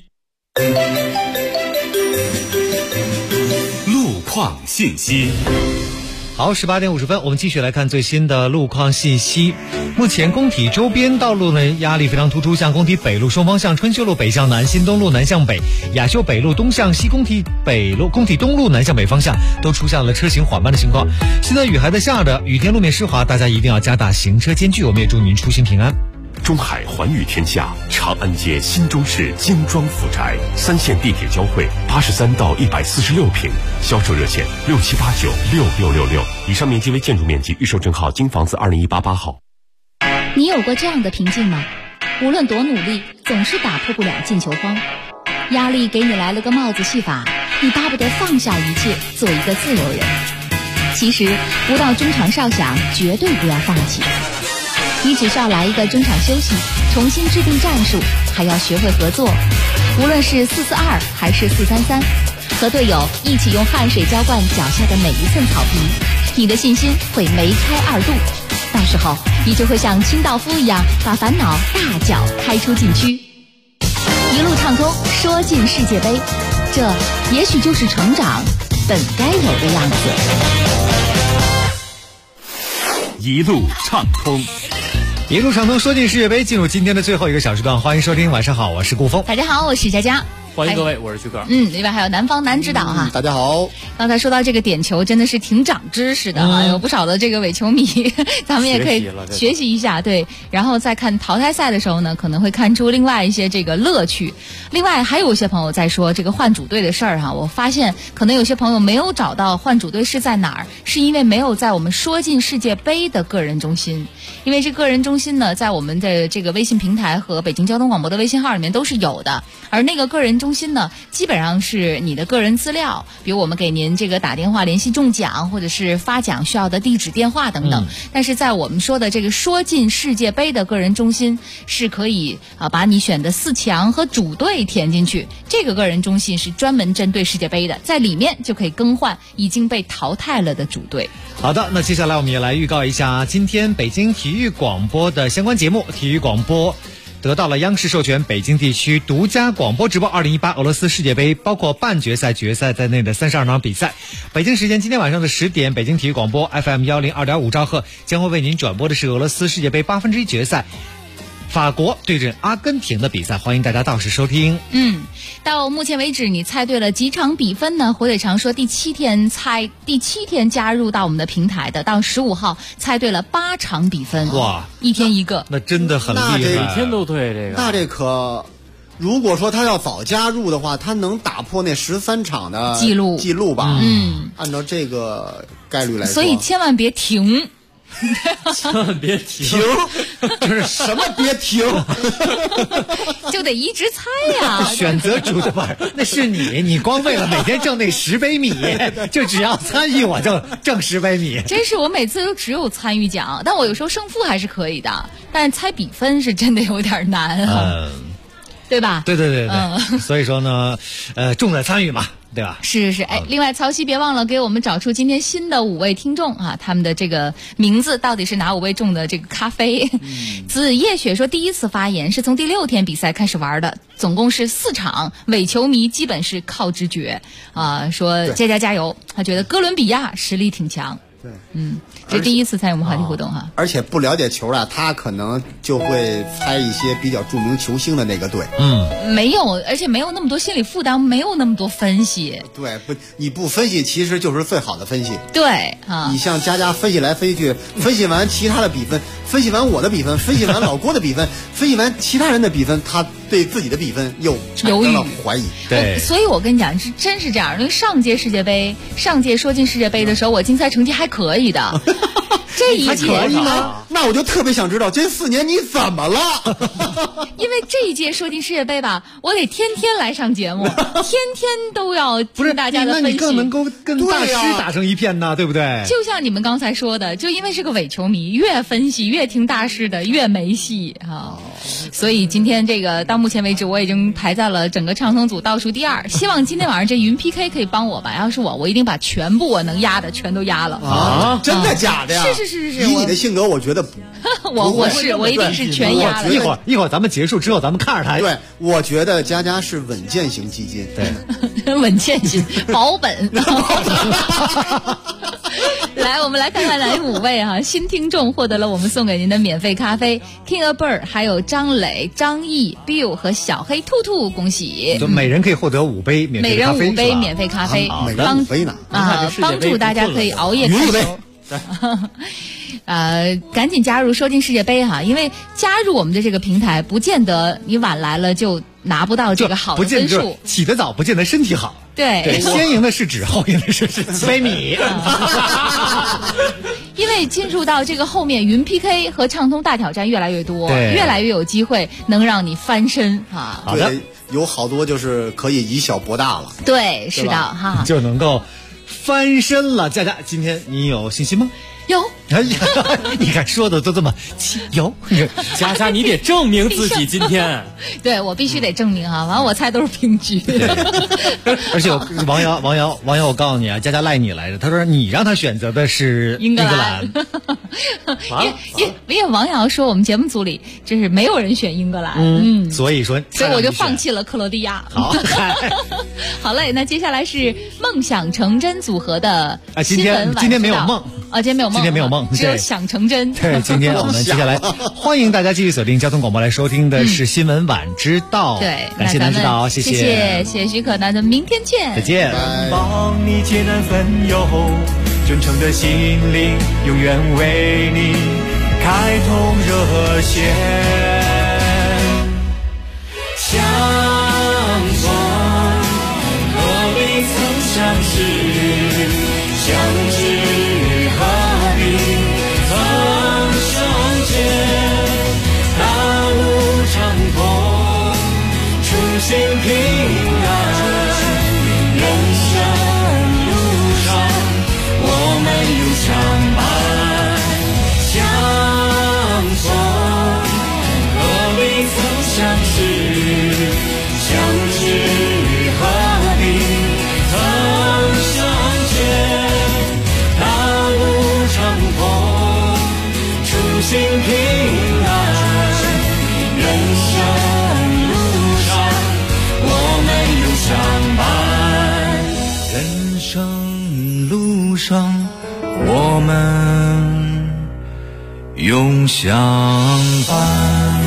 路况信息。 好，18点50分，我们继续来看最新的路况信息。目前工体周边道路呢压力非常突出，像工体北路双方向春秀路北向南、新东路南向北、雅秀北路东向西、工体东路南向北方向都出现了车行缓慢的情况。现在雨还在下着，雨天路面湿滑，大家一定要加大行车间距，我们也祝您出行平安。 中海环宇天下长安街新中式精装府宅，3线地铁交汇，83到146平，销售热线67896666，以上面积为建筑面积，预售证号京房子2018号。 你有过这样的瓶颈吗？无论多努力，总是打破不了进球荒。压力给你来了个帽子戏法，你巴不得放下一切，做一个自由人。其实不到中场哨响，绝对不要放弃。你只需要来一个中场休息，重新制定战术，还要学会合作。无论是4-4-2还是4-3-3，和队友一起用汗水浇灌脚下的每一寸草皮，你的信心会梅开2度。到时候你就会像清道夫一样，把烦恼大脚开出禁区，一路畅通，说进世界杯。这也许就是成长本该有的样子。 一路畅通， 一路畅通，说进世界杯，进入今天的最后一个小时段，欢迎收听。晚上好，我是顾峰。 大家好，我是佳佳。 欢迎各位，我是徐哥。 另外还有南方男指导哈。 大家好。 刚才说到这个点球，真的是挺长知识的啊，有不少的这个伪球迷，咱们也可以学习一下，对。然后在看淘汰赛的时候呢，可能会看出另外一些这个乐趣。另外还有一些朋友在说这个换主队的事儿哈，我发现可能有些朋友没有找到换主队是在哪儿，是因为没有在我们说进世界杯的个人中心。 因为这个人中心呢，在我们的这个微信平台和北京交通广播的微信号里面都是有的。而那个个人中心呢，基本上是你的个人资料，比如我们给您这个打电话联系中奖，或者是发奖需要的地址、电话等等。但是在我们说的这个说进世界杯的个人中心，是可以把你选的4强和主队填进去。这个个人中心是专门针对世界杯的，在里面就可以更换已经被淘汰了的主队。 好的，那接下来我们也来预告一下今天北京体育广播的相关节目。体育广播得到了央视授权，北京地区独家广播直播2018俄罗斯世界杯，包括半决赛、决赛在内的32场比赛。北京时间今天晚上的10点，北京体育广播 FM102.5兆赫将会为您转播的是俄罗斯世界杯1/8决赛，法国对阵阿根廷的比赛，欢迎大家到时收听。 到目前为止你猜对了几场比分呢？火腿肠说第7天加入到我们的平台的，到15号猜对了8场比分。 哇， 一天一个， 那真的很厉害， 每天都对这个。 那这可，如果说他要早加入的话，他能打破那13场的记录吧？按照这个概率来说， 所以千万别停。 千万别停， 就是什么别停， 就得一直猜呀。 选择主的吧，那是你光为了每天挣那10杯米，就只要参与我就挣10杯米。 真是我每次都只有参与奖，但我有时候胜负还是可以的，但是猜比分是真的有点难啊。对吧？ 对，所以说呢，重在参与嘛，对吧？ 是，另外曹曦别忘了给我们找出今天新的5位听众啊，他们的这个名字到底是哪5位中的这个咖啡？紫夜雪说第一次发言是从第6天比赛开始玩的，总共是4场，伪球迷基本是靠直觉啊，说加油，他觉得哥伦比亚实力挺强。 对， 这第一次参与我们话题互动哈。 而且不了解球啊，他可能就会猜一些比较著名球星的那个队。 没有，而且没有那么多心理负担，没有那么多分析。 对，你不分析其实就是最好的分析。 对啊， 你像佳分析来分析去，分析完其他的比分，分析完我的比分，分析完老郭的比分，分析完其他人的比分，他对自己的比分又产生了怀疑。 对， 所以我跟你讲，是真是这样。因为上届说进世界杯的时候，我竞猜成绩还可以的。这一届可以吗？那我就特别想知道这4年你怎么了？ 因为这一届说进世界杯吧，我得天天来上节目，天天都要听大家的分析。 那你更能够跟大师打成一片呢，对不对？ 就像你们刚才说的，就因为是个伪球迷，越分析越听大师的，越没戏啊。所以今天这个到目前为止，我已经排在了整个畅通组倒数第2。希望今天晚上这云 PK 可以帮我吧。要是我一定把全部我能压的全都压了啊！真的假的呀？ 是。 以你的性格，我觉得不。 我一定是全压了。 一会儿咱们结束之后，咱们看着台。 对，我觉得佳是稳健型基金。 对， 稳健型保本。来，我们来看看哪5位哈新听众获得了我们送给您的免费咖啡 ，King a Bird， 还有张磊、张毅、Bill 和小黑兔兔，恭喜！ 就每人可以获得5杯免费咖啡， 每人5杯免费咖啡， 帮5杯呢帮助大家可以熬夜看球。赶紧加入收听世界杯哈，因为加入我们的这个平台，不见得你晚来了就拿不到这个好的分数。 起得早不见得身体好。 对， 先赢的是纸，后赢的是4杯米。 因为进入到这个后面，云 PK 和畅通大挑战越来越多，越来越有机会能让你翻身啊。 好的， 有好多就是可以以小博大了。 对，是的哈， 就能够翻身了。佳今天你有信心吗？ 有。 哎呀，你看说的都这么有。 佳你得证明自己今天。 对，我必须得证明啊！完了我猜都是平局。 而且王瑶，我告诉你啊，佳赖你来着。他说你让他选择的是英格兰。 因为王瑶说我们节目组里就是没有人选英格兰。 所以我就放弃了克罗地亚。好嘞，那接下来是梦想成真组合的新闻晚今天没有梦啊，今天没有梦。 今天没有梦， 只有想成真。 对，今天我们接下来欢迎大家继续锁定交通广播来收听的是新闻晚知道。 对， 感谢南知道，谢谢许可，那咱们明天见， 再见。 帮你解难分忧，真诚的心灵永远为你开通热线。相逢何必曾相识，相知何必曾相永相伴。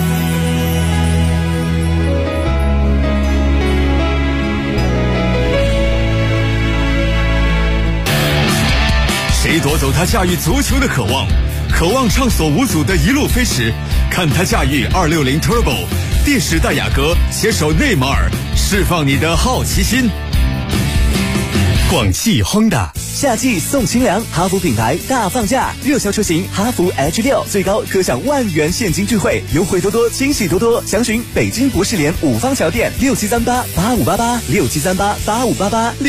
谁夺走他驾驭足球的渴望？渴望畅所无阻的一路飞驰，看他驾驭260 Turbo， 第10代雅阁携手内马尔，释放你的好奇心。 广汽 Honda 夏季送清凉，哈弗品牌大放价，热销车型哈弗 H6最高可享10000元现金钜惠，优惠多多，惊喜多多。详询北京博士联5方桥店，67388588，67388588。